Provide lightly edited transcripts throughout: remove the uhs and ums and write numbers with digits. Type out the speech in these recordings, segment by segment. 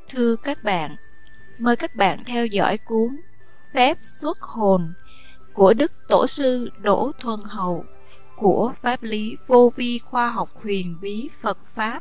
Thưa các bạn, mời các bạn theo dõi cuốn Phép xuất hồn của Đức Tổ sư Đỗ Thuần Hậu của Pháp lý vô vi khoa học huyền bí Phật Pháp.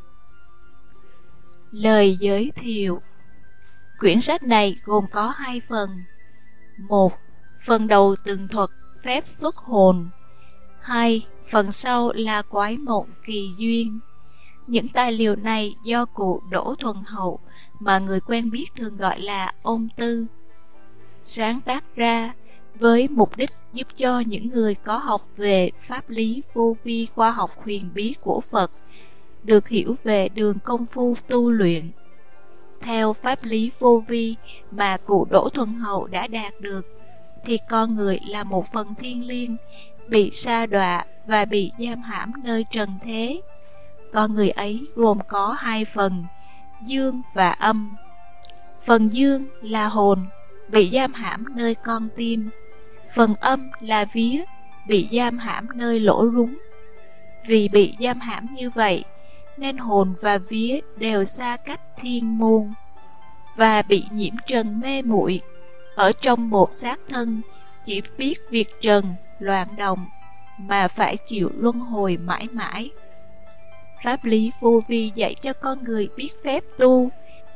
Lời giới thiệu. Quyển sách này gồm có 2 phần. 1. Phần đầu tường thuật phép xuất hồn. 2. Phần sau là quái mộng kỳ duyên. Những tài liệu này do cụ Đỗ Thuần Hậu, mà người quen biết thường gọi là ông Tư, sáng tác ra với mục đích giúp cho những người có học về pháp lý vô vi khoa học huyền bí của Phật được hiểu về đường công phu tu luyện. Theo pháp lý vô vi mà cụ Đỗ Thuần Hậu đã đạt được, thì con người là một phần thiêng liêng, bị sa đọa và bị giam hãm nơi trần thế. Con người ấy gồm có 2 phần, dương và âm. Phần dương là hồn, bị giam hãm nơi con tim. Phần âm là vía, bị giam hãm nơi lỗ rúng. Vì bị giam hãm như vậy, nên hồn và vía đều xa cách thiên môn và bị nhiễm trần mê muội, ở trong một xác thân, chỉ biết việc trần, loạn động, mà phải chịu luân hồi mãi mãi. Pháp lý vô vi dạy cho con người biết phép tu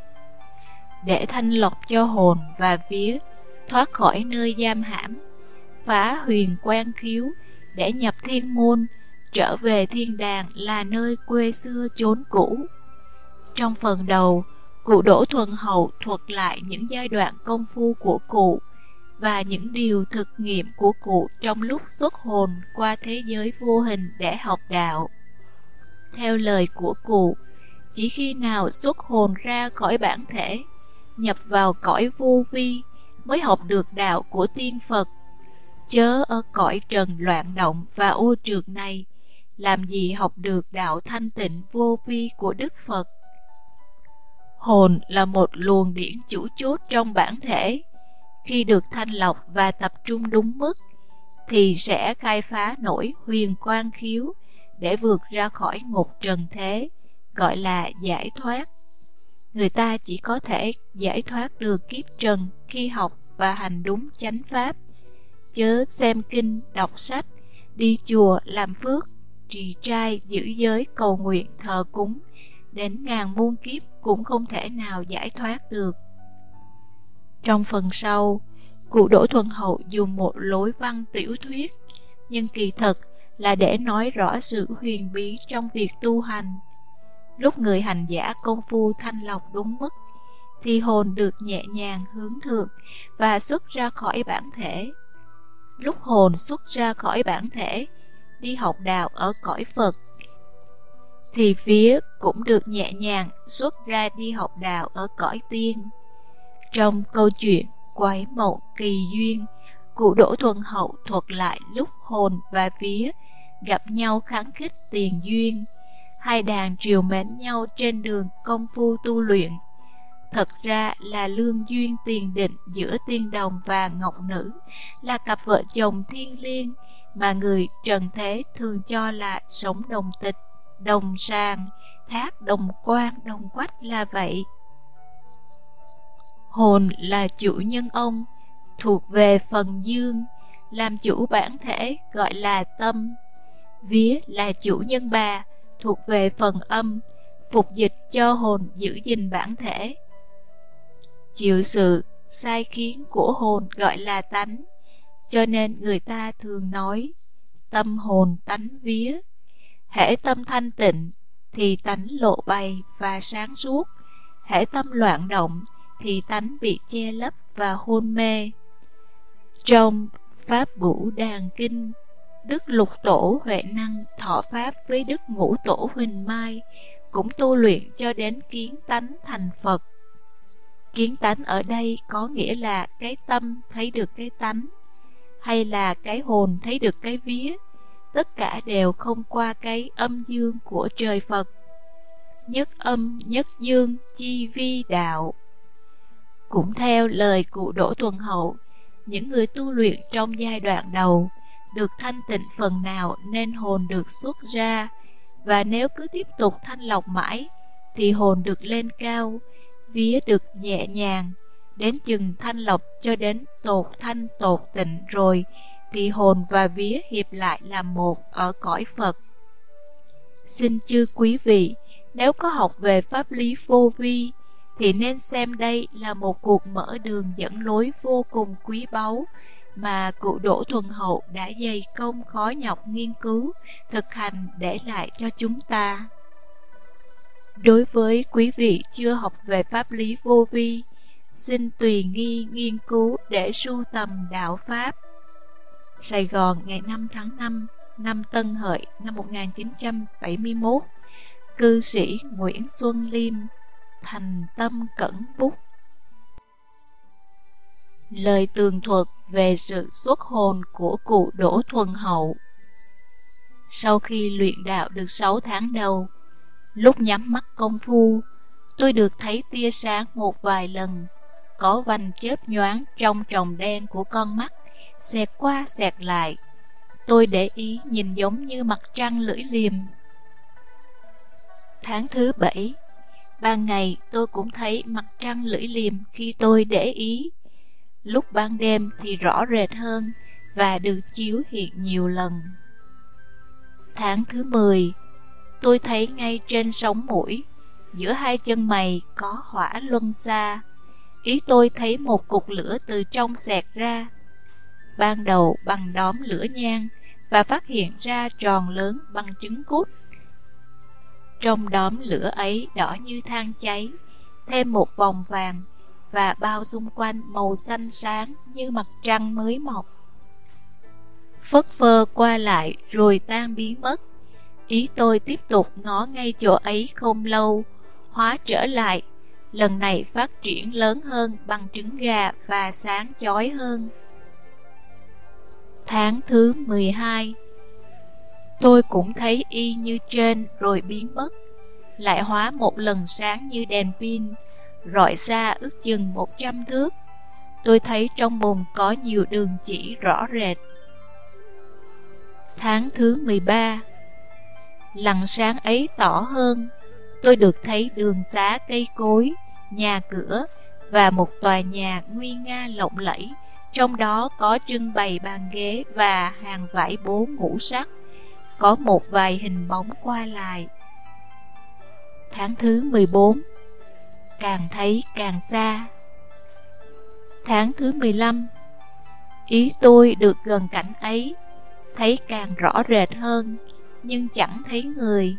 để thanh lọc cho hồn và vía thoát khỏi nơi giam hãm, phá huyền quan khiếu để nhập thiên môn, trở về thiên đàng là nơi quê xưa chốn cũ. Trong phần đầu, cụ Đỗ Thuần Hậu thuật lại những giai đoạn công phu của cụ và những điều thực nghiệm của cụ trong lúc xuất hồn qua thế giới vô hình để học đạo. Theo lời của cụ, chỉ khi nào xuất hồn ra khỏi bản thể, nhập vào cõi vô vi mới học được đạo của tiên Phật. Chớ ở cõi trần loạn động và ô trượt này, làm gì học được đạo thanh tịnh vô vi của Đức Phật. Hồn là một luồng điển chủ chốt trong bản thể. Khi được thanh lọc và tập trung đúng mức, thì sẽ khai phá nổi huyền quang khiếu để vượt ra khỏi ngục trần thế, gọi là giải thoát. Người ta chỉ có thể giải thoát được kiếp trần khi học và hành đúng chánh pháp, chớ xem kinh, đọc sách, đi chùa làm phước, trì trai, giữ giới, cầu nguyện, thờ cúng đến ngàn muôn kiếp cũng không thể nào giải thoát được. Trong phần sau, cụ Đỗ Thuần Hậu dùng một lối văn tiểu thuyết, nhưng kỳ thực là để nói rõ sự huyền bí trong việc tu hành. Lúc người hành giả công phu thanh lọc đúng mức, thì hồn được nhẹ nhàng hướng thượng và xuất ra khỏi bản thể. Lúc hồn xuất ra khỏi bản thể, đi học đạo ở cõi Phật, thì vía cũng được nhẹ nhàng xuất ra đi học đạo ở cõi tiên. Trong câu chuyện quái mộng kỳ duyên, cụ Đỗ Thuần Hậu thuật lại lúc hồn và vía gặp nhau kháng khích tiền duyên, hai đàn triều mến nhau trên đường công phu tu luyện. Thật ra là lương duyên tiền định giữa tiên đồng và ngọc nữ, là cặp vợ chồng thiên liêng mà người trần thế thường cho là sống đồng tịch, đồng sàng, thác đồng quan, đồng quách là vậy. Hồn là chủ nhân ông, thuộc về phần dương, làm chủ bản thể gọi là tâm. Vía là chủ nhân bà, thuộc về phần âm, phục dịch cho hồn giữ gìn bản thể. Chịu sự sai khiến của hồn gọi là tánh, cho nên người ta thường nói tâm hồn tánh vía. Hễ tâm thanh tịnh thì tánh lộ bày và sáng suốt, hễ tâm loạn động thì tánh bị che lấp và hôn mê. Trong Pháp Bửu Đàn Kinh, Đức Lục Tổ Huệ Năng thọ pháp với Đức Ngũ Tổ Huỳnh Mai cũng tu luyện cho đến kiến tánh thành Phật. Kiến tánh ở đây có nghĩa là cái tâm thấy được cái tánh, hay là cái hồn thấy được cái vía. Tất cả đều không qua cái âm dương của trời Phật. Nhất âm nhất dương chi vi đạo. Cũng theo lời cụ Đỗ Thuần Hậu, những người tu luyện trong giai đoạn đầu được thanh tịnh phần nào nên hồn được xuất ra, và nếu cứ tiếp tục thanh lọc mãi thì hồn được lên cao, vía được nhẹ nhàng, đến chừng thanh lọc cho đến tột thanh tột tịnh rồi, thì hồn và vía hiệp lại làm một ở cõi Phật. Xin chư quý vị, nếu có học về pháp lý vô vi, thì nên xem đây là một cuộc mở đường dẫn lối vô cùng quý báu mà cụ Đỗ Thuần Hậu đã dày công khó nhọc nghiên cứu, thực hành để lại cho chúng ta. Đối với quý vị chưa học về pháp lý vô vi, xin tùy nghi nghiên cứu để sưu tầm đạo Pháp. Sài Gòn ngày 5 tháng 5 năm Tân Hợi năm 1971. Cư sĩ Nguyễn Xuân Liêm, thành tâm cẩn bút. Lời tường thuật về sự xuất hồn của cụ Đỗ Thuần Hậu. Sau khi luyện đạo được 6 tháng đầu, lúc nhắm mắt công phu, tôi được thấy tia sáng một vài lần, có vành chớp nhoáng trong tròng đen của con mắt, xẹt qua xẹt lại. Tôi để ý nhìn giống như mặt trăng lưỡi liềm. Tháng thứ 7, ban ngày tôi cũng thấy mặt trăng lưỡi liềm khi tôi để ý. Lúc ban đêm thì rõ rệt hơn và được chiếu hiện nhiều lần. Tháng thứ 10, tôi thấy ngay trên sống mũi, giữa hai chân mày có hỏa luân xa. Ý tôi thấy một cục lửa từ trong xẹt ra, ban đầu bằng đốm lửa nhang, và phát hiện ra tròn lớn bằng trứng cút. Trong đốm lửa ấy đỏ như than cháy, thêm một vòng vàng, và bao xung quanh màu xanh sáng như mặt trăng mới mọc. Phất phơ qua lại rồi tan biến mất. Ý tôi tiếp tục ngó ngay chỗ ấy không lâu, hóa trở lại, lần này phát triển lớn hơn bằng trứng gà và sáng chói hơn. Tháng thứ 12, tôi cũng thấy y như trên rồi biến mất, lại hóa một lần sáng như đèn pin, rọi xa ước chừng 100 thước. Tôi thấy trong bùn có nhiều đường chỉ rõ rệt. Tháng thứ 13, lằn sáng ấy tỏ hơn, tôi được thấy đường xá cây cối, nhà cửa và một tòa nhà nguy nga lộng lẫy, trong đó có trưng bày bàn ghế và hàng vải bố ngũ sắc, có một vài hình bóng qua lại. Tháng thứ 14, càng thấy càng xa. Tháng thứ 15, ý tôi được gần cảnh ấy, thấy càng rõ rệt hơn, nhưng chẳng thấy người.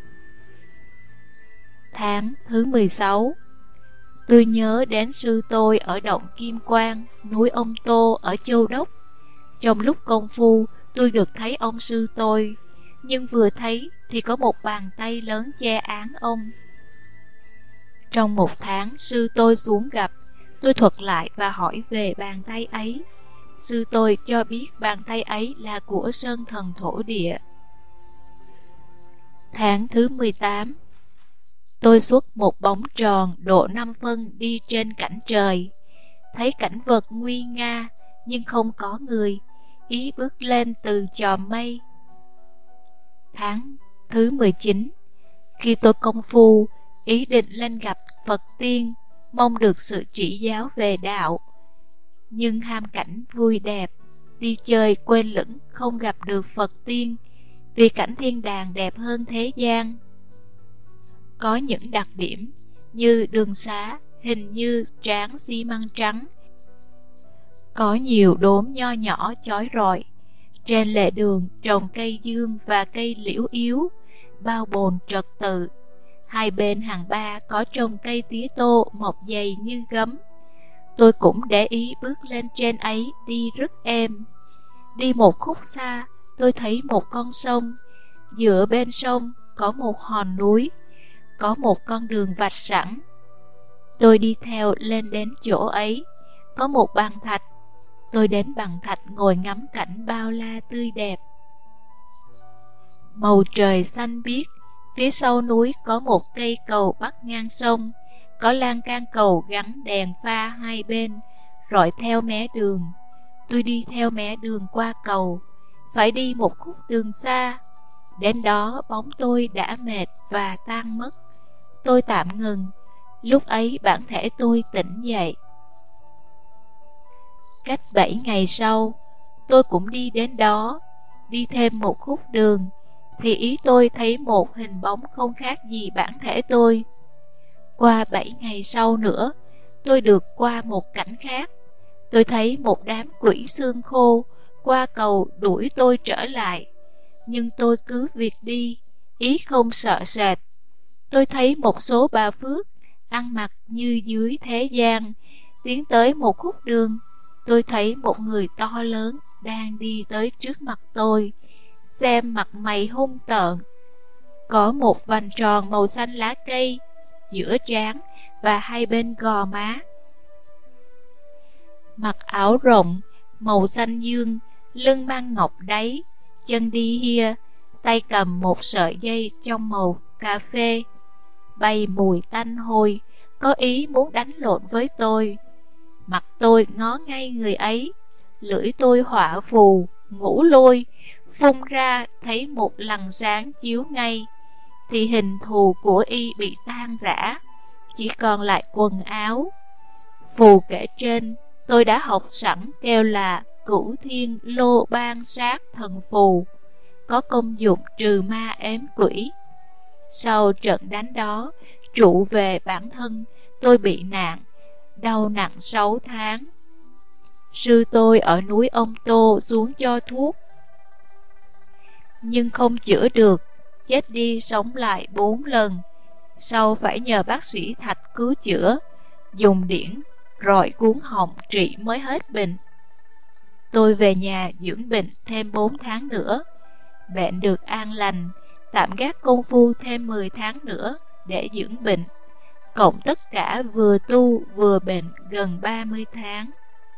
Tháng thứ 16, tôi nhớ đến sư tôi ở động Kim Quang, núi Ông Tô ở Châu Đốc. Trong lúc công phu, tôi được thấy ông sư tôi, nhưng vừa thấy thì có một bàn tay lớn che án ông. Trong 1 tháng, sư tôi xuống gặp, tôi thuật lại và hỏi về bàn tay ấy. Sư tôi cho biết bàn tay ấy là của sơn thần thổ địa. Tháng thứ 18, tôi xuất một bóng tròn độ 5 phân đi trên cảnh trời, thấy cảnh vật nguy nga nhưng không có người, ý bước lên từ chòm mây. Tháng thứ 19, khi tôi công phu, ý định lên gặp Phật tiên, mong được sự chỉ giáo về đạo, nhưng ham cảnh vui đẹp, đi chơi quên lửng không gặp được Phật tiên, vì cảnh thiên đàng đẹp hơn thế gian. Có những đặc điểm như đường xá hình như tráng xi măng trắng, có nhiều đốm nho nhỏ chói rọi. Trên lề đường trồng cây dương và cây liễu yếu, bao bồn trật tự. Hai bên hàng ba có trồng cây tía tô mọc dày như gấm. Tôi cũng để ý bước lên trên ấy đi rất êm. Đi một khúc xa, tôi thấy một con sông. Giữa bên sông có một hòn núi, có một con đường vạch sẵn. Tôi đi theo lên đến chỗ ấy, có một bàn thạch. Tôi đến bàn thạch ngồi ngắm cảnh bao la tươi đẹp. Màu trời xanh biếc, phía sau núi có một cây cầu bắc ngang sông, có lan can cầu gắn đèn pha hai bên, rọi theo mé đường. Tôi đi theo mé đường qua cầu, phải đi một khúc đường xa. Đến đó bóng tôi đã mệt và tan mất. Tôi tạm ngừng, Lúc ấy bản thể tôi tỉnh dậy. Cách 7 ngày sau, tôi cũng đi đến đó. Đi thêm một khúc đường thì ý tôi thấy một hình bóng không khác gì bản thể tôi. Qua 7 ngày sau nữa, tôi được qua một cảnh khác. Tôi thấy một đám quỷ xương khô qua cầu đuổi tôi trở lại, nhưng tôi cứ việc đi, ý không sợ sệt. Tôi thấy một số bà Phước ăn mặc như dưới thế gian. Tiến tới một khúc đường, tôi thấy một người to lớn đang đi tới trước mặt tôi, xem mặt mày hung tợn. Có một vành tròn màu xanh lá cây giữa trán và hai bên gò má. Mặc áo rộng màu xanh dương, lưng mang ngọc đáy, chân đi hia, tay cầm một sợi dây trong màu cà phê, bay mùi tanh hôi, có ý muốn đánh lộn với tôi. Mặt tôi ngó ngay người ấy, lưỡi tôi hỏa phù, ngũ lôi, phun ra thấy một lằn sáng chiếu ngay, thì hình thù của y bị tan rã, chỉ còn lại quần áo. Phù kể trên tôi đã học sẵn kêu là Cửu Thiên Lô Ban Sát Thần Phù, có công dụng trừ ma ếm quỷ. Sau trận đánh đó, trụ về bản thân tôi bị nạn, đau nặng 6 tháng. Sư tôi ở núi Ông Tô xuống cho thuốc, nhưng không chữa được, chết đi sống lại 4 lần. Sau phải nhờ bác sĩ Thạch cứu chữa, dùng điển rọi cuốn họng trị mới hết bệnh. Tôi về nhà dưỡng bệnh thêm 4 tháng nữa. Bệnh được an lành, tạm gác công phu thêm 10 tháng nữa để dưỡng bệnh. Cộng tất cả vừa tu vừa bệnh gần 30 tháng.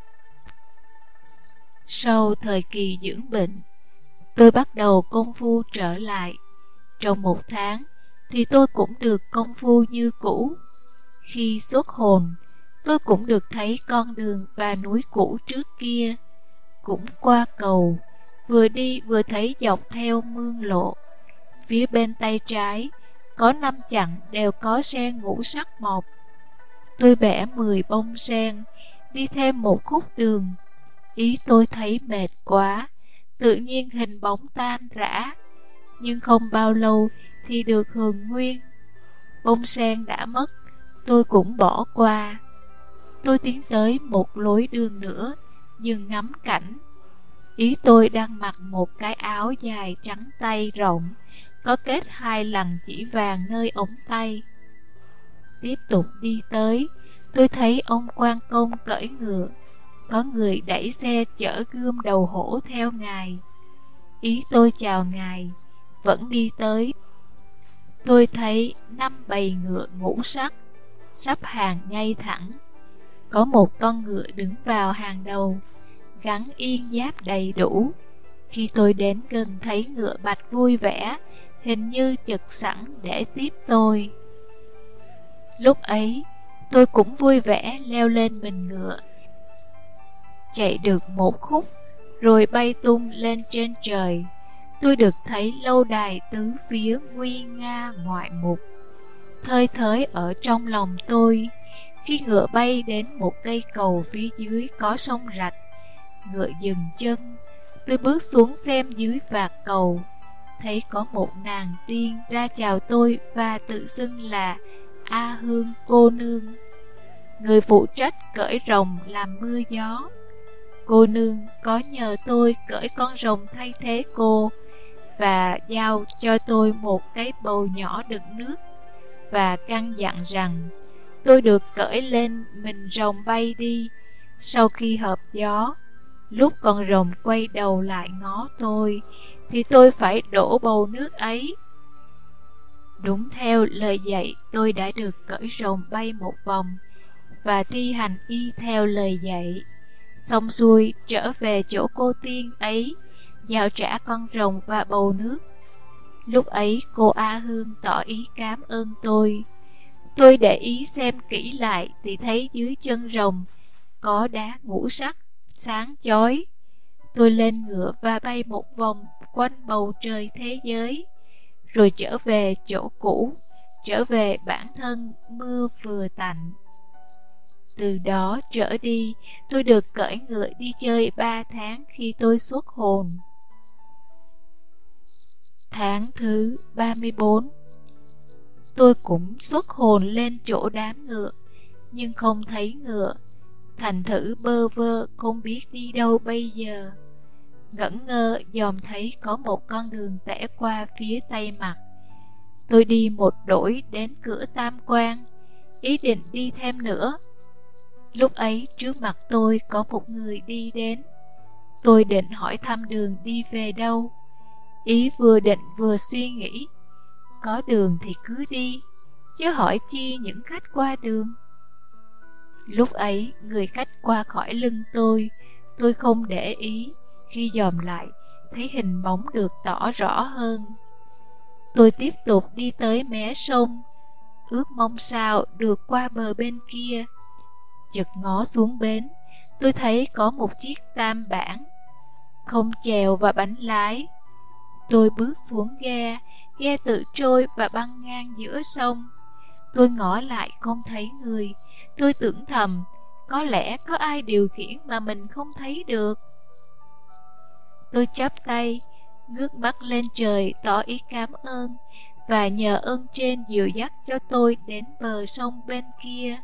Sau thời kỳ dưỡng bệnh, tôi bắt đầu công phu trở lại. Trong 1 tháng thì tôi cũng được công phu như cũ. Khi xuất hồn, tôi cũng được thấy con đường và núi cũ trước kia. Cũng qua cầu, vừa đi vừa thấy dọc theo mương lộ. Phía bên tay trái có 5 chặng đều có sen ngũ sắc mọc. Tôi bẻ 10 bông sen, đi thêm một khúc đường. Ý tôi thấy mệt quá, tự nhiên hình bóng tan rã. Nhưng không bao lâu thì được hường nguyên. Bông sen đã mất, tôi cũng bỏ qua. Tôi tiến tới một lối đường nữa, dừng ngắm cảnh. Ý tôi đang mặc một cái áo dài trắng tay rộng, có kết 2 lằn chỉ vàng nơi ống tay. Tiếp tục đi tới, tôi thấy ông quan công cưỡi ngựa, có người đẩy xe chở gươm đầu hổ theo ngài. Ý tôi chào ngài, vẫn đi tới. Tôi thấy 5 bầy ngựa ngũ sắc sắp hàng ngay thẳng. Có một con ngựa đứng vào hàng đầu, gắn yên giáp đầy đủ. Khi tôi đến gần thấy ngựa bạch vui vẻ, hình như chực sẵn để tiếp tôi. Lúc ấy tôi cũng vui vẻ leo lên mình ngựa, chạy được một khúc rồi bay tung lên trên trời. Tôi được thấy lâu đài tứ phía nguy nga ngoại mục. Thơi thới ở trong lòng tôi, khi ngựa bay đến một cây cầu phía dưới có sông rạch, ngựa dừng chân. Tôi bước xuống xem dưới vạt cầu, thấy có một nàng tiên ra chào tôi và tự xưng là A Hương cô nương, người phụ trách cởi rồng làm mưa gió. Cô nương có nhờ tôi cởi con rồng thay thế cô, và giao cho tôi một cái bầu nhỏ đựng nước, và căn dặn rằng tôi được cởi lên mình rồng bay đi. Sau khi hợp gió, lúc con rồng quay đầu lại ngó tôi, thì tôi phải đổ bầu nước ấy. Đúng theo lời dạy, tôi đã được cởi rồng bay một vòng, và thi hành y theo lời dạy. Xong xuôi trở về chỗ cô tiên ấy, giao trả con rồng và bầu nước. Lúc ấy cô A Hương tỏ ý cảm ơn tôi. Tôi để ý xem kỹ lại thì thấy dưới chân rồng có đá ngũ sắc sáng chói. Tôi lên ngựa và bay một vòng quanh bầu trời thế giới, rồi trở về chỗ cũ, trở về bản thân mưa vừa tạnh. Từ đó trở đi, tôi được cưỡi ngựa đi chơi 3 tháng khi tôi xuất hồn. Tháng thứ 34, tôi cũng xuất hồn lên chỗ đám ngựa, nhưng không thấy ngựa. Thành thử bơ vơ không biết đi đâu bây giờ. Ngẩn ngơ dòm thấy có một con đường tẻ qua phía tây mặt. Tôi đi một đỗi đến cửa Tam Quan, ý định đi thêm nữa. Lúc ấy trước mặt tôi có một người đi đến. Tôi định hỏi thăm đường đi về đâu. Ý vừa định vừa suy nghĩ, có đường thì cứ đi, chứ hỏi chi những khách qua đường. Lúc ấy người khách qua khỏi lưng tôi không để ý. Khi dòm lại, thấy hình bóng được tỏ rõ hơn. Tôi tiếp tục đi tới mé sông, ước mong sao được qua bờ bên kia. Chợt ngó xuống bến, tôi thấy có một chiếc tam bản, không chèo và bánh lái. Tôi bước xuống ghe, ghe tự trôi và băng ngang giữa sông. Tôi ngó lại không thấy người. Tôi tưởng thầm, có lẽ có ai điều khiển mà mình không thấy được. Tôi chắp tay, ngước mắt lên trời tỏ ý cảm ơn, và nhờ ơn trên dìu dắt cho tôi đến bờ sông bên kia.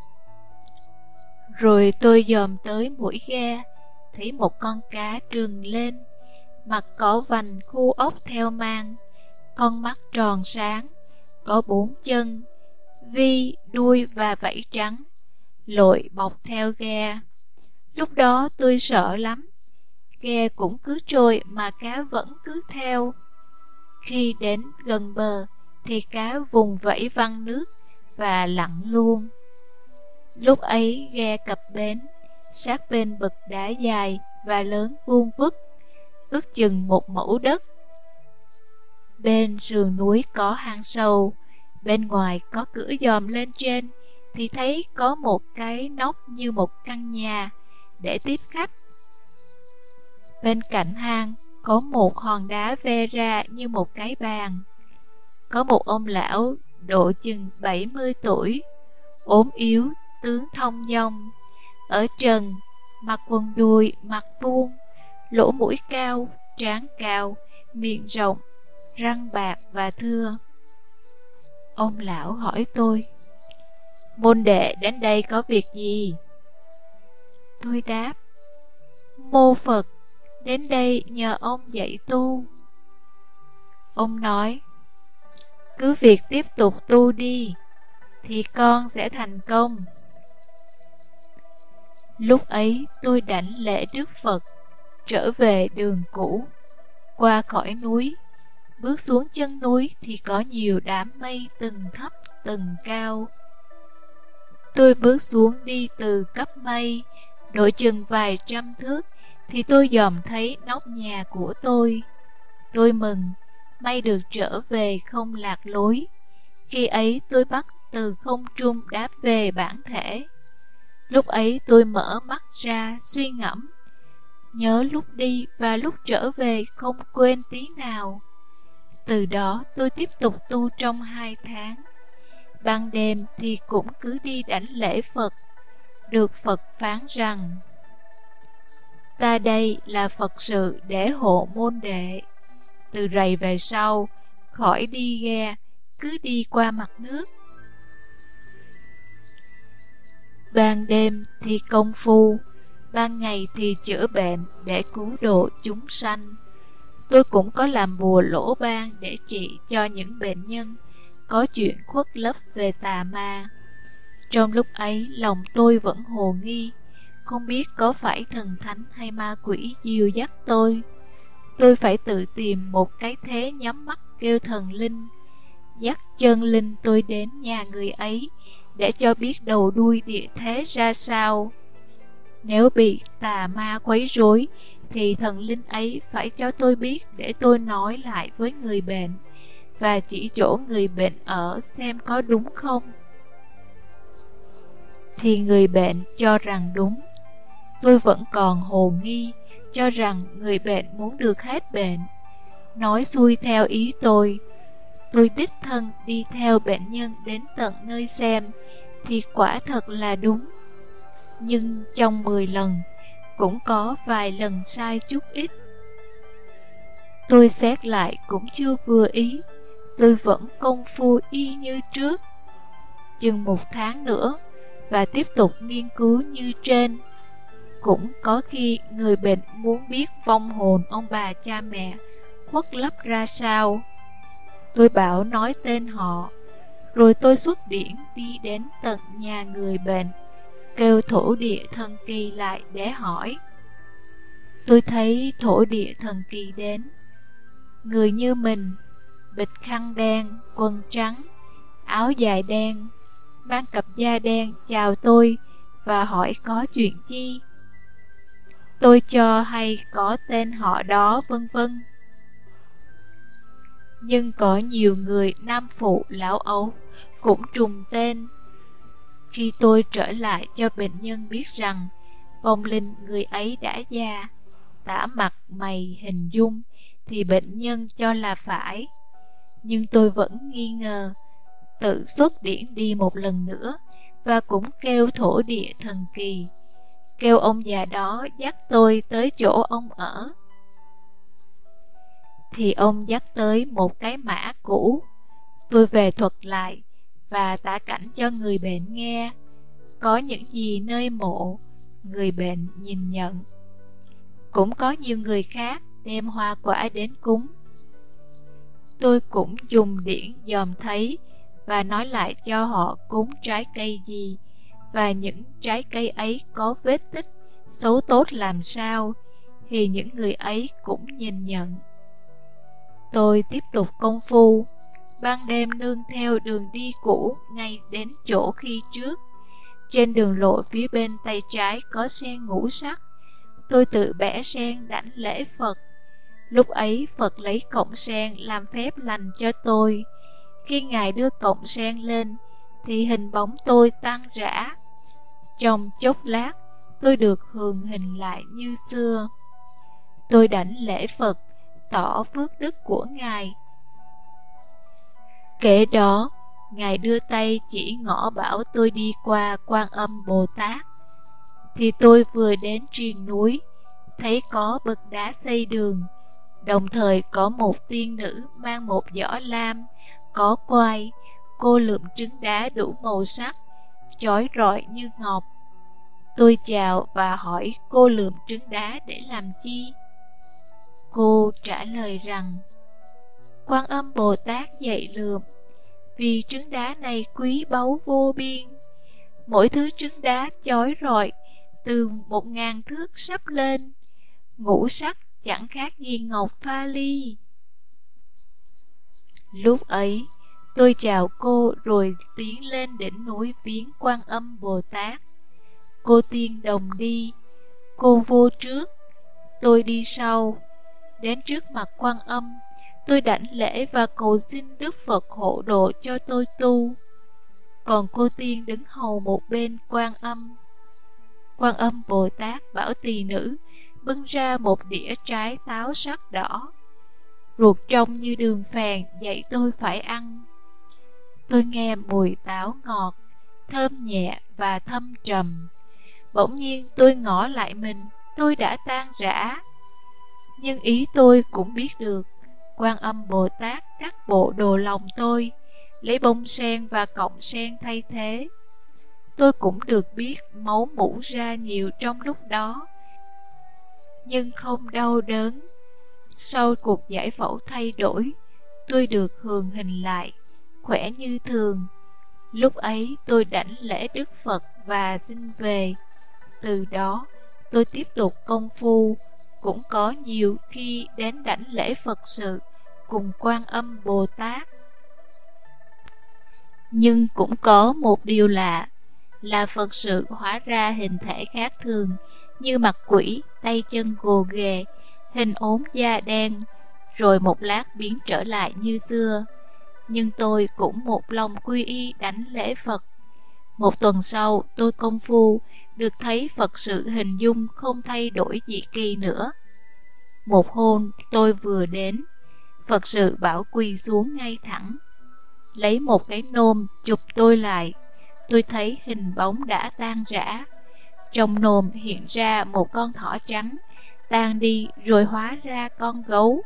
Rồi tôi dòm tới mũi ghe, thấy một con cá trừng lên, mặt có vành khu ốc theo mang, con mắt tròn sáng, có 4 chân, vi, đuôi và vảy trắng, lội bọc theo ghe. Lúc đó tôi sợ lắm. Ghe cũng cứ trôi mà cá vẫn cứ theo. Khi đến gần bờ thì cá vùng vẫy văng nước và lặn luôn. Lúc ấy ghe cập bến, sát bên bậc đá dài và lớn vuông vức, ước chừng 1 mẫu đất. Bên sườn núi có hang sâu, bên ngoài có cửa dòm lên trên thì thấy có một cái nóc như một căn nhà để tiếp khách. Bên cạnh hang có một hòn đá ve ra như một cái bàn. Có một ông lão độ chừng 70 tuổi, ốm yếu, tướng thông dong, ở trần, mặc quần đùi, mặt vuông, lỗ mũi cao, trán cao, miệng rộng, răng bạc và thưa. Ông lão hỏi tôi, môn đệ đến đây có việc gì? Tôi đáp, mô Phật, đến đây nhờ ông dạy tu. Ông nói, cứ việc tiếp tục tu đi, thì con sẽ thành công. Lúc ấy tôi đảnh lễ Đức Phật, trở về đường cũ, qua khỏi núi. Bước xuống chân núi thì có nhiều đám mây từng thấp từng cao. Tôi bước xuống đi từ cấp mây, độ chừng vài trăm thước, thì tôi dòm thấy nóc nhà của tôi. Tôi mừng, may được trở về không lạc lối. Khi ấy tôi bắt từ không trung đáp về bản thể. Lúc ấy tôi mở mắt ra suy ngẫm, nhớ lúc đi và lúc trở về không quên tí nào. Từ đó tôi tiếp tục tu trong 2 tháng. Ban đêm thì cũng cứ đi đảnh lễ Phật. Được Phật phán rằng, ta đây là Phật sự để hộ môn đệ. Từ rày về sau, khỏi đi ghe, cứ đi qua mặt nước. Ban đêm thì công phu, ban ngày thì chữa bệnh để cứu độ chúng sanh. Tôi cũng có làm bùa lỗ ban để trị cho những bệnh nhân có chuyện khuất lấp về tà ma. Trong lúc ấy lòng tôi vẫn hồ nghi, không biết có phải thần thánh hay ma quỷ dìu dắt tôi. Tôi phải tự tìm một cái thế nhắm mắt kêu thần linh, dắt chân linh tôi đến nhà người ấy để cho biết đầu đuôi địa thế ra sao. Nếu bị tà ma quấy rối thì thần linh ấy phải cho tôi biết để tôi nói lại với người bệnh và chỉ chỗ người bệnh ở xem có đúng không. Thì người bệnh cho rằng đúng. Tôi vẫn còn hồ nghi, cho rằng người bệnh muốn được hết bệnh, nói xuôi theo ý tôi. tôi đích thân đi theo bệnh nhân đến tận nơi xem thì quả thật là đúng. Nhưng trong 10 lần cũng có vài lần sai chút ít. Tôi xét lại cũng chưa vừa ý, tôi vẫn công phu y như trước. Chừng 1 tháng nữa và tiếp tục nghiên cứu như trên. Cũng có khi người bệnh muốn biết vong hồn ông bà cha mẹ khuất lấp ra sao. Tôi bảo nói tên họ, rồi tôi xuất điển đi đến tận nhà người bệnh, kêu thổ địa thần kỳ lại để hỏi. Tôi thấy thổ địa thần kỳ đến. Người như mình, bịch khăn đen, quần trắng, áo dài đen, mang cặp da đen chào tôi và hỏi có chuyện chi. Tôi cho hay có tên họ đó vân vân. Nhưng có nhiều người nam phụ lão ấu cũng trùng tên. Khi tôi trở lại cho bệnh nhân biết rằng vong linh người ấy đã già, tả mặt mày hình dung, thì bệnh nhân cho là phải. Nhưng tôi vẫn nghi ngờ, tự xuất điển đi một lần nữa và cũng kêu thổ địa thần kỳ, kêu ông già đó dắt tôi tới chỗ ông ở. Thì ông dắt tới một cái mã cũ. Tôi về thuật lại và tả cảnh cho người bệnh nghe. Có những gì nơi mộ, người bệnh nhìn nhận. Cũng có nhiều người khác đem hoa quả đến cúng. Tôi cũng dùng điển dòm thấy và nói lại cho họ cúng trái cây gì, và những trái cây ấy có vết tích xấu tốt làm sao, thì những người ấy cũng nhìn nhận. Tôi tiếp tục công phu, ban đêm nương theo đường đi cũ ngay đến chỗ khi trước. Trên đường lộ phía bên tay trái có sen ngũ sắc. Tôi tự bẻ sen đảnh lễ Phật. Lúc ấy Phật lấy cọng sen làm phép lành cho tôi. Khi Ngài đưa cọng sen lên thì hình bóng tôi tan rã. Trong chốc lát tôi được hường hình lại như xưa. Tôi đảnh lễ Phật, tỏ phước đức của Ngài. Kể đó, Ngài đưa tay chỉ ngõ bảo tôi đi qua Quan Âm Bồ Tát. Thì tôi vừa đến triền núi, thấy có bậc đá xây đường, đồng thời có một tiên nữ mang một giỏ lam, có quai, cô lượm trứng đá đủ màu sắc, chói rọi như ngọc. Tôi chào và hỏi cô lượm trứng đá để làm chi. Cô trả lời rằng, Quan Âm Bồ Tát dạy lượm, vì trứng đá này quý báu vô biên. Mỗi thứ trứng đá chói rọi, từ 1000 thước sắp lên, ngũ sắc chẳng khác gì ngọc pha ly. Lúc ấy, tôi chào cô rồi tiến lên đỉnh núi viếng Quan Âm Bồ Tát. Cô tiên đồng đi, cô vô trước, tôi đi sau. Đến trước mặt Quan Âm, tôi đảnh lễ và cầu xin Đức Phật hộ độ cho tôi tu. Còn cô tiên đứng hầu một bên Quan Âm. Quan Âm Bồ Tát bảo tỳ nữ bưng ra một đĩa trái táo sắc đỏ, ruột trong như đường phèn, dạy tôi phải ăn. Tôi nghe mùi táo ngọt, thơm nhẹ và thâm trầm. Bỗng nhiên tôi ngỏ lại mình, tôi đã tan rã. Nhưng ý tôi cũng biết được, Quan Âm Bồ Tát cắt bộ đồ lòng tôi, lấy bông sen và cọng sen thay thế. Tôi cũng được biết máu mủ ra nhiều trong lúc đó, nhưng không đau đớn. Sau cuộc giải phẫu thay đổi, tôi được hường hình lại, khỏe như thường. Lúc ấy tôi đảnh lễ Đức Phật và xin về. Từ đó tôi tiếp tục công phu, cũng có nhiều khi đến đảnh lễ Phật sự cùng Quan Âm Bồ Tát. Nhưng cũng có một điều lạ, là Phật sự hóa ra hình thể khác thường, như mặt quỷ, tay chân gồ ghề, hình ốm da đen, rồi một lát biến trở lại như xưa. Nhưng tôi cũng một lòng quy y đảnh lễ Phật. Một tuần sau, tôi công phu được thấy Phật sự hình dung không thay đổi gì kỳ nữa. Một hôm tôi vừa đến, Phật sự bảo quỳ xuống ngay thẳng, lấy một cái nôm chụp tôi lại. Tôi thấy hình bóng đã tan rã. Trong nôm hiện ra một con thỏ trắng, tan đi rồi hóa ra con gấu.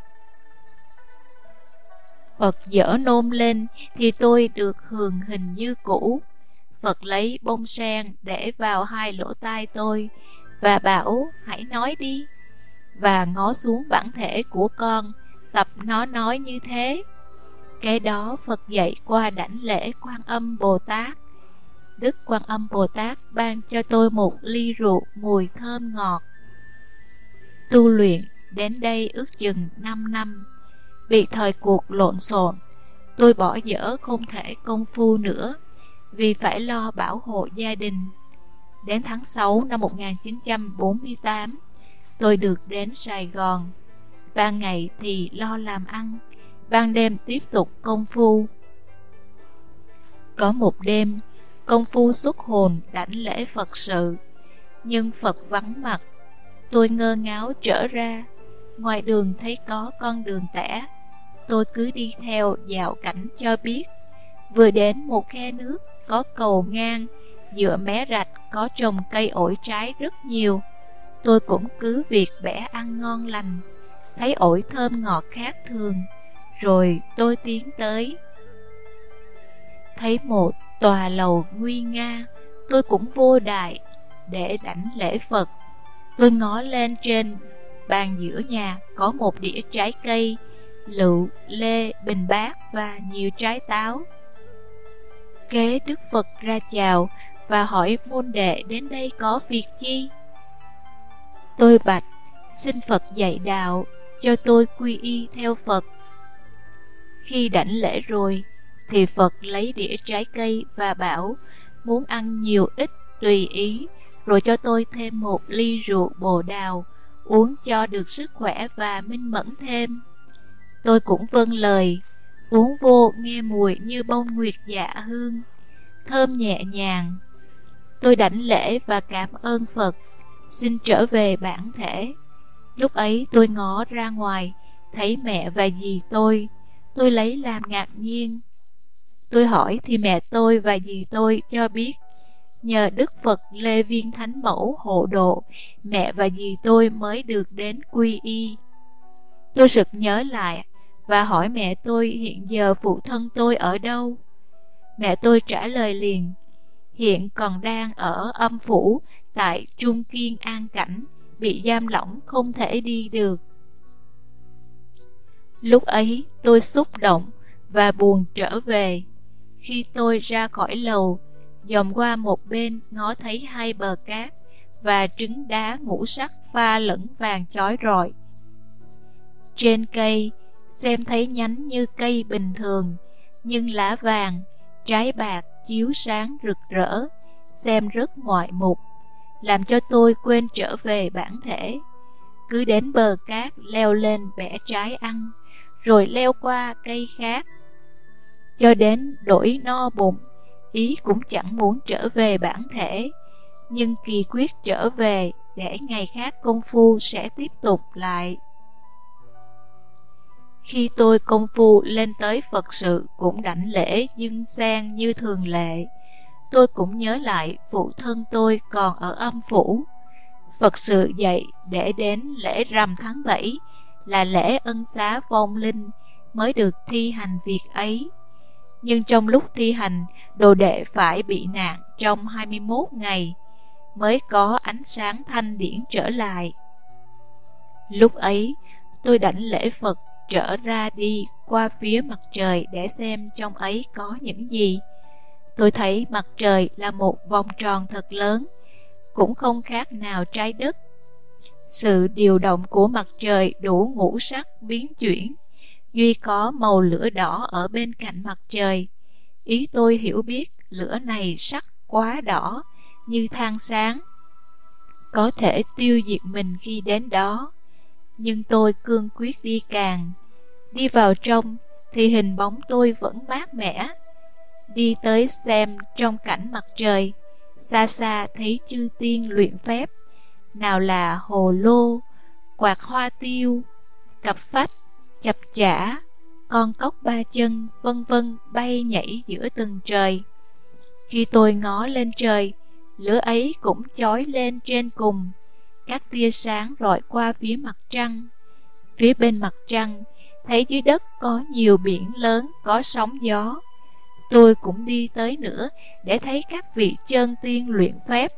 Phật dỡ nôm lên thì tôi được hường hình như cũ. Phật lấy bông sen để vào hai lỗ tai tôi và bảo hãy nói đi, và ngó xuống bản thể của con, tập nó nói như thế. Cái đó Phật dạy qua đảnh lễ Quan Âm Bồ Tát. Đức Quan Âm Bồ Tát ban cho tôi một ly rượu mùi thơm ngọt. Tu luyện đến đây ước chừng 5 năm. Vì thời cuộc lộn xộn, tôi bỏ dở không thể công phu nữa, vì phải lo bảo hộ gia đình. Đến tháng 6 năm 1948, tôi được đến Sài Gòn. Ban ngày thì lo làm ăn, ban đêm tiếp tục công phu. Có một đêm, công phu xuất hồn đảnh lễ Phật sự, nhưng Phật vắng mặt. Tôi ngơ ngáo trở ra. Ngoài đường thấy có con đường tẻ, tôi cứ đi theo dạo cảnh cho biết. Vừa đến một khe nước có cầu ngang, giữa mé rạch có trồng cây ổi trái rất nhiều. Tôi cũng cứ việc bẻ ăn ngon lành, thấy ổi thơm ngọt khác thường, rồi tôi tiến tới. Thấy một tòa lầu nguy nga, tôi cũng vô đại để đảnh lễ Phật. Tôi ngó lên trên bàn giữa nhà có một đĩa trái cây, lựu, lê, bình bát và nhiều trái táo. Kế Đức Phật ra chào và hỏi môn đệ đến đây có việc chi. Tôi bạch xin Phật dạy đạo, cho tôi quy y theo Phật. Khi đảnh lễ rồi thì Phật lấy đĩa trái cây và bảo muốn ăn nhiều ít tùy ý, rồi cho tôi thêm một ly rượu bồ đào, uống cho được sức khỏe và minh mẫn thêm. Tôi cũng vâng lời, uống vô nghe mùi như bông nguyệt dạ hương, thơm nhẹ nhàng. Tôi đảnh lễ và cảm ơn Phật, xin trở về bản thể. Lúc ấy tôi ngó ra ngoài, thấy mẹ và dì tôi lấy làm ngạc nhiên. Tôi hỏi thì mẹ tôi và dì tôi cho biết, nhờ Đức Phật Lê Viên Thánh Mẫu hộ độ, mẹ và dì tôi mới được đến quy y. Tôi sực nhớ lại và hỏi mẹ tôi hiện giờ phụ thân tôi ở đâu. Mẹ tôi trả lời liền, hiện còn đang ở âm phủ tại Trung Kiên An Cảnh, bị giam lỏng không thể đi được. Lúc ấy tôi xúc động và buồn trở về. Khi tôi ra khỏi lầu, dòm qua một bên ngó thấy hai bờ cát và trứng đá ngũ sắc pha lẫn vàng chói rọi. Trên cây xem thấy nhánh như cây bình thường, nhưng lá vàng, trái bạc chiếu sáng rực rỡ, xem rất ngoại mục, làm cho tôi quên trở về bản thể. Cứ đến bờ cát leo lên bẻ trái ăn, rồi leo qua cây khác, cho đến đổi no bụng. Ý cũng chẳng muốn trở về bản thể, nhưng kỳ quyết trở về để ngày khác công phu sẽ tiếp tục lại. Khi tôi công phu lên tới Phật sự cũng đảnh lễ dâng sen như thường lệ. Tôi cũng nhớ lại phụ thân tôi còn ở âm phủ. Phật sự dạy để đến lễ rằm tháng 7 là lễ ân xá vong linh mới được thi hành việc ấy. Nhưng trong lúc thi hành, đồ đệ phải bị nạn trong 21 ngày mới có ánh sáng thanh điển trở lại. Lúc ấy tôi đảnh lễ Phật trở ra đi qua phía mặt trời để xem trong ấy có những gì. Tôi thấy mặt trời là một vòng tròn thật lớn, cũng không khác nào trái đất. Sự điều động của mặt trời đủ ngũ sắc biến chuyển, duy có màu lửa đỏ ở bên cạnh mặt trời. Ý tôi hiểu biết lửa này sắc quá đỏ như than sáng, có thể tiêu diệt mình khi đến đó. Nhưng tôi cương quyết đi càng. Đi vào trong thì hình bóng tôi vẫn mát mẻ. Đi tới xem trong cảnh mặt trời, xa xa thấy chư tiên luyện phép, nào là hồ lô, quạt hoa tiêu, cặp phách, chập chả, con cóc ba chân vân vân bay nhảy giữa tầng trời. Khi tôi ngó lên trời, lửa ấy cũng chói lên trên cùng. Các tia sáng rọi qua phía mặt trăng. Phía bên mặt trăng, thấy dưới đất có nhiều biển lớn có sóng gió. Tôi cũng đi tới nữa để thấy các vị chân tiên luyện phép.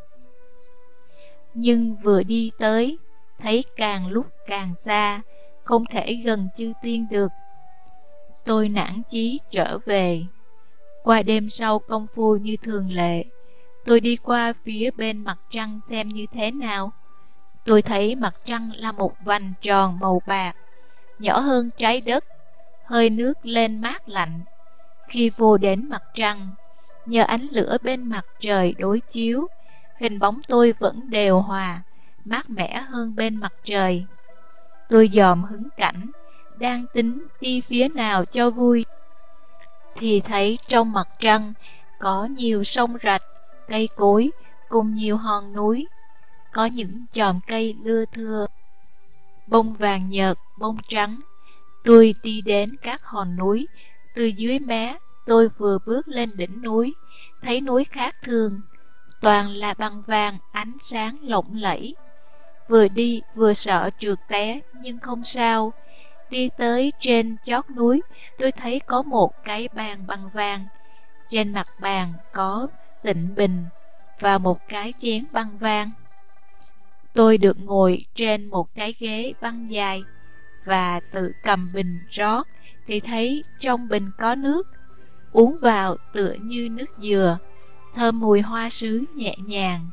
Nhưng vừa đi tới, thấy càng lúc càng xa, không thể gần chư tiên được. Tôi nản chí trở về. Qua đêm sau công phu như thường lệ, tôi đi qua phía bên mặt trăng xem như thế nào. Tôi thấy mặt trăng là một vành tròn màu bạc, nhỏ hơn trái đất, hơi nước lên mát lạnh. Khi vô đến mặt trăng, nhờ ánh lửa bên mặt trời đối chiếu, hình bóng tôi vẫn đều hòa, mát mẻ hơn bên mặt trời. Tôi dòm hứng cảnh, đang tính đi phía nào cho vui, thì thấy trong mặt trăng có nhiều sông rạch, cây cối cùng nhiều hòn núi. Có những chòm cây lưa thưa, bông vàng nhợt, bông trắng. Tôi đi đến các hòn núi. Từ dưới mé, tôi vừa bước lên đỉnh núi, thấy núi khác thường, toàn là bằng vàng ánh sáng lộng lẫy. Vừa đi vừa sợ trượt té, nhưng không sao. Đi tới trên chót núi, tôi thấy có một cái bàn bằng vàng. Trên mặt bàn có tịnh bình và một cái chén bằng vàng. Tôi được ngồi trên một cái ghế băng dài và tự cầm bình rót, thì thấy trong bình có nước. Uống vào tựa như nước dừa, thơm mùi hoa sứ nhẹ nhàng.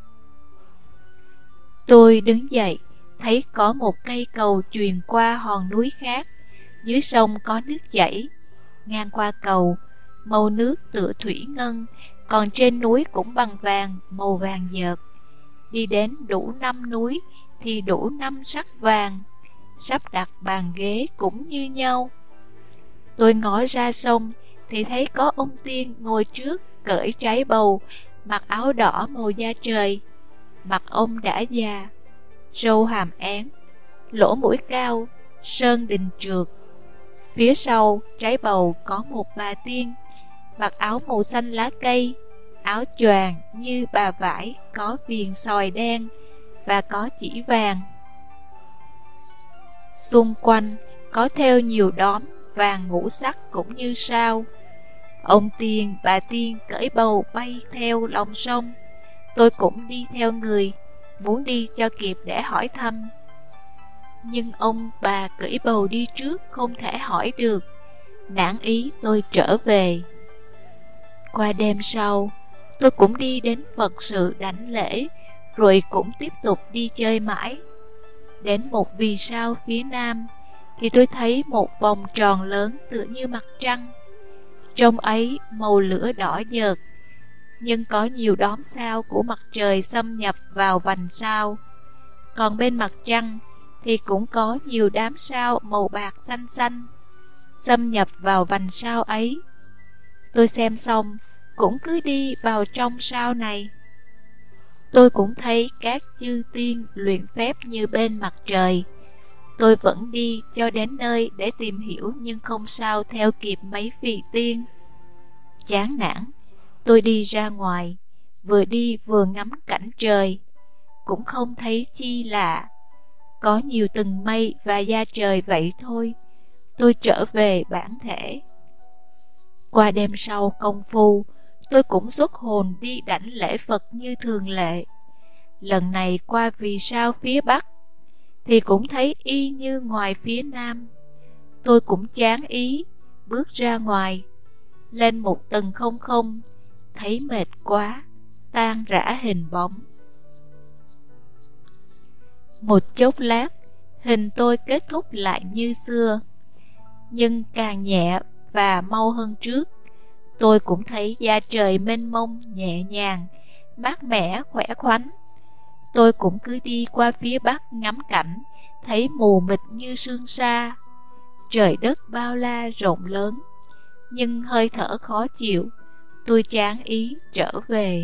Tôi đứng dậy, thấy có một cây cầu truyền qua hòn núi khác. Dưới sông có nước chảy, ngang qua cầu, màu nước tựa thủy ngân, còn trên núi cũng bằng vàng, màu vàng nhợt. Đi đến đủ 5 núi thì đủ 5 sắc vàng, sắp đặt bàn ghế cũng như nhau. Tôi ngó ra sông thì thấy có ông tiên ngồi trước, cởi trái bầu, mặc áo đỏ màu da trời. Mặt ông đã già, râu hàm én, lỗ mũi cao, sơn đình trượt. Phía sau trái bầu có một bà tiên, mặc áo màu xanh lá cây, áo choàng như bà vải có viền sòi đen và có chỉ vàng. Xung quanh có theo nhiều đóm vàng ngũ sắc cũng như sao. Ông tiên, bà tiên cởi bầu bay theo lòng sông. Tôi cũng đi theo người, muốn đi cho kịp để hỏi thăm. Nhưng ông bà cưỡi bầu đi trước không thể hỏi được. Nản ý tôi trở về. Qua đêm sau, tôi cũng đi đến Phật sự đảnh lễ, rồi cũng tiếp tục đi chơi mãi. Đến một vì sao phía nam, thì tôi thấy một vòng tròn lớn tựa như mặt trăng. Trong ấy màu lửa đỏ nhợt, nhưng có nhiều đốm sao của mặt trời xâm nhập vào vành sao. Còn bên mặt trăng thì cũng có nhiều đám sao màu bạc xanh xanh xâm nhập vào vành sao ấy. Tôi xem xong cũng cứ đi vào trong sao này. Tôi cũng thấy các chư tiên luyện phép như bên mặt trời. Tôi vẫn đi cho đến nơi để tìm hiểu, nhưng không sao theo kịp mấy vị tiên. Chán nản, tôi đi ra ngoài, vừa đi vừa ngắm cảnh trời. Cũng không thấy chi lạ, có nhiều tầng mây và da trời vậy thôi. Tôi trở về bản thể. Qua đêm sau công phu, tôi cũng xuất hồn đi đảnh lễ Phật như thường lệ. Lần này qua vì sao phía Bắc, thì cũng thấy y như ngoài phía Nam. Tôi cũng chán ý, bước ra ngoài, lên một tầng không không, thấy mệt quá, tan rã hình bóng. Một chốc lát, hình tôi kết thúc lại như xưa, nhưng càng nhẹ và mau hơn trước. Tôi cũng thấy da trời mênh mông, nhẹ nhàng, mát mẻ, khỏe khoắn. Tôi cũng cứ đi qua phía Bắc ngắm cảnh, thấy mù mịt như sương sa. Trời đất bao la rộng lớn, nhưng hơi thở khó chịu. Tôi chán ý trở về.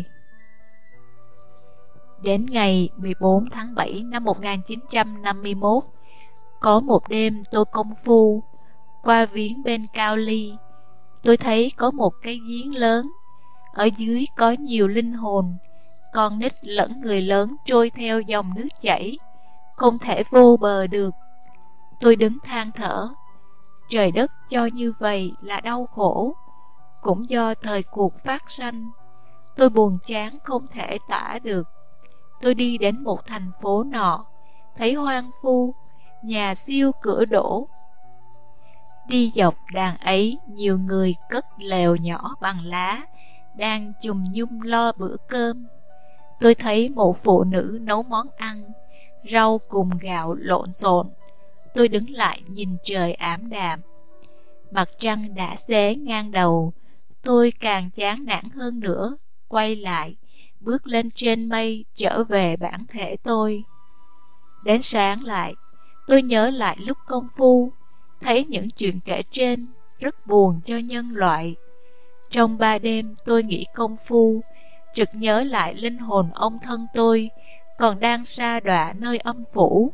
Đến ngày 14 tháng 7 năm 1951, có một đêm tôi công phu, qua viếng bên Cao Ly, tôi thấy có một cái giếng lớn. Ở dưới có nhiều linh hồn, con nít lẫn người lớn trôi theo dòng nước chảy, không thể vô bờ được. Tôi đứng than thở, trời đất cho như vậy là đau khổ, cũng do thời cuộc phát sanh. Tôi buồn chán không thể tả được. Tôi đi đến một thành phố nọ, thấy hoang vu, nhà siêu cửa đổ. Đi dọc đàn ấy, nhiều người cất lều nhỏ bằng lá, đang chùm nhum lo bữa cơm. Tôi thấy một phụ nữ nấu món ăn, rau cùng gạo lộn xộn. Tôi đứng lại nhìn trời ảm đạm. Mặt trăng đã xế ngang đầu. Tôi càng chán nản hơn nữa, quay lại, bước lên trên mây trở về bản thể tôi. Đến sáng lại, tôi nhớ lại lúc công phu, thấy những chuyện kể trên rất buồn cho nhân loại. Trong 3 đêm tôi nghĩ công phu, trực nhớ lại linh hồn ông thân tôi còn đang sa đọa nơi âm phủ.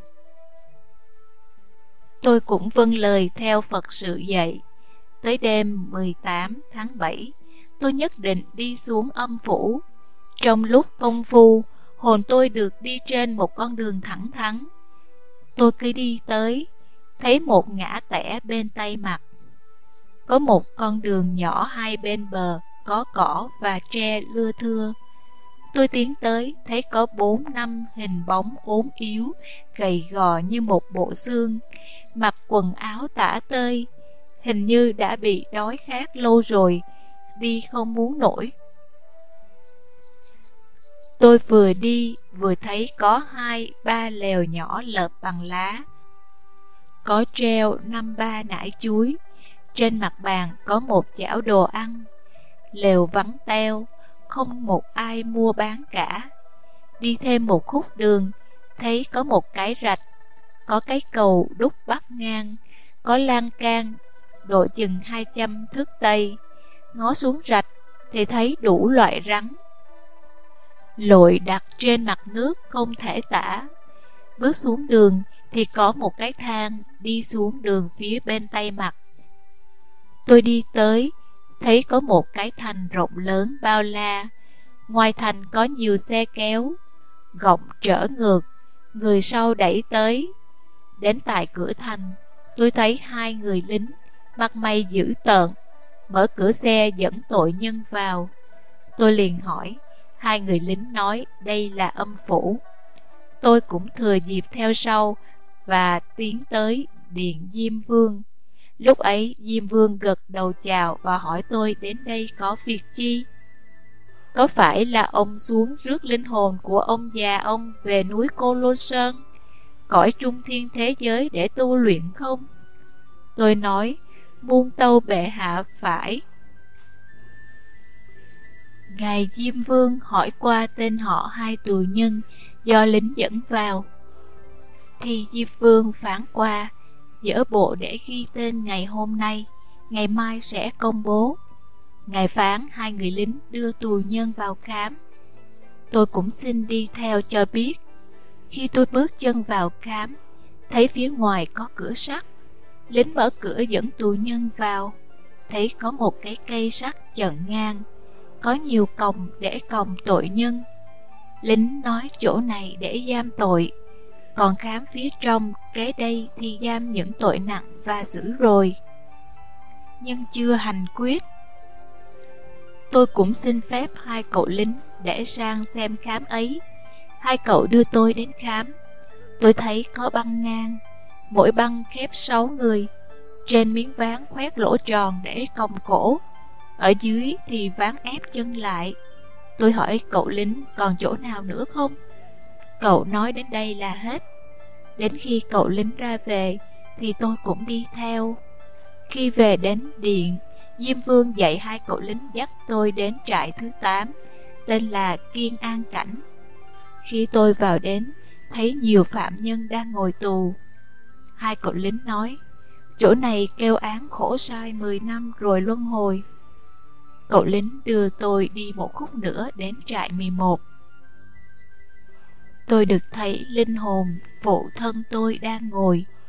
Tôi cũng vâng lời theo Phật sự dạy. Tới đêm 18 tháng 7, tôi nhất định đi xuống âm phủ. Trong lúc công phu, hồn tôi được đi trên một con đường thẳng thắn. Tôi cứ đi tới, thấy một ngã tẻ bên tay mặt. Có một con đường nhỏ hai bên bờ, có cỏ và tre lưa thưa. Tôi tiến tới, thấy có 4-5 hình bóng ốm yếu, gầy gò như một bộ xương, mặc quần áo tả tơi, hình như đã bị đói khát lâu rồi, đi không muốn nổi. Tôi vừa đi vừa thấy có 2-3 lều nhỏ lợp bằng lá, có treo 5-3 nải chuối. Trên mặt bàn có một chảo đồ ăn. Lều vắng teo, không một ai mua bán cả. Đi thêm một khúc đường, thấy có một cái rạch, có cái cầu đúc bắc ngang, có lan can độ chừng 200 thước tây. Ngó xuống rạch thì thấy đủ loại rắn lội đặt trên mặt nước không thể tả. Bước xuống đường thì có một cái thang đi xuống đường phía bên tay mặt. Tôi đi tới, thấy có một cái thành rộng lớn bao la. Ngoài thành có nhiều xe kéo, gọng trở ngược, người sau đẩy tới. Đến tại cửa thành, tôi thấy 2 người lính, mặt mày dữ tợn, mở cửa xe dẫn tội nhân vào. Tôi liền hỏi, 2 người lính nói đây là âm phủ. Tôi cũng thừa dịp theo sau và tiến tới điện Diêm Vương. Lúc ấy Diêm Vương gật đầu chào và hỏi tôi đến đây có việc chi. Có phải là ông xuống rước linh hồn của ông già ông về núi Cô Lôn Sơn, cõi trung thiên thế giới để tu luyện không? Tôi nói, muôn tâu bệ hạ phải. Ngài Diêm Vương hỏi qua tên họ 2 tù nhân do lính dẫn vào, thì Diêm Vương phán qua, dỡ bộ để ghi tên ngày hôm nay, ngày mai sẽ công bố. Ngài phán 2 người lính đưa tù nhân vào khám. Tôi cũng xin đi theo cho biết. Khi tôi bước chân vào khám, thấy phía ngoài có cửa sắt. Lính mở cửa dẫn tù nhân vào, thấy có một cái cây sắt chận ngang, có nhiều còng để còng tội nhân. Lính nói chỗ này để giam tội, còn khám phía trong kế đây thì giam những tội nặng và dữ rồi, nhưng chưa hành quyết. Tôi cũng xin phép 2 cậu lính để sang xem khám ấy. 2 cậu đưa tôi đến khám. Tôi thấy có băng ngang, mỗi băng khép 6 người. Trên miếng ván khoét lỗ tròn để còng cổ, ở dưới thì ván ép chân lại. Tôi hỏi cậu lính còn chỗ nào nữa không? Cậu nói đến đây là hết. Đến khi cậu lính ra về thì tôi cũng đi theo. Khi về đến điện, Diêm Vương dạy 2 cậu lính dắt tôi đến trại thứ 8, tên là Kiên An Cảnh. Khi tôi vào đến, thấy nhiều phạm nhân đang ngồi tù. 2 cậu lính nói, chỗ này kêu án khổ sai 10 năm rồi luân hồi. Cậu lính đưa tôi đi một khúc nữa đến trại 11. Tôi được thấy linh hồn phụ thân tôi đang ngồi.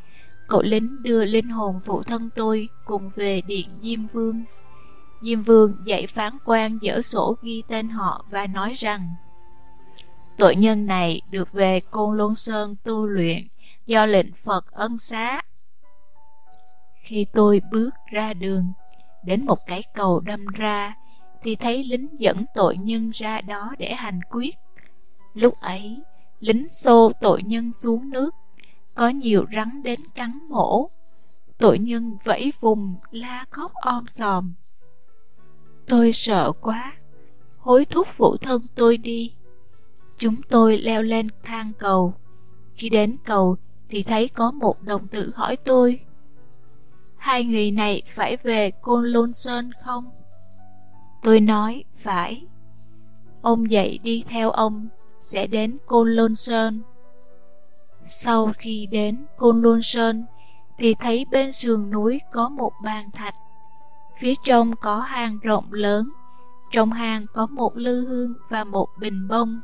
Cậu lính đưa linh hồn phụ thân tôi cùng về điện Diêm Vương. Diêm Vương dạy phán quan dỡ sổ ghi tên họ và nói rằng tội nhân này được về Côn Lôn Sơn tu luyện do lệnh Phật ân xá. Khi tôi bước ra đường, đến một cái cầu đâm ra, thì thấy lính dẫn tội nhân ra đó để hành quyết. Lúc ấy, lính xô tội nhân xuống nước, có nhiều rắn đến cắn mổ. Tội nhân vẫy vùng la khóc om sòm. Tôi sợ quá, hối thúc phụ thân tôi đi. Chúng tôi leo lên thang cầu. Khi đến cầu thì thấy có một đồng tử hỏi tôi: hai người này phải về Côn Lôn Sơn không? Tôi nói phải. Ông dạy đi theo ông sẽ đến Côn Lôn Sơn. Sau khi đến Côn Lôn Sơn thì thấy bên sườn núi có một bàn thạch. Phía trong có hang rộng lớn. Trong hang có một lư hương và một bình bông.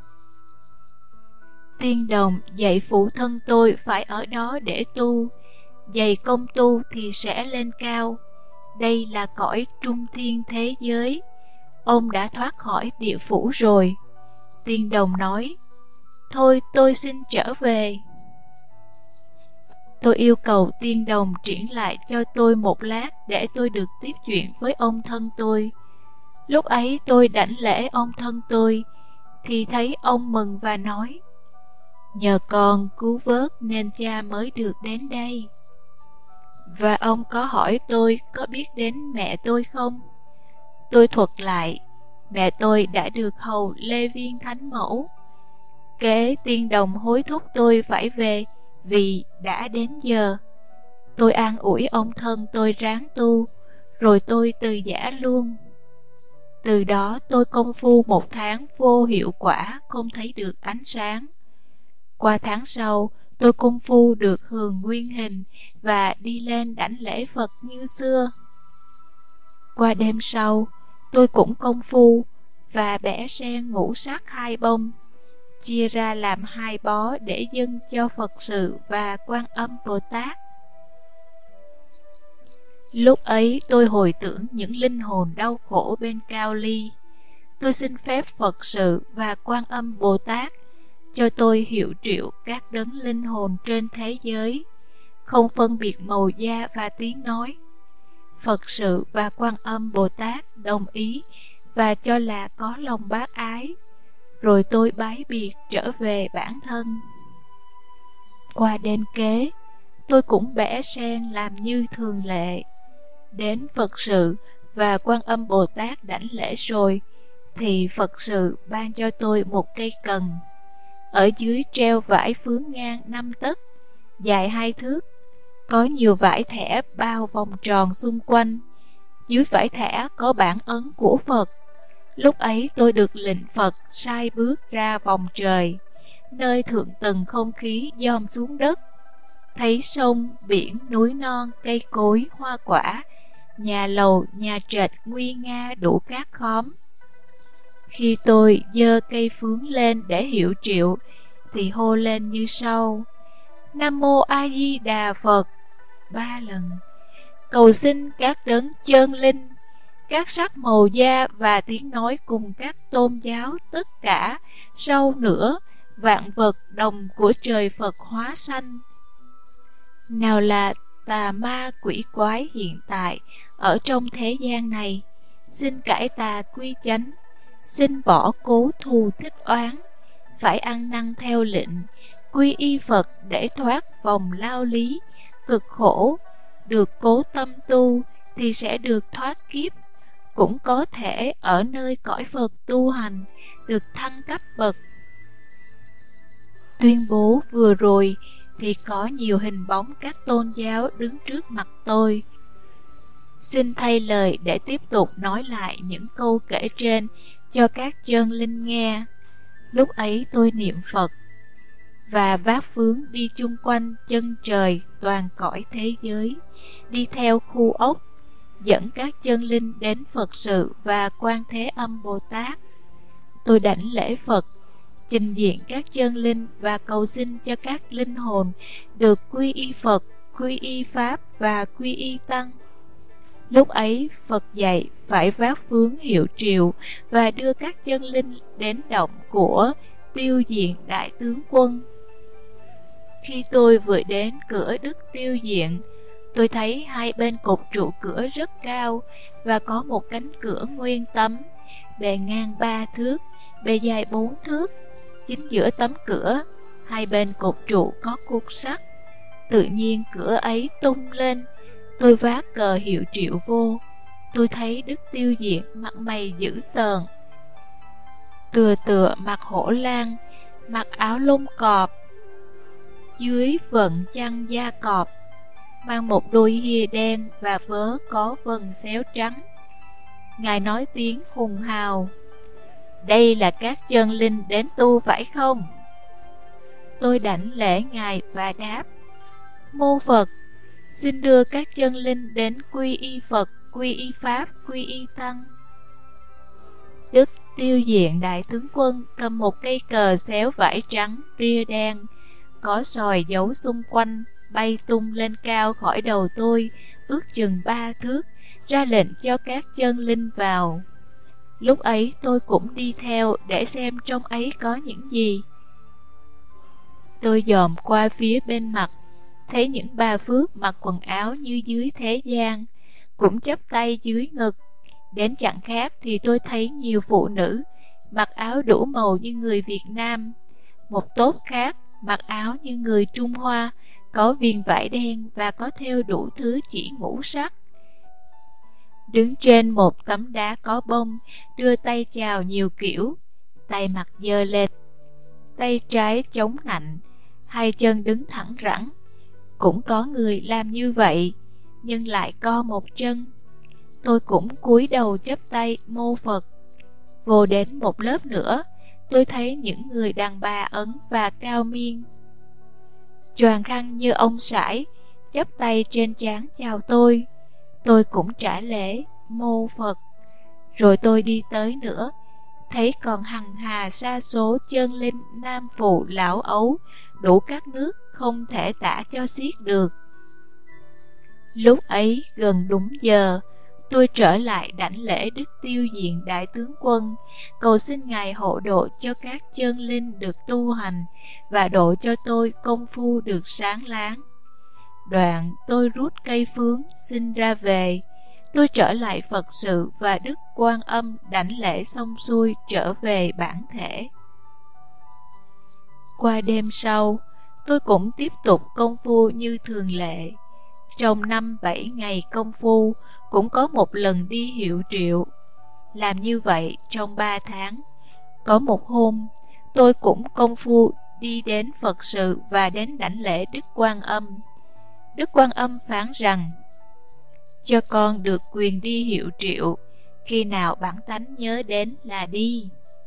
Tiên đồng dạy phụ thân tôi phải ở đó để tu. Dày công tu thì sẽ lên cao. Đây là cõi trung thiên thế giới. Ông đã thoát khỏi địa phủ rồi. Tiên đồng nói: thôi tôi xin trở về. Tôi yêu cầu tiên đồng triển lại cho tôi một lát để tôi được tiếp chuyện với ông thân tôi. Lúc ấy tôi đảnh lễ ông thân tôi thì thấy ông mừng và nói: nhờ con cứu vớt nên cha mới được đến đây. Và ông có hỏi tôi có biết đến mẹ tôi không? Tôi thuật lại, mẹ tôi đã được hầu Lê Viên Thánh Mẫu. Kế tiên đồng hối thúc tôi phải về vì đã đến giờ. Tôi an ủi ông thân tôi ráng tu, rồi tôi từ giã luôn. Từ đó tôi công phu 1 tháng vô hiệu quả, không thấy được ánh sáng. Qua tháng sau, tôi công phu được hường nguyên hình và đi lên đảnh lễ Phật như xưa. Qua đêm sau, tôi cũng công phu và bẻ sen ngũ sắc 2 bông, chia ra làm 2 bó để dâng cho Phật sự và Quan Âm Bồ Tát. Lúc ấy tôi hồi tưởng những linh hồn đau khổ bên Cao Ly. Tôi xin phép Phật sự và Quan Âm Bồ Tát cho tôi hiệu triệu các đấng linh hồn trên thế giới, không phân biệt màu da và tiếng nói. Phật sự và Quan Âm Bồ Tát đồng ý và cho là có lòng bác ái. Rồi tôi bái biệt trở về bản thân. Qua đêm kế, tôi cũng bẻ sen làm như thường lệ. Đến Phật sự và Quan Âm Bồ Tát đảnh lễ rồi, thì Phật sự ban cho tôi một cây cần. Ở dưới treo vải phướng ngang 5 tấc, dài 2 thước. Có nhiều vải thẻ bao vòng tròn xung quanh. Dưới vải thẻ có bản ấn của Phật. Lúc ấy tôi được lệnh Phật sai bước ra vòng trời, nơi thượng tầng không khí dòm xuống đất. Thấy sông, biển, núi non, cây cối, hoa quả, nhà lầu, nhà trệt nguy nga đủ các khóm. Khi tôi giơ cây phướng lên để hiệu triệu thì hô lên như sau: Nam Mô A Di Đà Phật 3 lần. Cầu xin các đấng chân linh, các sắc màu da và tiếng nói cùng các tôn giáo tất cả sau nữa vạn vật đồng của trời Phật hóa sanh. Nào là tà ma quỷ quái hiện tại ở trong thế gian này, xin cải tà quy chánh, xin bỏ cố thù thích oán, phải ăn năn theo lệnh, quy y Phật để thoát vòng lao lý, cực khổ, được cố tâm tu thì sẽ được thoát kiếp, cũng có thể ở nơi cõi Phật tu hành, được thăng cấp bậc. Tuyên bố vừa rồi thì có nhiều hình bóng các tôn giáo đứng trước mặt tôi. Xin thay lời để tiếp tục nói lại những câu kể trên cho các chân linh nghe. Lúc ấy tôi niệm Phật và vác phướng đi chung quanh chân trời toàn cõi thế giới, đi theo khu ốc, dẫn các chân linh đến Phật sự và Quan Thế Âm Bồ Tát. Tôi đảnh lễ Phật, trình diện các chân linh và cầu xin cho các linh hồn được quy y Phật quy y Pháp và quy y Tăng. Lúc ấy Phật dạy phải vác phướng hiệu triệu và đưa các chân linh đến động của Tiêu Diện Đại Tướng Quân. Khi tôi vừa đến cửa Đức Tiêu Diện, tôi thấy hai bên cột trụ cửa rất cao và có một cánh cửa nguyên tấm, bề ngang 3 thước, bề dài 4 thước. Chính giữa tấm cửa, hai bên cột trụ có cột sắt. Tự nhiên cửa ấy tung lên, tôi vác cờ hiệu triệu vô. Tôi thấy Đức Tiêu Diện mặt mày dữ tợn, tựa mặt hổ lang, mặc áo lông cọp, dưới vận chăn da cọp, mang một đôi hia đen và vớ có vân xéo trắng. Ngài nói tiếng hùng hào: "Đây là các chân linh đến tu phải không?" Tôi đảnh lễ Ngài và đáp: "Mô Phật, xin đưa các chân linh đến quy y Phật, quy y Pháp, quy y Tăng." Đức Tiêu Diện Đại Tướng Quân cầm một cây cờ xéo vải trắng ria đen, có sòi dấu xung quanh, bay tung lên cao khỏi đầu tôi, ước chừng 3 thước, ra lệnh cho các chân linh vào. Lúc ấy tôi cũng đi theo để xem trong ấy có những gì. Tôi dòm qua phía bên mặt, thấy những bà phước mặc quần áo như dưới thế gian, cũng chắp tay dưới ngực. Đến chặng khác thì tôi thấy nhiều phụ nữ mặc áo đủ màu như người Việt Nam, một tốp khác mặc áo như người Trung Hoa, có viền vải đen và có thêu đủ thứ chỉ ngũ sắc. Đứng trên một tấm đá có bông, đưa tay chào nhiều kiểu, tay mặt giơ lên, tay trái chống nạnh, hai chân đứng thẳng rẳng. Cũng có người làm như vậy, nhưng lại co một chân. Tôi cũng cúi đầu chắp tay mô Phật. Vô đến một lớp nữa, tôi thấy những người đàn bà Ấn và cao miên, choàng khăn như ông sải, chắp tay trên trán chào tôi. Tôi cũng trả lễ mô Phật. Rồi tôi đi tới nữa, thấy còn hằng hà sa số chân linh nam phụ lão ấu, đủ các nước, không thể tả cho xiết được. Lúc ấy gần đúng giờ, tôi trở lại đảnh lễ Đức Tiêu Diện Đại Tướng Quân, cầu xin Ngài hộ độ cho các chân linh được tu hành và độ cho tôi công phu được sáng láng. Đoạn tôi rút cây phướng xin ra về. Tôi trở lại Phật sự và Đức Quan Âm đảnh lễ xong xuôi trở về bản thể. Qua đêm sau, tôi cũng tiếp tục công phu như thường lệ. Trong 5-7 ngày công phu, cũng có một lần đi hiệu triệu. Làm như vậy trong 3 tháng. Có một hôm, tôi cũng công phu đi đến Phật sự và đến đảnh lễ Đức Quan Âm. Đức Quan Âm phán rằng: "Cho con được quyền đi hiệu triệu, khi nào bản tánh nhớ đến là đi."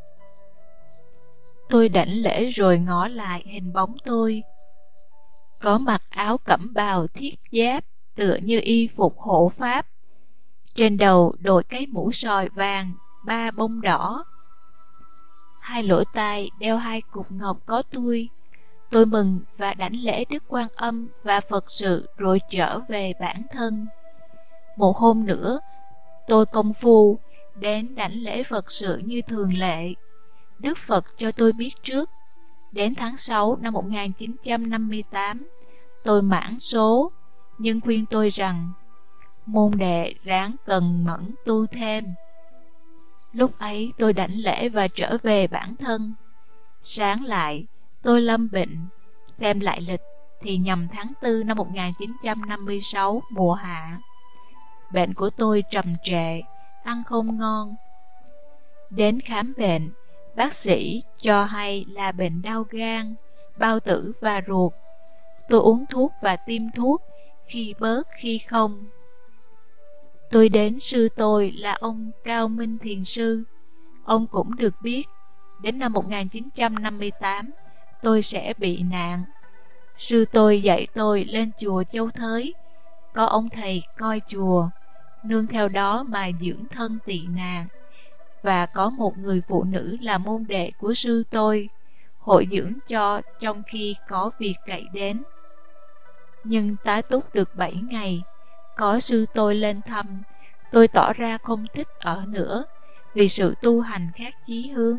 Tôi đảnh lễ rồi ngó lại hình bóng tôi. Có mặc áo cẩm bào thiết giáp, tựa như y phục hộ pháp. Trên đầu đội cái mũ sòi vàng 3 bông đỏ. Hai lỗ tai đeo 2 cục ngọc có tui. Tôi mừng và đảnh lễ Đức Quan Âm và Phật sự rồi trở về bản thân. Một hôm nữa, tôi công phu đến đảnh lễ Phật sự như thường lệ. Đức Phật cho tôi biết trước, đến tháng 6 năm 1958, tôi mãn số, nhưng khuyên tôi rằng môn đệ ráng cần mẫn tu thêm. Lúc ấy tôi đảnh lễ và trở về bản thân. Sáng lại, tôi lâm bệnh. Xem lại lịch thì nhằm tháng 4 năm 1956 mùa hạ. Bệnh của tôi trầm trệ, ăn không ngon. Đến khám bệnh, bác sĩ cho hay là bệnh đau gan, bao tử và ruột. Tôi uống thuốc và tiêm thuốc, khi bớt khi không. Tôi đến sư tôi là ông Cao Minh Thiền Sư. Ông cũng được biết, đến năm 1958, tôi sẽ bị nạn. Sư tôi dạy tôi lên chùa Châu Thới, có ông thầy coi chùa, nương theo đó mà dưỡng thân tị nạn. Và có một người phụ nữ là môn đệ của sư tôi, hội dưỡng cho trong khi có việc cậy đến. Nhưng tá túc được 7 ngày, có sư tôi lên thăm. Tôi tỏ ra không thích ở nữa, vì sự tu hành khác chí hướng.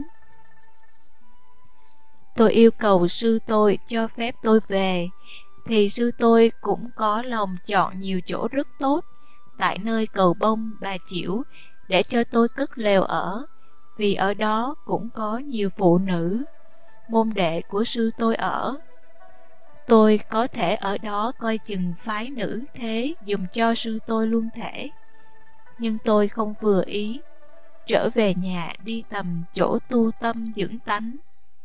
Tôi yêu cầu sư tôi cho phép tôi về, thì sư tôi cũng có lòng chọn nhiều chỗ rất tốt tại nơi cầu Bông, Bà Chiểu để cho tôi cất lều ở, vì ở đó cũng có nhiều phụ nữ, môn đệ của sư tôi ở. Tôi có thể ở đó coi chừng phái nữ thế dùm cho sư tôi luôn thể. Nhưng tôi không vừa ý, trở về nhà đi tầm chỗ tu tâm dưỡng tánh.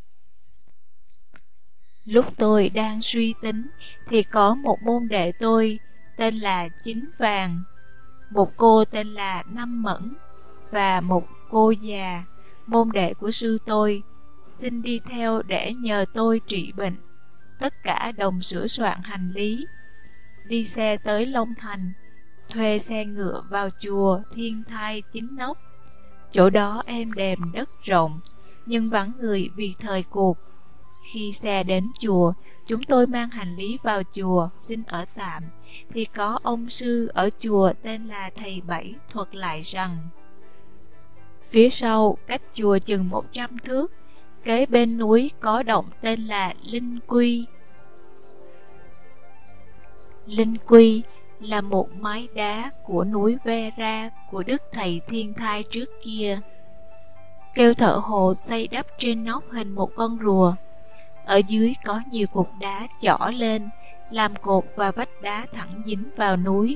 Lúc tôi đang suy tính thì có một môn đệ tôi tên là Chính Vàng, một cô tên là Năm Mẫn và một cô già, môn đệ của sư tôi, xin đi theo để nhờ tôi trị bệnh. Tất cả đồng sửa soạn hành lý, đi xe tới Long Thành, thuê xe ngựa vào chùa Thiên Thai Chính Nóc. Chỗ đó êm đềm đất rộng, nhưng vắng người vì thời cuộc. Khi xe đến chùa, chúng tôi mang hành lý vào chùa xin ở tạm, thì có ông sư ở chùa tên là Thầy Bảy thuật lại rằng: phía sau cách chùa chừng 100 thước, kế bên núi có động tên là Linh Quy. Linh Quy là một mái đá của núi Vera của Đức Thầy Thiên Thai trước kia. Kêu thợ hồ xây đắp trên nóc hình một con rùa. Ở dưới có nhiều cục đá chỏ lên, làm cột và vách đá thẳng dính vào núi.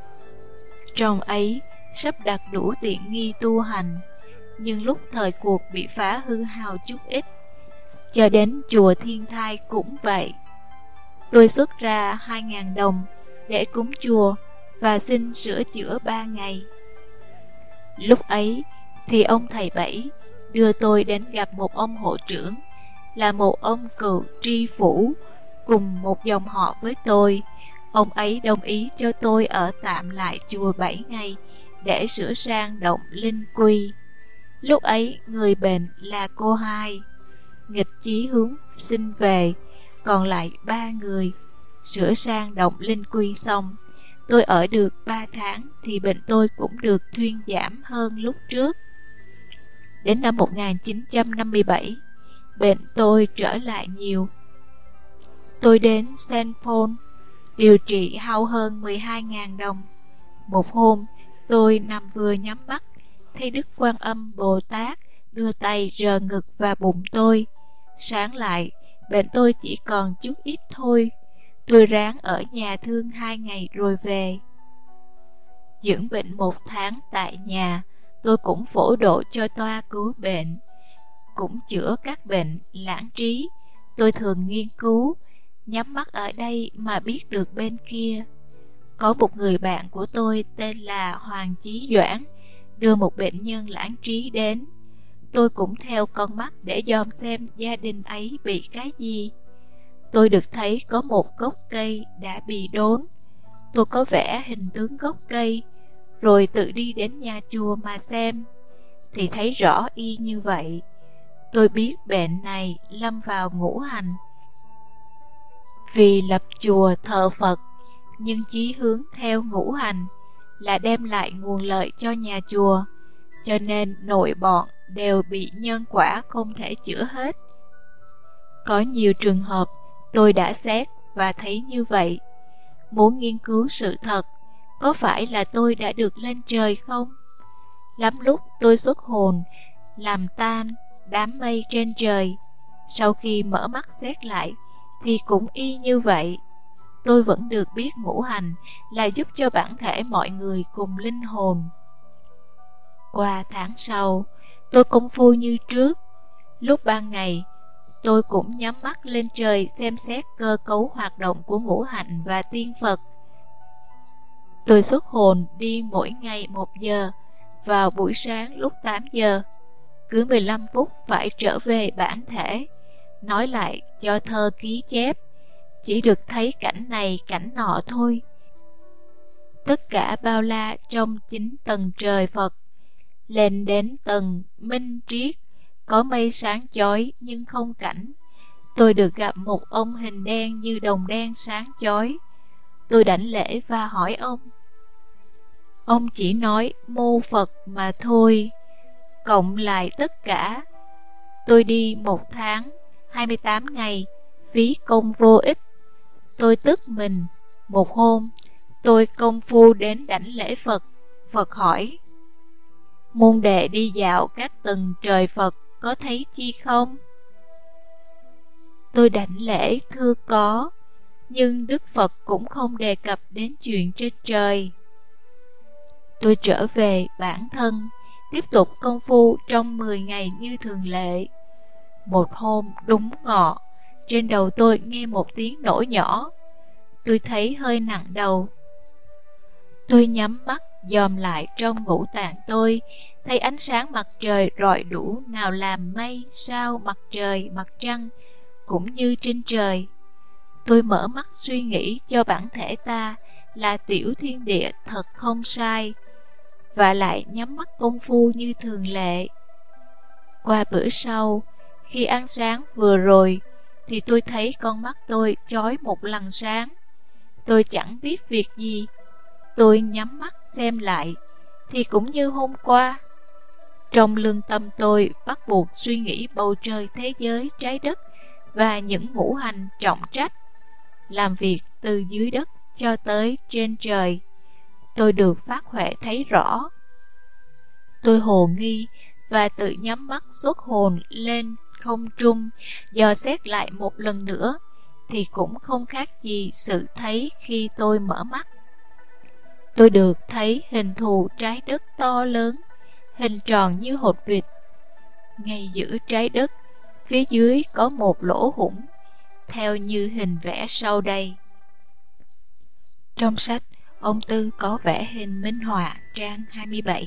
Trong ấy sắp đặt đủ tiện nghi tu hành, nhưng lúc thời cuộc bị phá hư hao chút ít. Cho đến chùa Thiên Thai cũng vậy. Tôi xuất ra 2.000 đồng để cúng chùa và xin sửa chữa 3 ngày. Lúc ấy thì ông Thầy Bảy đưa tôi đến gặp một ông hộ trưởng, là một ông cựu tri phủ cùng một dòng họ với tôi. Ông ấy đồng ý cho tôi ở tạm lại chùa 7 ngày để sửa sang động Linh Quy. Lúc ấy người bệnh là cô Hai, nghịch chí hướng xin về, còn lại 3 người. Sửa sang động Linh Quy xong, tôi ở được 3 tháng thì bệnh tôi cũng được thuyên giảm hơn lúc trước. Đến năm 1957, bệnh tôi trở lại nhiều. Tôi đến Saint Paul điều trị hao hơn 12.000 đồng. Một hôm tôi nằm vừa nhắm mắt, thấy Đức Quan Âm Bồ Tát đưa tay rờ ngực và bụng tôi. Sáng lại, bệnh tôi chỉ còn chút ít thôi. Tôi ráng ở nhà thương 2 ngày rồi về. Dưỡng bệnh 1 tháng tại nhà, tôi cũng phổ độ cho toa cứu bệnh, cũng chữa các bệnh lãng trí. Tôi thường nghiên cứu, nhắm mắt ở đây mà biết được bên kia. Có một người bạn của tôi tên là Hoàng Chí Doãn đưa một bệnh nhân lãng trí đến. Tôi cũng theo con mắt để dòm xem gia đình ấy bị cái gì. Tôi được thấy có một gốc cây đã bị đốn. Tôi có vẽ hình tướng gốc cây, rồi tự đi đến nhà chùa mà xem, thì thấy rõ y như vậy. Tôi biết bệnh này lâm vào ngũ hành. Vì lập chùa thờ Phật, nhưng chí hướng theo ngũ hành là đem lại nguồn lợi cho nhà chùa, cho nên nội bọn đều bị nhân quả không thể chữa hết. Có nhiều trường hợp tôi đã xét và thấy như vậy. Muốn nghiên cứu sự thật, có phải là tôi đã được lên trời không? Lắm lúc tôi xuất hồn, làm tan đám mây trên trời. Sau khi mở mắt xét lại, thì cũng y như vậy. Tôi vẫn được biết ngũ hành là giúp cho bản thể mọi người cùng linh hồn. Qua tháng sau, tôi công phu như trước. Lúc ban ngày, tôi cũng nhắm mắt lên trời xem xét cơ cấu hoạt động của ngũ hành và tiên Phật. Tôi xuất hồn đi mỗi ngày 1 giờ, vào buổi sáng lúc 8 giờ. Cứ 15 phút phải trở về bản thể, nói lại cho thơ ký chép, chỉ được thấy cảnh này cảnh nọ thôi. Tất cả bao la trong 9 tầng trời Phật, lên đến tầng minh triết, có mây sáng chói nhưng không cảnh. Tôi được gặp một ông hình đen như đồng đen sáng chói. Tôi đảnh lễ và hỏi ông. Ông chỉ nói mô Phật mà thôi. Cộng lại tất cả, tôi đi 1 tháng 28 ngày, phí công vô ích. Tôi tức mình. Một hôm, tôi công phu đến đảnh lễ Phật. Phật hỏi: môn đệ đi dạo các tầng trời Phật có thấy chi không? Tôi đảnh lễ thưa có, nhưng Đức Phật cũng không đề cập đến chuyện trên trời. Tôi trở về bản thân, tiếp tục công phu trong 10 ngày như thường lệ. Một hôm đúng ngọ, trên đầu tôi nghe một tiếng nổ nhỏ. Tôi thấy hơi nặng đầu. Tôi nhắm mắt dòm lại trong ngũ tạng tôi, thấy ánh sáng mặt trời rọi đủ nào làm mây, sao, mặt trời, mặt trăng, cũng như trên trời. Tôi mở mắt suy nghĩ cho bản thể ta là tiểu thiên địa thật không sai, và lại nhắm mắt công phu như thường lệ. Qua bữa sau, khi ăn sáng vừa rồi, thì tôi thấy con mắt tôi chói một lằn sáng. Tôi chẳng biết việc gì. Tôi nhắm mắt xem lại, thì cũng như hôm qua. Trong lương tâm tôi bắt buộc suy nghĩ bầu trời thế giới trái đất và những ngũ hành trọng trách, làm việc từ dưới đất cho tới trên trời. Tôi được phát huệ thấy rõ. Tôi hồ nghi và tự nhắm mắt xuất hồn lên không trung, dò xét lại một lần nữa, thì cũng không khác gì sự thấy khi tôi mở mắt. Tôi được thấy hình thù trái đất to lớn, hình tròn như hột vịt. Ngay giữa trái đất, phía dưới có một lỗ hủng, theo như hình vẽ sau đây. Trong sách, ông Tư có vẽ hình minh họa trang 27.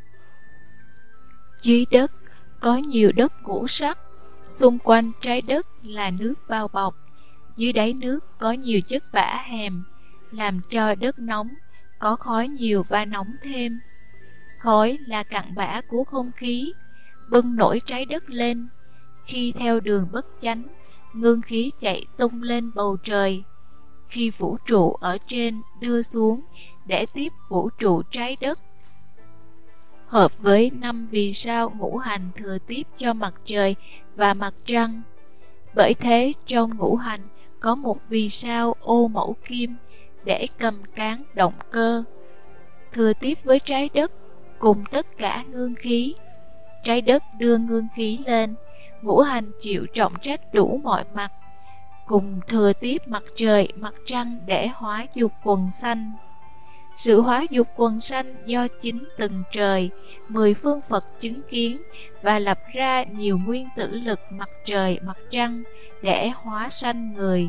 Dưới đất có nhiều đất ngũ sắc, xung quanh trái đất là nước bao bọc. Dưới đáy nước có nhiều chất bã hèm, làm cho đất nóng, có khói nhiều và nóng thêm. Khói là cặn bã của không khí, bưng nổi trái đất lên. Khi theo đường bất chánh, ngưng khí chạy tung lên bầu trời. Khi vũ trụ ở trên đưa xuống để tiếp vũ trụ trái đất, hợp với 5 vì sao ngũ hành thừa tiếp cho mặt trời và mặt trăng. Bởi thế trong ngũ hành có một vì sao ô mẫu kim để cầm cán động cơ, thừa tiếp với trái đất cùng tất cả ngưng khí. Trái đất đưa ngưng khí lên, ngũ hành chịu trọng trách đủ mọi mặt, cùng thừa tiếp mặt trời, mặt trăng để hóa dục quần sanh. Sự hóa dục quần sanh do chính từng trời, 10 phương Phật chứng kiến và lập ra nhiều nguyên tử lực mặt trời, mặt trăng để hóa sanh người.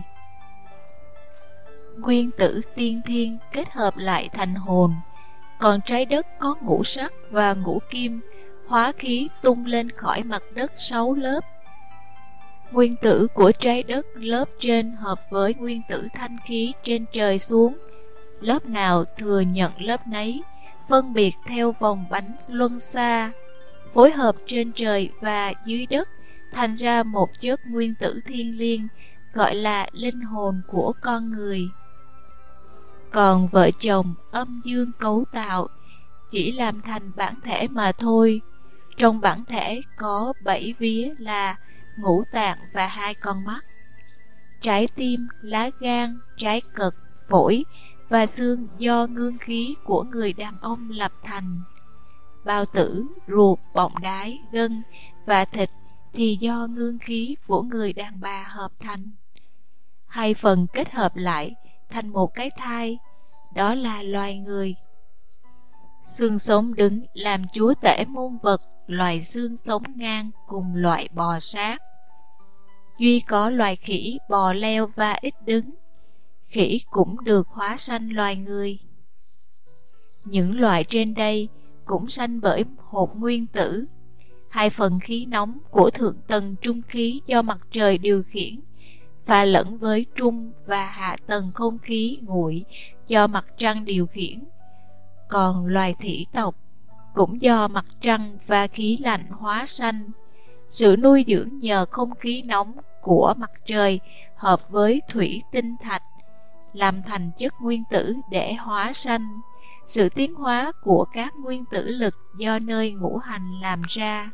Nguyên tử tiên thiên kết hợp lại thành hồn, còn trái đất có ngũ sắc và ngũ kim, hóa khí tung lên khỏi mặt đất 6 lớp. Nguyên tử của trái đất lớp trên hợp với nguyên tử thanh khí trên trời xuống. Lớp nào thừa nhận lớp nấy, phân biệt theo vòng bánh luân xa, phối hợp trên trời và dưới đất, thành ra một chất nguyên tử thiêng liêng, gọi là linh hồn của con người. Còn vợ chồng âm dương cấu tạo chỉ làm thành bản thể mà thôi. Trong bản thể có 7 vía là ngũ tạng và 2 con mắt, trái tim, lá gan, trái cật, phổi và xương do ngưng khí của người đàn ông lập thành. Bao tử, ruột, bọng đái, gân và thịt thì do ngưng khí của người đàn bà hợp thành. 2 phần kết hợp lại thành một cái thai, đó là loài người. Xương sống đứng làm chúa tể muôn vật, loài xương sống ngang cùng loại bò sát. Duy có loài khỉ, bò leo và ít đứng. Khỉ cũng được hóa sanh loài người. Những loài trên đây cũng sanh bởi hột nguyên tử. 2 phần khí nóng của thượng tầng trung khí do mặt trời điều khiển, pha lẫn với trung và hạ tầng không khí nguội do mặt trăng điều khiển. Còn loài thủy tộc cũng do mặt trăng và khí lạnh hóa sanh. Sự nuôi dưỡng nhờ không khí nóng của mặt trời hợp với thủy tinh thạch, làm thành chất nguyên tử để hóa sanh, sự tiến hóa của các nguyên tử lực do nơi ngũ hành làm ra.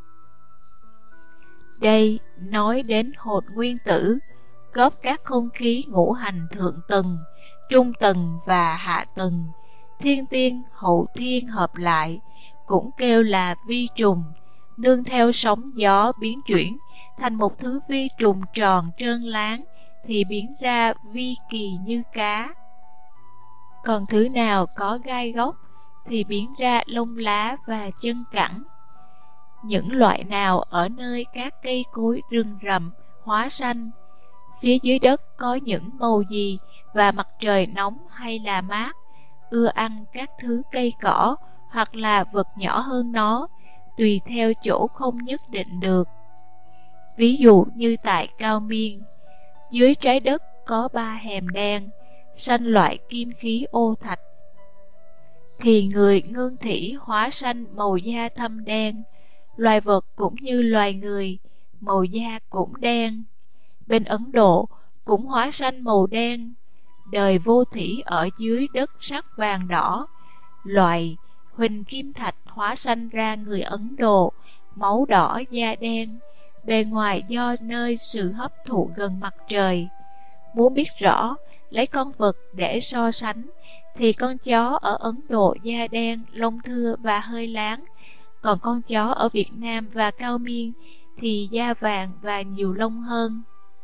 Đây nói đến hột nguyên tử, góp các không khí ngũ hành thượng tầng, trung tầng và hạ tầng, thiên tiên hậu thiên hợp lại, cũng kêu là vi trùng, nương theo sóng gió biến chuyển thành một thứ vi trùng tròn trơn láng, thì biến ra vi kỳ như cá. Còn thứ nào có gai góc thì biến ra lông lá và chân cẳng. Những loại nào ở nơi các cây cối rừng rậm hóa sanh, phía dưới đất có những màu gì và mặt trời nóng hay là mát, ưa ăn các thứ cây cỏ hoặc là vật nhỏ hơn nó, tùy theo chỗ không nhất định được. Ví dụ như tại Cao Miên, dưới trái đất có 3 hẻm đen, sanh loại kim khí ô thạch, thì người ngưng thủy hóa sanh màu da thâm đen, loài vật cũng như loài người, màu da cũng đen. Bên Ấn Độ cũng hóa sanh màu đen, đời vô thủy ở dưới đất sắc vàng đỏ, loài huỳnh kim thạch hóa sanh ra người Ấn Độ, máu đỏ da đen, bề ngoài do nơi sự hấp thụ gần mặt trời. Muốn biết rõ, lấy con vật để so sánh, thì con chó ở Ấn Độ da đen, lông thưa và hơi láng, còn con chó ở Việt Nam và Cao Miên thì da vàng và nhiều lông hơn.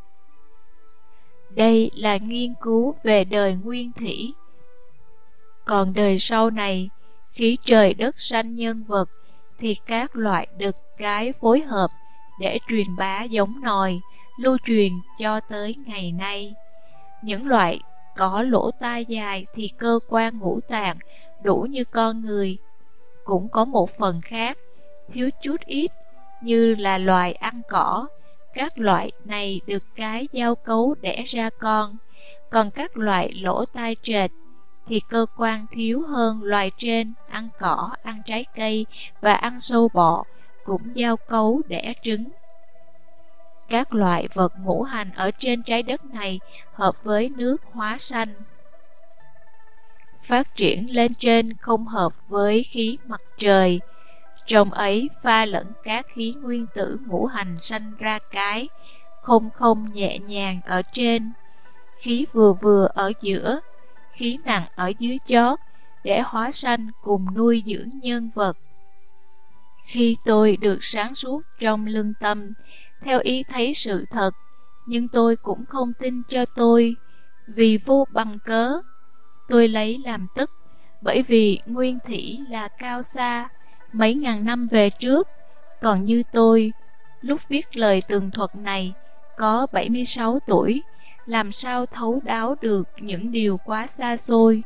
Đây là nghiên cứu về đời nguyên thủy. Còn đời sau này, khi trời đất sanh nhân vật, thì các loại đực cái phối hợp để truyền bá giống nòi, lưu truyền cho tới ngày nay. Những loại có lỗ tai dài thì cơ quan ngũ tạng đủ như con người, cũng có một phần khác, thiếu chút ít, như là loài ăn cỏ. Các loại này được cái giao cấu đẻ ra con, còn các loại lỗ tai trệt thì cơ quan thiếu hơn loài trên, ăn cỏ, ăn trái cây và ăn sâu bọ, cũng giao cấu đẻ trứng. Các loại vật ngũ hành ở trên trái đất này hợp với nước hóa sanh, phát triển lên trên không hợp với khí mặt trời, trong ấy pha lẫn các khí nguyên tử ngũ hành sanh ra cái không không nhẹ nhàng ở trên, khí vừa vừa ở giữa, khí nặng ở dưới chót, để hóa sanh cùng nuôi dưỡng nhân vật. Khi tôi được sáng suốt trong lương tâm, theo ý thấy sự thật, nhưng tôi cũng không tin cho tôi, vì vô bằng cớ. Tôi lấy làm tức, bởi vì nguyên thủy là cao xa, mấy ngàn năm về trước, còn như tôi, lúc viết lời tường thuật này, có 76 tuổi, làm sao thấu đáo được những điều quá xa xôi.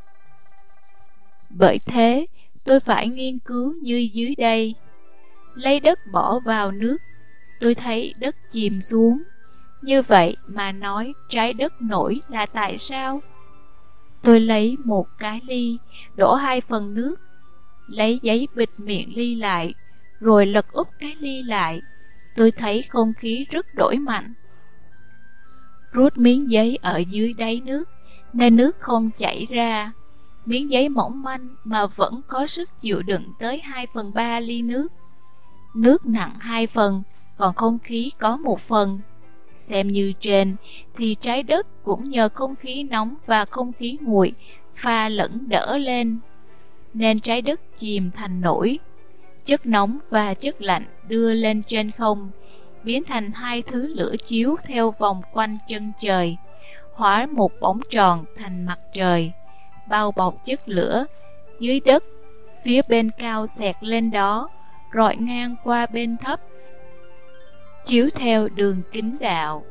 Bởi thế, tôi phải nghiên cứu như dưới đây. Lấy đất bỏ vào nước, tôi thấy đất chìm xuống. Như vậy mà nói trái đất nổi là tại sao? Tôi lấy một cái ly, đổ 2 phần nước, lấy giấy bịt miệng ly lại, rồi lật úp cái ly lại. Tôi thấy không khí rất đổi mạnh. Rút miếng giấy ở dưới đáy nước, nên nước không chảy ra. Miếng giấy mỏng manh mà vẫn có sức chịu đựng tới 2/3 ly nước. Nước nặng 2 phần, còn không khí có 1 phần. Xem như trên, thì trái đất cũng nhờ không khí nóng và không khí nguội pha lẫn đỡ lên, nên trái đất chìm thành nổi. Chất nóng và chất lạnh đưa lên trên không, biến thành 2 thứ lửa chiếu theo vòng quanh chân trời, hóa một bóng tròn thành mặt trời, bao bọc chất lửa. Dưới đất, phía bên cao xẹt lên đó, rọi ngang qua bên thấp, chiếu theo đường kính đạo.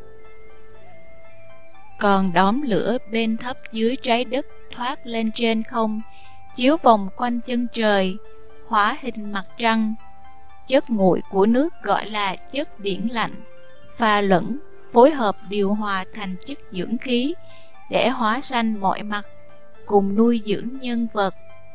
Còn đốm lửa bên thấp dưới trái đất thoát lên trên không, chiếu vòng quanh chân trời, hóa hình mặt trăng. Chất nguội của nước gọi là chất điển lạnh, pha lẫn, phối hợp điều hòa thành chất dưỡng khí, để hóa sanh mọi mặt, cùng nuôi dưỡng nhân vật.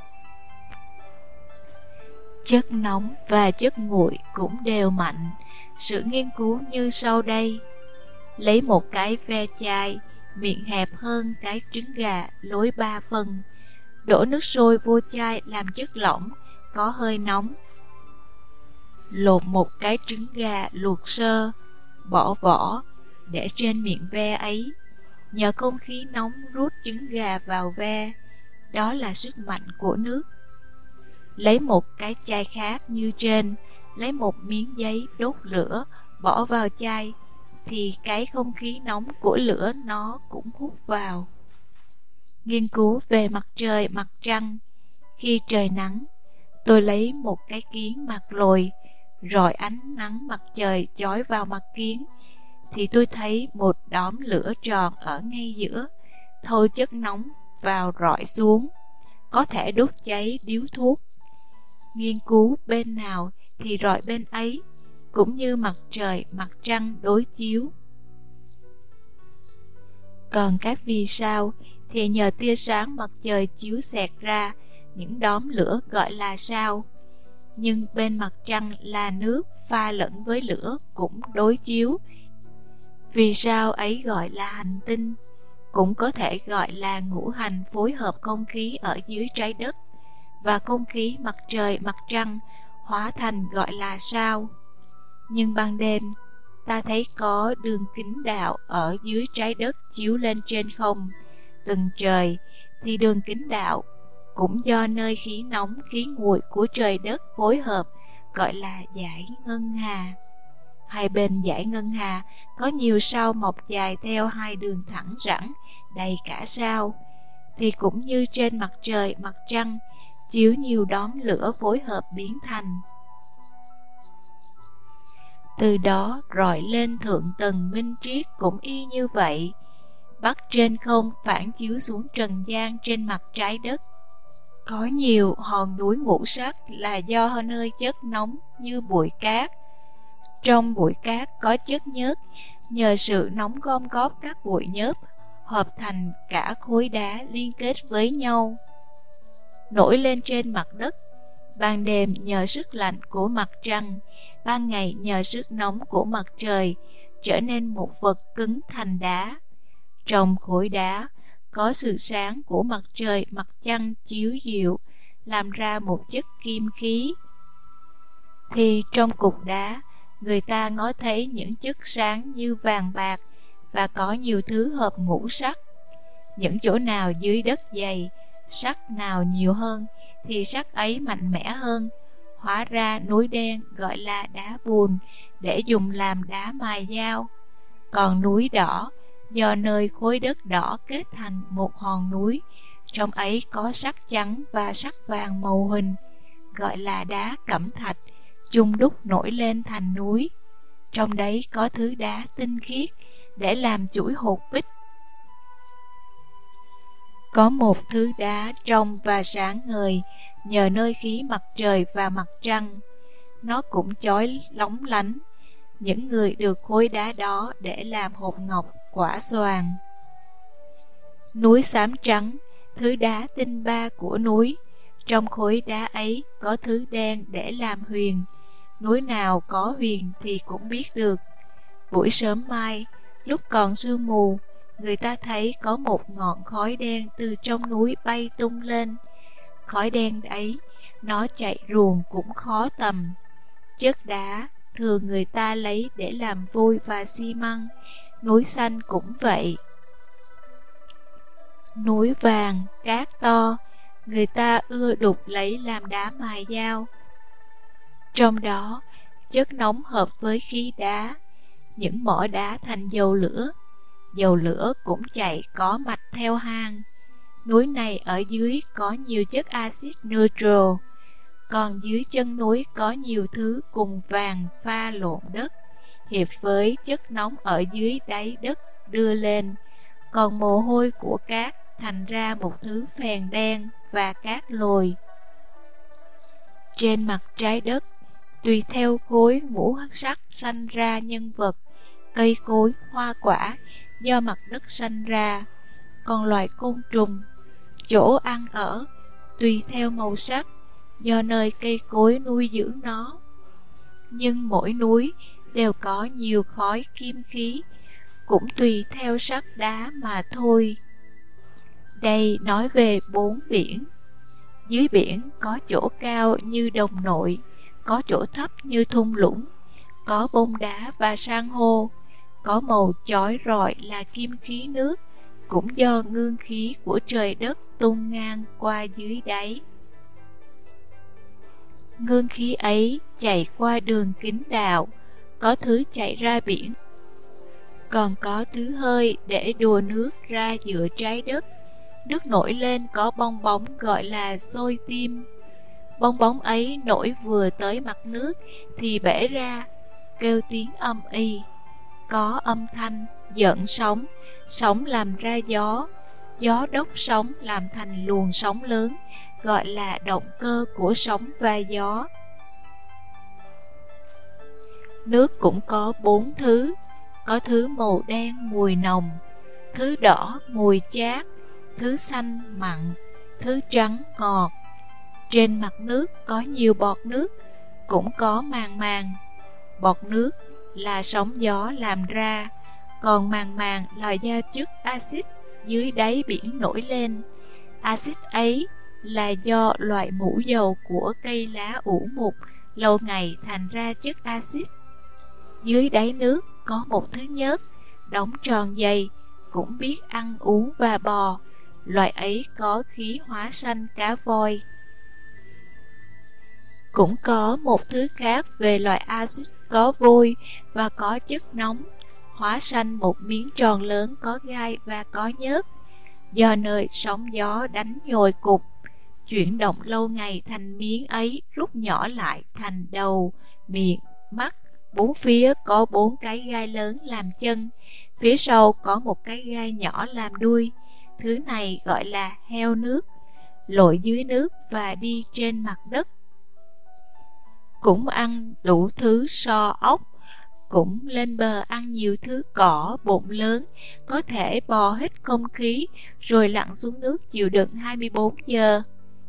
Chất nóng và chất nguội cũng đều mạnh. Sự nghiên cứu như sau đây. Lấy một cái ve chai, miệng hẹp hơn cái trứng gà lối 3 phần. Đổ nước sôi vô chai làm chất lỏng, có hơi nóng. Lột một cái trứng gà luộc sơ, bỏ vỏ, để trên miệng ve ấy. Nhờ không khí nóng rút trứng gà vào ve, đó là sức mạnh của nước. Lấy một cái chai khác như trên, lấy một miếng giấy đốt lửa, bỏ vào chai, thì cái không khí nóng của lửa nó cũng hút vào. Nghiên cứu về mặt trời, mặt trăng. Khi trời nắng, tôi lấy một cái kiến mặt lồi, rọi ánh nắng mặt trời chói vào mặt kiến, thì tôi thấy một đốm lửa tròn ở ngay giữa, thôi chất nóng vào rọi xuống, có thể đốt cháy điếu thuốc. Nghiên cứu bên nào thì rọi bên ấy, cũng như mặt trời, mặt trăng đối chiếu. Còn các vì sao thì nhờ tia sáng mặt trời chiếu xẹt ra những đốm lửa gọi là sao. Nhưng bên mặt trăng là nước pha lẫn với lửa cũng đối chiếu. Vì sao ấy gọi là hành tinh, cũng có thể gọi là ngũ hành phối hợp không khí ở dưới trái đất, và không khí mặt trời, mặt trăng hóa thành gọi là sao. Nhưng ban đêm, ta thấy có đường kính đạo ở dưới trái đất chiếu lên trên không, từng trời, thì đường kính đạo cũng do nơi khí nóng, khí nguội của trời đất phối hợp, gọi là dải ngân hà. Hai bên dải ngân hà có nhiều sao mọc dài theo hai đường thẳng rẳng, đầy cả sao, thì cũng như trên mặt trời, mặt trăng, chiếu nhiều đốm lửa phối hợp biến thành. Từ đó rọi lên thượng tầng minh triết cũng y như vậy, bắc trên không phản chiếu xuống trần gian trên mặt trái đất. Có nhiều hòn núi ngũ sắc là do nơi chất nóng như bụi cát. Trong bụi cát có chất nhớt, nhờ sự nóng gom góp các bụi nhớt hợp thành cả khối đá liên kết với nhau, nổi lên trên mặt đất. Ban đêm nhờ sức lạnh của mặt trăng, ban ngày nhờ sức nóng của mặt trời, trở nên một vật cứng thành đá. Trong khối đá có sự sáng của mặt trời, mặt trăng chiếu dịu, làm ra một chất kim khí. Thì trong cục đá, người ta ngó thấy những chất sáng như vàng bạc, và có nhiều thứ hợp ngũ sắc. Những chỗ nào dưới đất dày, sắc nào nhiều hơn, thì sắc ấy mạnh mẽ hơn. Hóa ra núi đen gọi là đá bùn, để dùng làm đá mài dao. Còn núi đỏ, do nơi khối đất đỏ kết thành một hòn núi, trong ấy có sắc trắng và sắc vàng màu huỳnh, gọi là đá cẩm thạch, chung đúc nổi lên thành núi. Trong đấy có thứ đá tinh khiết để làm chuỗi hột bích. Có một thứ đá trong và sáng ngời, nhờ nơi khí mặt trời và mặt trăng, nó cũng chói lóng lánh. Những người được khối đá đó để làm hột ngọc, quả xoàn. Núi xám trắng, thứ đá tinh ba của núi, trong khối đá ấy có thứ đen để làm huyền. Núi nào có huyền thì cũng biết được. Buổi sớm mai, lúc còn sương mù, người ta thấy có một ngọn khói đen từ trong núi bay tung lên. Khói đen ấy, nó chạy ruồng cũng khó tầm. Chất đá thường người ta lấy để làm vôi và xi măng. Núi xanh cũng vậy. Núi vàng, cát to, người ta ưa đục lấy làm đá mài dao. Trong đó, chất nóng hợp với khí đá, những mỏ đá thành dầu lửa. Dầu lửa cũng chạy có mạch theo hang. Núi này ở dưới có nhiều chất axit nitro, còn dưới chân núi có nhiều thứ cùng vàng pha lộn đất, hiệp với chất nóng ở dưới đáy đất đưa lên, còn mồ hôi của cát thành ra một thứ phèn đen và cát lồi. Trên mặt trái đất, tùy theo khối ngũ sắc sanh ra nhân vật, cây cối, hoa quả do mặt đất sanh ra. Còn loài côn trùng, chỗ ăn ở, tùy theo màu sắc, do nơi cây cối nuôi dưỡng nó. Nhưng mỗi núi đều có nhiều khói kim khí, cũng tùy theo sắc đá mà thôi. Đây nói về 4 biển. Dưới biển có chỗ cao như đồng nội, có chỗ thấp như thung lũng, có bông đá và san hô, có màu chói rọi là kim khí nước, cũng do ngưng khí của trời đất tung ngang qua dưới đáy. Ngưng khí ấy chạy qua đường kính đạo, có thứ chạy ra biển, còn có thứ hơi để đùa nước ra giữa trái đất. Nước nổi lên có bong bóng gọi là sôi tim. Bong bóng ấy nổi vừa tới mặt nước thì bể ra, kêu tiếng âm y, có âm thanh giận sóng, sóng làm ra gió, gió đốc sóng làm thành luồng sóng lớn, gọi là động cơ của sóng và gió. Nước cũng có 4 thứ, có thứ màu đen mùi nồng, thứ đỏ mùi chát, thứ xanh mặn, thứ trắng ngọt. Trên mặt nước có nhiều bọt nước, cũng có màng màng. Bọt nước là sóng gió làm ra, còn màng màng là do chất axit dưới đáy biển nổi lên. Axit ấy là do loại mủ dầu của cây lá ủ mục lâu ngày thành ra chất axit. Dưới đáy nước có một thứ nhớt, đóng tròn dày, cũng biết ăn uống và bò. Loại ấy có khí hóa sanh cá voi. Cũng có một thứ khác về loại axit có vôi và có chất nóng, hóa sanh một miếng tròn lớn có gai và có nhớt. Do nơi sóng gió đánh nhồi cục, chuyển động lâu ngày thành miếng ấy rút nhỏ lại thành đầu, miệng, mắt. 4 phía có 4 cái gai lớn làm chân, phía sau có một cái gai nhỏ làm đuôi. Thứ này gọi là heo nước, lội dưới nước và đi trên mặt đất. Cũng ăn đủ thứ so ốc, cũng lên bờ ăn nhiều thứ cỏ, bụng lớn, có thể bò hít không khí rồi lặn xuống nước chịu đựng 24 giờ.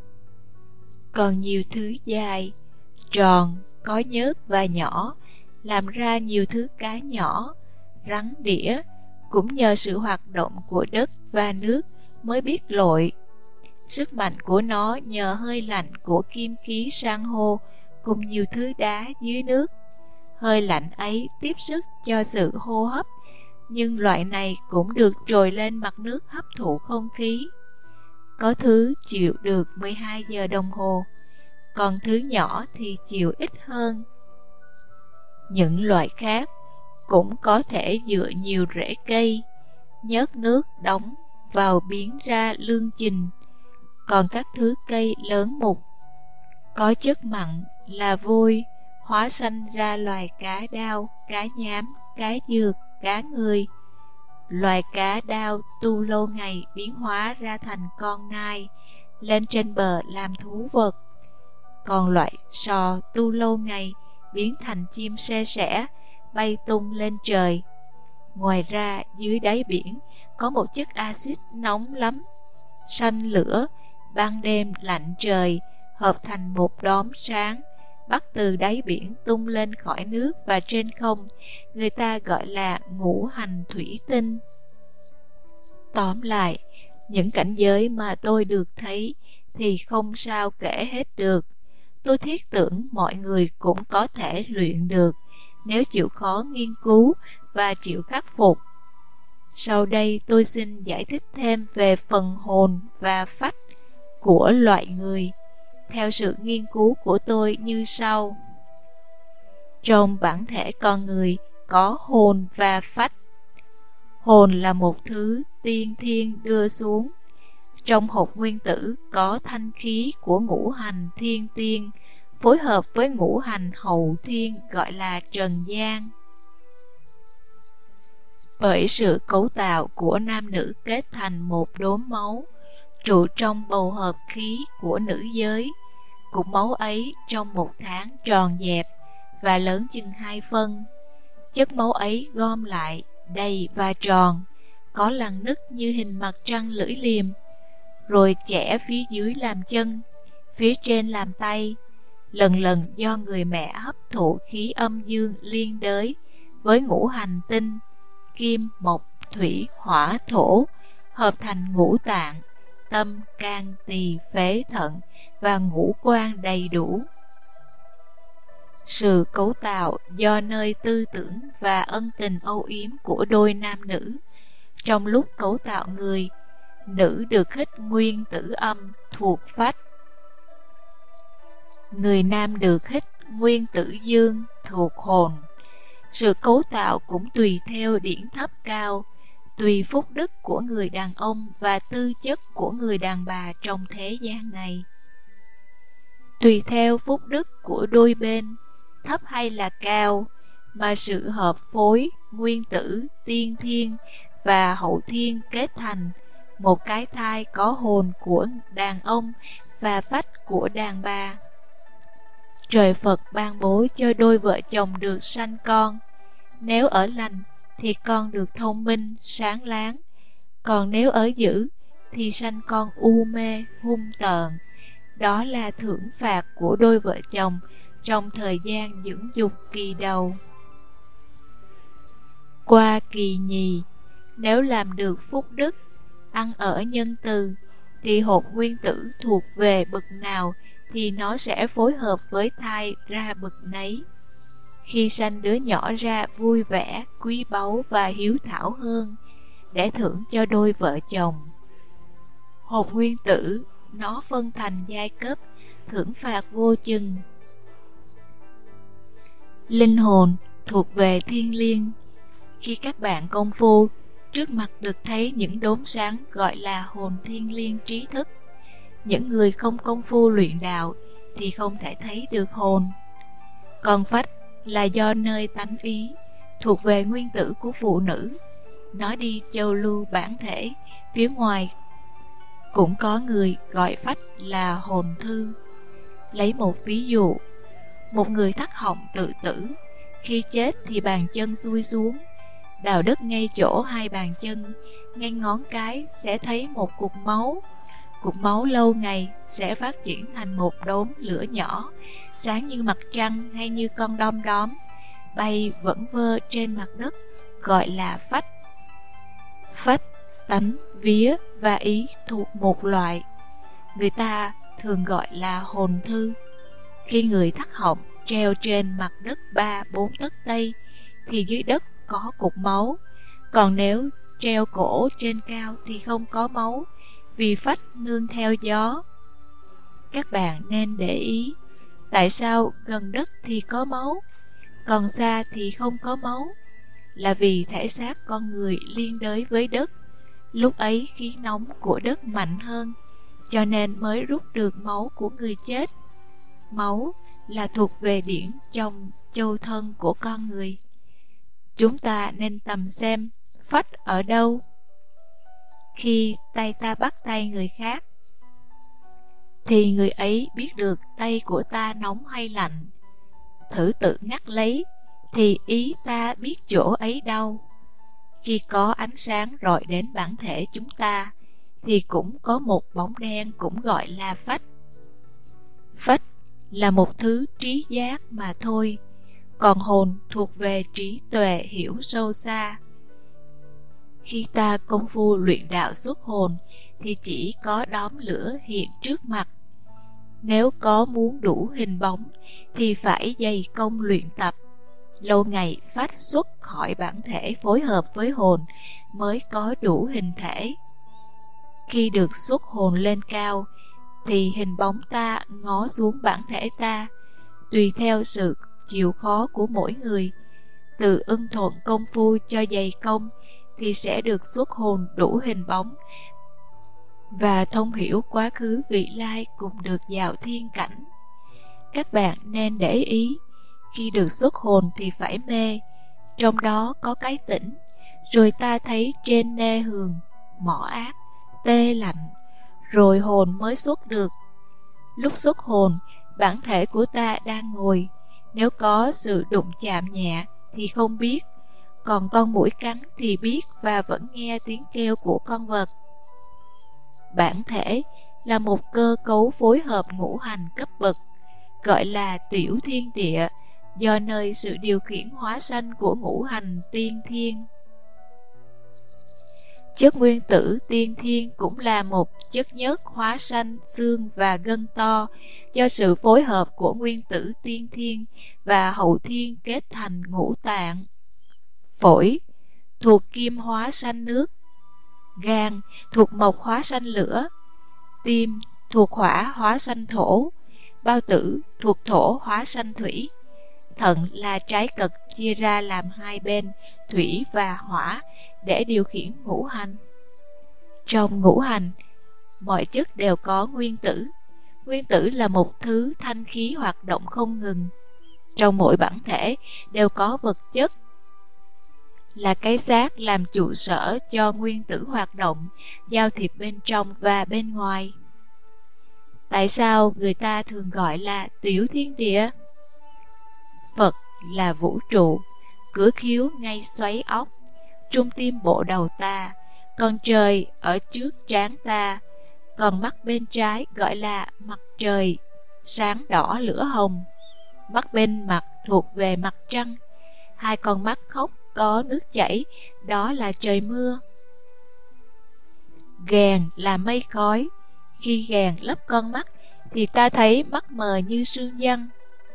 Còn nhiều thứ dài, tròn, có nhớt và nhỏ, làm ra nhiều thứ cá nhỏ, rắn đĩa, cũng nhờ sự hoạt động của đất và nước mới biết lội. Sức mạnh của nó nhờ hơi lạnh của kim khí san hô cùng nhiều thứ đá dưới nước. Hơi lạnh ấy tiếp sức cho sự hô hấp, nhưng loại này cũng được trồi lên mặt nước hấp thụ không khí. Có thứ chịu được 12 giờ đồng hồ, còn thứ nhỏ thì chịu ít hơn. Những loại khác cũng có thể dựa nhiều rễ cây, nhớt nước đóng vào biến ra lương chình. Còn các thứ cây lớn mục có chất mặn là vôi, hóa sanh ra loài cá đao, cá nhám, cá dược, cá người. Loài cá đao tu lâu ngày biến hóa ra thành con nai, lên trên bờ làm thú vật. Còn loại sò tu lâu ngày biến thành chim se sẻ, bay tung lên trời. Ngoài ra dưới đáy biển có một chất axit nóng lắm, sanh lửa, ban đêm lạnh trời, hợp thành một đốm sáng, bắt từ đáy biển tung lên khỏi nước và trên không, người ta gọi là ngũ hành thủy tinh. Tóm lại, những cảnh giới mà tôi được thấy thì không sao kể hết được. Tôi thiết tưởng mọi người cũng có thể luyện được nếu chịu khó nghiên cứu và chịu khắc phục. Sau đây tôi xin giải thích thêm về phần hồn và phách của loại người theo sự nghiên cứu của tôi như sau. Trong bản thể con người có hồn và phách. Hồn là một thứ tiên thiên đưa xuống. Trong hột nguyên tử có thanh khí của ngũ hành thiên tiên phối hợp với ngũ hành hậu thiên gọi là trần gian. Bởi sự cấu tạo của nam nữ kết thành một đốm máu trụ trong bầu hợp khí của nữ giới. Cục máu ấy trong một tháng tròn dẹp và lớn chừng 2 phân. Chất máu ấy gom lại đầy và tròn, có lằn nứt như hình mặt trăng lưỡi liềm, rồi chẻ phía dưới làm chân, phía trên làm tay. Lần lần do người mẹ hấp thụ khí âm dương liên đới với ngũ hành tinh, kim, mộc, thủy, hỏa, thổ hợp thành ngũ tạng, tâm, can, tỳ, phế, thận và ngũ quan đầy đủ. Sự cấu tạo do nơi tư tưởng và ân tình âu yếm của đôi nam nữ. Trong lúc cấu tạo người, nữ được hít nguyên tử âm thuộc phách, người nam được hít nguyên tử dương thuộc hồn. Sự cấu tạo cũng tùy theo điển thấp cao, tùy phúc đức của người đàn ông và tư chất của người đàn bà trong thế gian này. Tùy theo phúc đức của đôi bên, thấp hay là cao, mà sự hợp phối nguyên tử tiên thiên và hậu thiên kết thành một cái thai có hồn của đàn ông và phách của đàn bà. Trời Phật ban bố cho đôi vợ chồng được sanh con. Nếu ở lành thì con được thông minh, sáng láng. Còn nếu ở dữ thì sanh con u mê, hung tợn. Đó là thưởng phạt của đôi vợ chồng trong thời gian dưỡng dục kỳ đầu. Qua kỳ nhì, nếu làm được phúc đức, ăn ở nhân từ, thì hột nguyên tử thuộc về bậc nào thì nó sẽ phối hợp với thai ra bậc nấy. Khi sanh đứa nhỏ ra vui vẻ, quý báu và hiếu thảo hơn, để thưởng cho đôi vợ chồng. Hột nguyên tử nó phân thành giai cấp, thưởng phạt vô chừng. Linh hồn thuộc về thiên liêng. Khi các bạn công phu, trước mặt được thấy những đốm sáng gọi là hồn thiên liêng trí thức. Những người không công phu luyện đạo thì không thể thấy được hồn. Còn phách là do nơi tánh ý, thuộc về nguyên tử của phụ nữ. Nó đi châu lưu bản thể, phía ngoài cũng có người gọi phách là hồn thư. Lấy một ví dụ, một người thắt họng tự tử, khi chết thì bàn chân xuôi xuống, đào đất ngay chỗ hai bàn chân, ngay ngón cái sẽ thấy một cục máu. Cục máu lâu ngày sẽ phát triển thành một đốm lửa nhỏ, sáng như mặt trăng hay như con đom đóm, bay vẩn vơ trên mặt đất, gọi là phách. Phách, tánh, vía và ý thuộc một loại, người ta thường gọi là hồn thư. Khi người thắt họng treo trên mặt đất 3-4 tấc tây thì dưới đất có cục máu, còn nếu treo cổ trên cao thì không có máu, vì phách nương theo gió. Các bạn nên để ý, tại sao gần đất thì có máu, còn xa thì không có máu? Là vì thể xác con người liên đới với đất, lúc ấy khí nóng của đất mạnh hơn, cho nên mới rút được máu của người chết. Máu là thuộc về điển trong châu thân của con người. Chúng ta nên tầm xem phách ở đâu. Khi tay ta bắt tay người khác thì người ấy biết được tay của ta nóng hay lạnh. Thử tự ngắt lấy thì ý ta biết chỗ ấy đâu. Khi có ánh sáng rọi đến bản thể chúng ta thì cũng có một bóng đen, cũng gọi là phách. Phách là một thứ trí giác mà thôi, còn hồn thuộc về trí tuệ hiểu sâu xa. Khi ta công phu luyện đạo xuất hồn thì chỉ có đốm lửa hiện trước mặt. Nếu có muốn đủ hình bóng thì phải dày công luyện tập. Lâu ngày phát xuất khỏi bản thể phối hợp với hồn mới có đủ hình thể. Khi được xuất hồn lên cao thì hình bóng ta ngó xuống bản thể ta, tùy theo sự chịu khó của mỗi người. Từ ưng thuận công phu cho dày công thì sẽ được xuất hồn đủ hình bóng và thông hiểu quá khứ vị lai, cùng được vào thiên cảnh. Các bạn nên để ý, khi được xuất hồn thì phải mê, trong đó có cái tỉnh, rồi ta thấy trên nê hường, mỏ ác, tê lạnh, rồi hồn mới xuất được. Lúc xuất hồn, bản thể của ta đang ngồi, nếu có sự đụng chạm nhẹ thì không biết, còn con muỗi cắn thì biết và vẫn nghe tiếng kêu của con vật. Bản thể là một cơ cấu phối hợp ngũ hành cấp bậc, gọi là tiểu thiên địa, do nơi sự điều khiển hóa sanh của ngũ hành tiên thiên. Chất nguyên tử tiên thiên cũng là một chất nhất hóa sanh xương và gân to, do sự phối hợp của nguyên tử tiên thiên và hậu thiên kết thành ngũ tạng. Phổi thuộc kim hóa sanh nước, gan thuộc mộc hóa sanh lửa, tim thuộc hỏa hóa sanh thổ, bao tử thuộc thổ hóa sanh thủy. Thận là trái cật chia ra làm hai bên, thủy và hỏa, để điều khiển ngũ hành. Trong ngũ hành, mọi chất đều có nguyên tử. Nguyên tử là một thứ thanh khí hoạt động không ngừng. Trong mỗi bản thể đều có vật chất, là cái xác làm trụ sở cho nguyên tử hoạt động, giao thiệp bên trong và bên ngoài. Tại sao người ta thường gọi là tiểu thiên địa? Phật là vũ trụ, cửa khiếu ngay xoáy ốc, trung tim bộ đầu ta, còn trời ở trước trán ta, còn mắt bên trái gọi là mặt trời, sáng đỏ lửa hồng. Mắt bên mặt thuộc về mặt trăng, hai con mắt khóc có nước chảy, đó là trời mưa. Ghèn là mây khói, khi ghèn lấp con mắt thì ta thấy mắt mờ như sương giăng.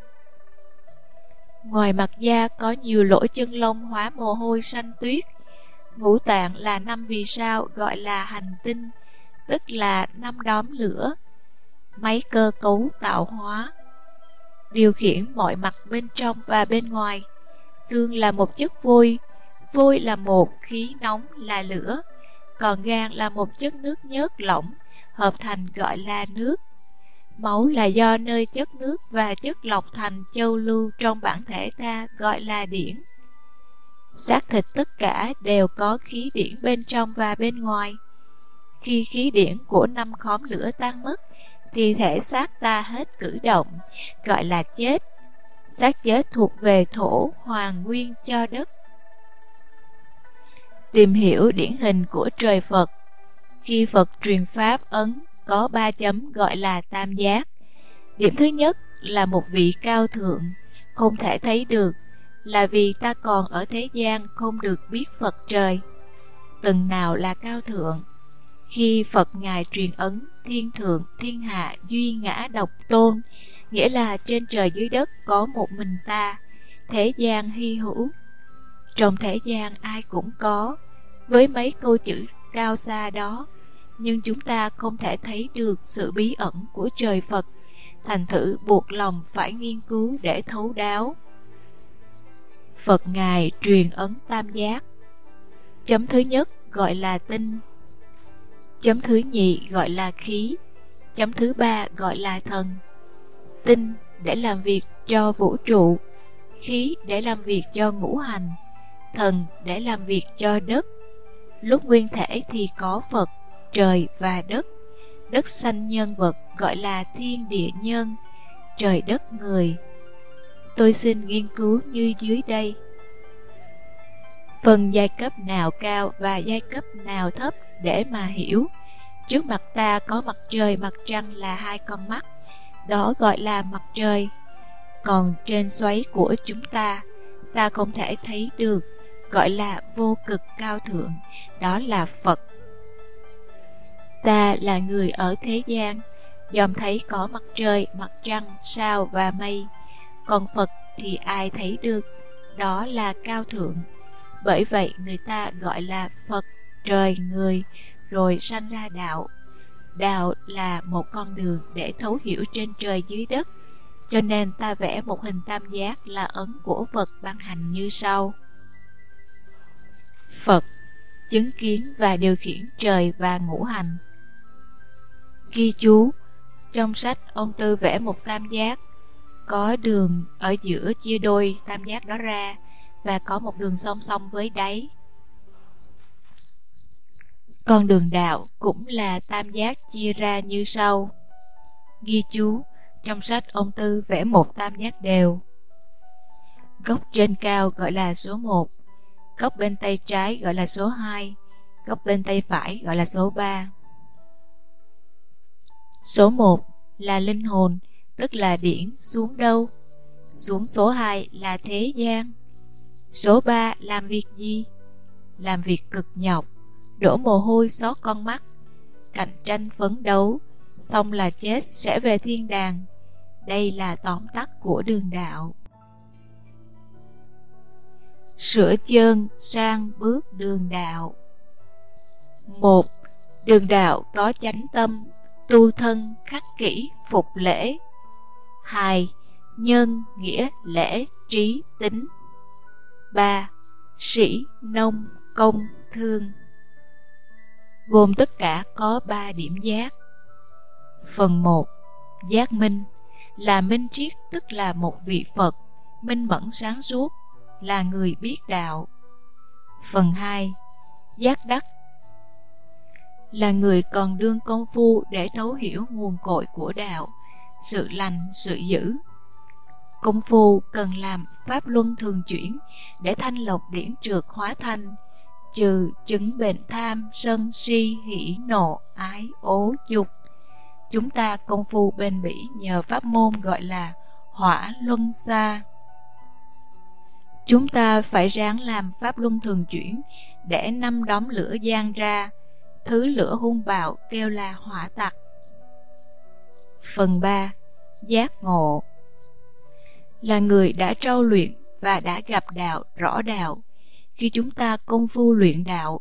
Ngoài mặt da có nhiều lỗ chân lông hóa mồ hôi xanh tuyết. Ngũ tạng là 5 vì sao gọi là hành tinh, tức là 5 đốm lửa, máy cơ cấu tạo hóa, điều khiển mọi mặt bên trong và bên ngoài. Xương là một chất vôi, vôi là một khí nóng là lửa, còn gan là một chất nước nhớt lỏng, hợp thành gọi là nước. Máu là do nơi chất nước và chất lọc thành châu lưu trong bản thể ta, gọi là điển. Xác thịt tất cả đều có khí điển bên trong và bên ngoài. Khi khí điển của 5 khóm lửa tan mất thì thể xác ta hết cử động, gọi là chết. Xác chết thuộc về thổ, hoàn nguyên cho đất. Tìm hiểu điển hình của trời Phật. Khi Phật truyền pháp ấn có 3 chấm gọi là tam giác. Điểm thứ nhất là một vị cao thượng, không thể thấy được, là vì ta còn ở thế gian không được biết Phật trời. Từng nào là cao thượng? Khi Phật Ngài truyền ấn thiên thượng thiên hạ duy ngã độc tôn, nghĩa là trên trời dưới đất có một mình ta, thế gian hy hữu. Trong thế gian ai cũng có, với mấy câu chữ cao xa đó, nhưng chúng ta không thể thấy được sự bí ẩn của trời Phật, thành thử buộc lòng phải nghiên cứu để thấu đáo. Phật Ngài truyền ấn tam giác. Chấm thứ nhất gọi là tinh, chấm thứ nhì gọi là khí, chấm thứ ba gọi là thần. Tinh để làm việc cho vũ trụ, khí để làm việc cho ngũ hành, thần để làm việc cho đất. Lúc nguyên thể thì có Phật, trời và đất. Đất sanh nhân vật gọi là thiên địa nhân, trời đất người. Tôi xin nghiên cứu như dưới đây. Phần giai cấp nào cao và giai cấp nào thấp để mà hiểu. Trước mặt ta có mặt trời mặt trăng là hai con mắt, đó gọi là mặt trời. Còn trên xoáy của chúng ta không thể thấy được, gọi là vô cực cao thượng, đó là Phật. Ta là người ở thế gian, dòm thấy có mặt trời, mặt trăng, sao và mây. Còn Phật thì ai thấy được, đó là cao thượng. Bởi vậy người ta gọi là Phật, trời, người, rồi sanh ra đạo. Đạo là một con đường để thấu hiểu trên trời dưới đất, cho nên ta vẽ một hình tam giác là ấn của Phật ban hành như sau. Phật chứng kiến và điều khiển trời và ngũ hành. Ghi chú, trong sách ông Tư vẽ một tam giác, có đường ở giữa chia đôi tam giác đó ra, và có một đường song song với đáy. Con đường đạo cũng là tam giác chia ra như sau. Ghi chú, trong sách ông Tư vẽ một tam giác đều. Góc trên cao gọi là số 1, góc bên tay trái gọi là số 2, góc bên tay phải gọi là số 3. Số 1 là linh hồn, tức là điển xuống đâu? Xuống số 2 là thế gian. Số 3 làm việc gì? Làm việc cực nhọc, đổ mồ hôi xót con mắt, cạnh tranh phấn đấu, xong là chết sẽ về thiên đàng. Đây là tóm tắt của đường đạo. Sửa chân sang bước đường đạo. 1. Đường đạo có chánh tâm, tu thân khắc kỷ phục lễ. 2. Nhân nghĩa lễ trí tính. 3. Sĩ nông công thương. Gồm tất cả có 3 điểm giác. Phần 1. Giác minh là minh triết, tức là một vị Phật minh mẫn sáng suốt, là người biết đạo. Phần 2. Giác đắc là người còn đương công phu để thấu hiểu nguồn cội của đạo, sự lành sự dữ. Công phu cần làm pháp luân thường chuyển để thanh lọc điển trượt hóa thanh, trừ chứng bệnh tham sân si hỉ nộ ái ố dục. Chúng ta công phu bền bỉ nhờ pháp môn gọi là hỏa luân xa. Chúng ta phải ráng làm pháp luân thường chuyển để 5 đốm lửa giăng ra, thứ lửa hung bạo kêu là hỏa tặc. Phần 3. Giác ngộ là người đã trau luyện và đã gặp đạo, rõ đạo. Khi chúng ta công phu luyện đạo,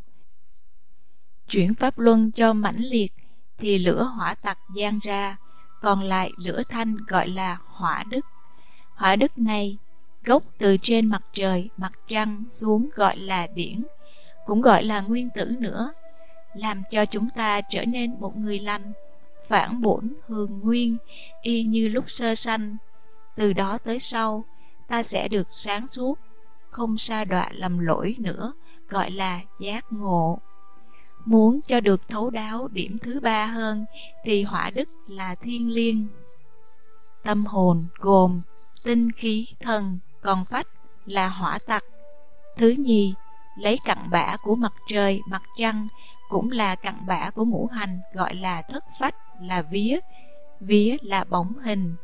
chuyển pháp luân cho mãnh liệt, thì lửa hỏa tặc giăng ra, còn lại lửa thanh gọi là hỏa đức. Hỏa đức này gốc từ trên mặt trời, mặt trăng xuống gọi là điển, cũng gọi là nguyên tử nữa, làm cho chúng ta trở nên một người lành, phản bổn hường nguyên, y như lúc sơ sanh. Từ đó tới sau, ta sẽ được sáng suốt, không sa đọa lầm lỗi nữa, gọi là giác ngộ. Muốn cho được thấu đáo điểm thứ 3 hơn thì hỏa đức là thiên liêng. Tâm hồn gồm tinh khí thần, còn phách là hỏa tặc. Thứ nhì, lấy cặn bã của mặt trời, mặt trăng, cũng là cặn bã của ngũ hành, gọi là thất phách, là vía. Vía là bóng hình.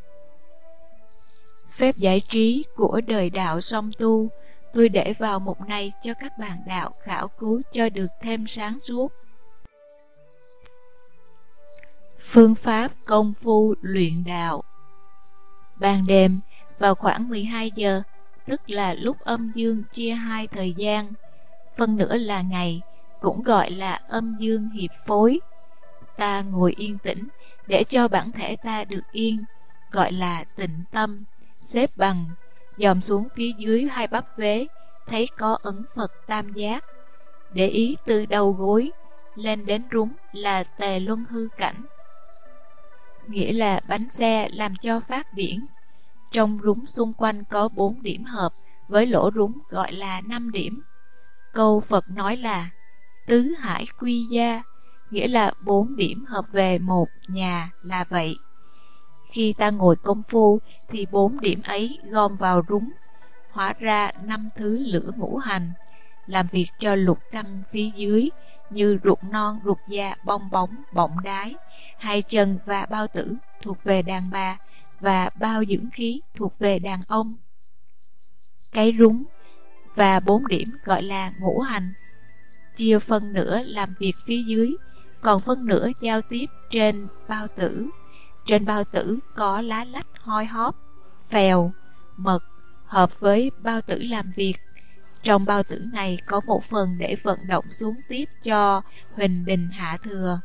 Phép giải trí của đời đạo song tu, tôi để vào mục này cho các bạn đạo khảo cứu cho được thêm sáng suốt. Phương pháp công phu luyện đạo. Ban đêm, vào khoảng 12 giờ, tức là lúc âm dương chia hai thời gian, phân nửa là ngày, cũng gọi là âm dương hiệp phối. Ta ngồi yên tĩnh để cho bản thể ta được yên, gọi là tịnh tâm, xếp bằng, dòm xuống phía dưới hai bắp vế, thấy có ấn Phật tam giác. Để ý từ đầu gối lên đến rúng là tề luân hư cảnh, nghĩa là bánh xe làm cho phát điển. Trong rúng xung quanh có 4 điểm hợp, với lỗ rúng gọi là 5 điểm. Câu Phật nói là tứ hải quy gia, nghĩa là 4 điểm hợp về một nhà là vậy. Khi ta ngồi công phu thì 4 điểm ấy gom vào rúng, hóa ra 5 thứ lửa ngũ hành, làm việc cho lục căn phía dưới như ruột non, ruột da, bong bóng, bọng đái, hai chân và bao tử thuộc về đàn bà, và bao dưỡng khí thuộc về đàn ông. Cái rúng và 4 điểm gọi là ngũ hành, chia phân nửa làm việc phía dưới, còn phân nửa giao tiếp trên bao tử. Trên bao tử có lá lách hoi hóp, phèo, mật hợp với bao tử làm việc. Trong bao tử này có một phần để vận động xuống tiếp cho huỳnh đình hạ thừa.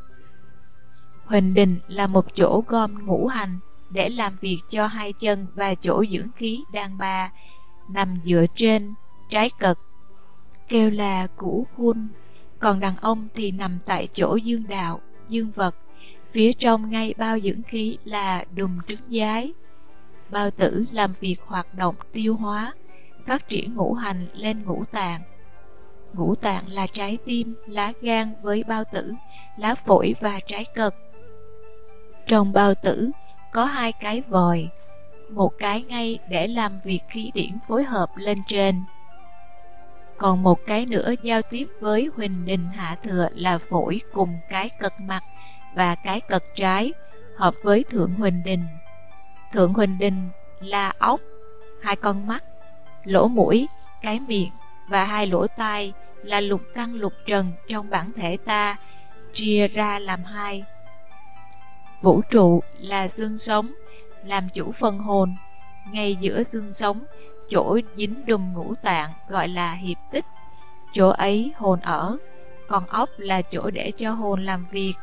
Huỳnh đình là một chỗ gom ngũ hành để làm việc cho hai chân và chỗ dưỡng khí đàn bà, nằm dựa trên trái cật, kêu là củ khuôn. Còn đàn ông thì nằm tại chỗ dương đạo, dương vật, phía trong ngay bao dưỡng khí là đùm trứng giái. Bao tử làm việc hoạt động tiêu hóa, phát triển ngũ hành lên ngũ tạng. Ngũ tạng là trái tim, lá gan với bao tử, lá phổi và trái cật. Trong bao tử có 2 cái vòi, một cái ngay để làm việc khí điển phối hợp lên trên, còn một cái nữa giao tiếp với huỳnh đình hạ thừa là phổi cùng cái cật mặt và cái cật trái, hợp với thượng huỳnh đình. Thượng huỳnh đình là ốc, 2 con mắt, lỗ mũi, cái miệng và 2 lỗ tai, là lục căn lục trần trong bản thể ta chia ra làm hai. Vũ trụ là xương sống, làm chủ phần hồn. Ngay giữa xương sống, chỗ dính đùm ngũ tạng gọi là hiệp tích, chỗ ấy hồn ở, còn óc là chỗ để cho hồn làm việc.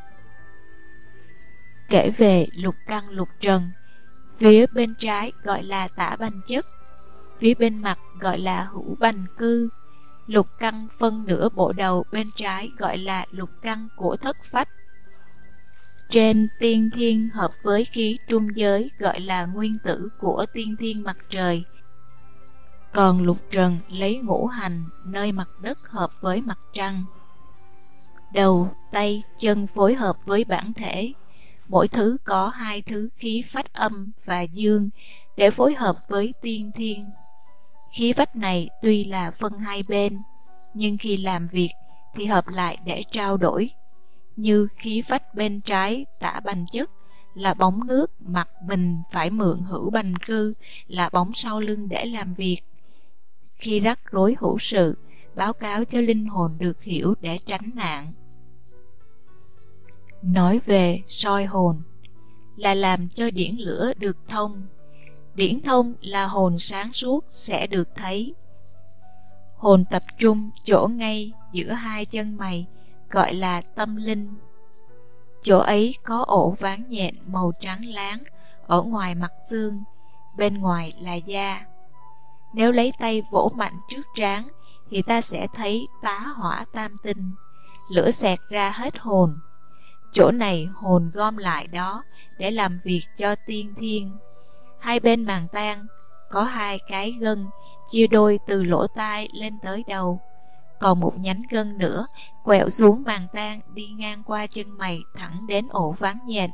Kể về lục căn lục trần, phía bên trái gọi là tả bành chất, phía bên mặt gọi là hữu bành cư. Lục căn phân nửa bộ đầu bên trái gọi là lục căn của thất phách. Trên tiên thiên hợp với khí trung giới gọi là nguyên tử của tiên thiên mặt trời. Còn lục trần lấy ngũ hành nơi mặt đất hợp với mặt trăng. Đầu, tay, chân phối hợp với bản thể. Mỗi thứ có hai thứ khí phách âm và dương để phối hợp với tiên thiên. Khí phách này tuy là phân hai bên, nhưng khi làm việc thì hợp lại để trao đổi. Như khí phách bên trái tả bành chất là bóng nước, mặt mình phải mượn hữu bành cư là bóng sau lưng để làm việc. Khi rắc rối hữu sự, báo cáo cho linh hồn được hiểu để tránh nạn. Nói về soi hồn là làm cho điển lửa được thông. Điển thông là hồn sáng suốt sẽ được thấy. Hồn tập trung chỗ ngay giữa hai chân mày gọi là tâm linh. Chỗ ấy có ổ ván nhện màu trắng láng ở ngoài mặt xương, bên ngoài là da. Nếu lấy tay vỗ mạnh trước trán thì ta sẽ thấy tá hỏa tam tinh, lửa xẹt ra hết hồn. Chỗ này hồn gom lại đó để làm việc cho tiên thiên. Hai bên màng tang có hai cái gân chia đôi từ lỗ tai lên tới đầu, còn một nhánh gân nữa quẹo xuống màng tang đi ngang qua chân mày thẳng đến ổ ván nhện.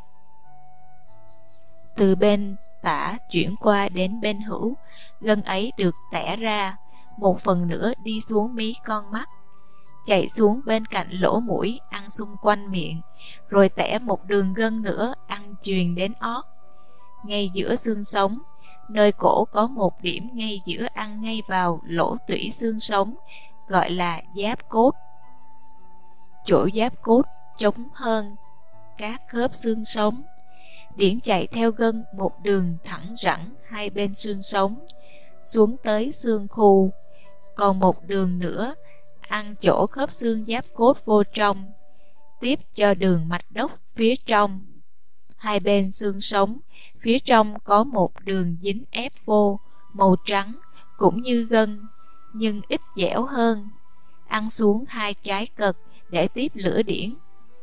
Từ bên tả chuyển qua đến bên hữu, gân ấy được tẻ ra, một phần nữa đi xuống mí con mắt, chạy xuống bên cạnh lỗ mũi ăn xung quanh miệng, rồi tẻ một đường gân nữa ăn truyền đến ót. Ngay giữa xương sống, nơi cổ có một điểm ngay giữa ăn ngay vào lỗ tủy xương sống gọi là giáp cốt. Chỗ giáp cốt trống hơn các khớp xương sống. Điển chạy theo gân một đường thẳng rẳng hai bên xương sống xuống tới xương khu, còn một đường nữa ăn chỗ khớp xương giáp cốt vô trong, tiếp cho đường mạch đốc phía trong. Hai bên xương sống phía trong có một đường dính ép vô màu trắng cũng như gân, nhưng ít dẻo hơn, ăn xuống hai trái cật để tiếp lửa điển.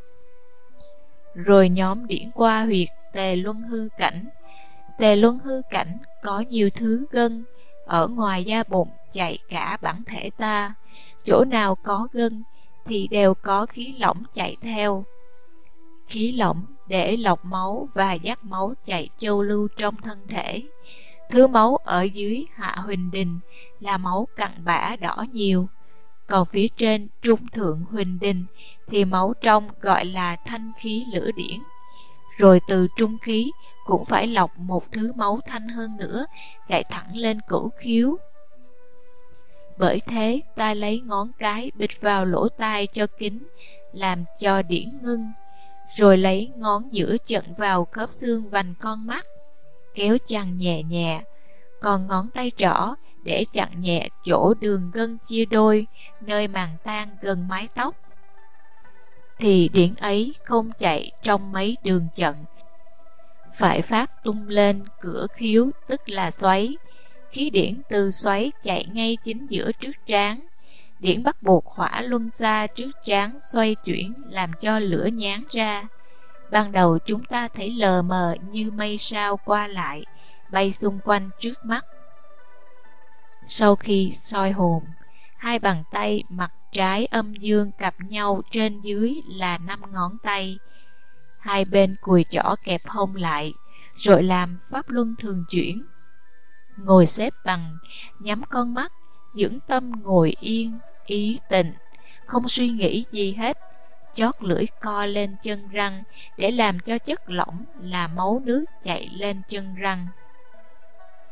Rồi nhóm điển qua huyệt tề luân hư cảnh. Tề luân hư cảnh có nhiều thứ gân ở ngoài da bụng chạy cả bản thể ta. Chỗ nào có gân thì đều có khí lỏng chạy theo. Khí lỏng để lọc máu và dắt máu chạy châu lưu trong thân thể. Thứ máu ở dưới hạ huỳnh đình là máu cặn bã đỏ nhiều, còn phía trên trung thượng huỳnh đình thì máu trong gọi là thanh khí lửa điển. Rồi từ trung khí cũng phải lọc một thứ máu thanh hơn nữa chạy thẳng lên cửu khiếu. Bởi thế ta lấy ngón cái bịt vào lỗ tai cho kín, làm cho điển ngưng, rồi lấy ngón giữa chận vào khớp xương vành con mắt, kéo chằng nhẹ nhẹ, còn ngón tay trỏ để chặn nhẹ chỗ đường gân chia đôi nơi màng tang gần mái tóc. Thì điển ấy không chạy trong mấy đường chận, phải phát tung lên cửa khiếu, tức là xoáy. Khí điển từ xoáy chạy ngay chính giữa trước trán. Điển bắt buộc hỏa luân xa trước trán xoay chuyển làm cho lửa nhán ra. Ban đầu chúng ta thấy lờ mờ như mây sao qua lại, bay xung quanh trước mắt. Sau khi soi hồn, hai bàn tay mặt trái âm dương cặp nhau trên dưới là 5 ngón tay. Hai bên cùi chỏ kẹp hông lại, rồi làm pháp luân thường chuyển. Ngồi xếp bằng, nhắm con mắt, dưỡng tâm ngồi yên, ý tịnh, không suy nghĩ gì hết. Chót lưỡi co lên chân răng để làm cho chất lỏng là máu nước chạy lên chân răng.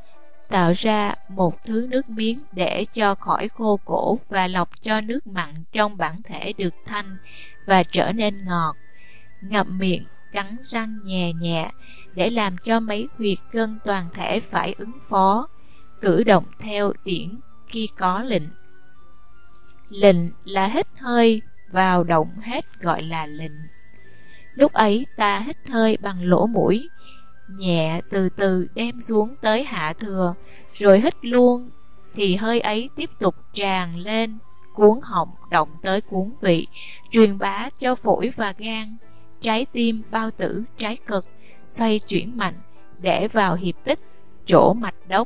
tạo ra một thứ nước miếng để cho khỏi khô cổ và lọc cho nước mặn trong bản thể được thanh và trở nên ngọt. Ngậm miệng, cắn răng nhè nhẹ để làm cho mấy huyệt gân toàn thể phải ứng phó, cử động theo điển khi có lệnh. Lệnh là hít hơi vào động hết gọi là lệnh. Lúc ấy ta hít hơi bằng lỗ mũi, nhẹ từ từ đem xuống tới hạ thừa, rồi hít luôn thì hơi ấy tiếp tục tràn lên cuốn họng, động tới cuốn vị, truyền bá cho phổi và gan, trái tim, bao tử, trái cực, xoay chuyển mạnh để vào hiệp tích, chỗ mạch đốc.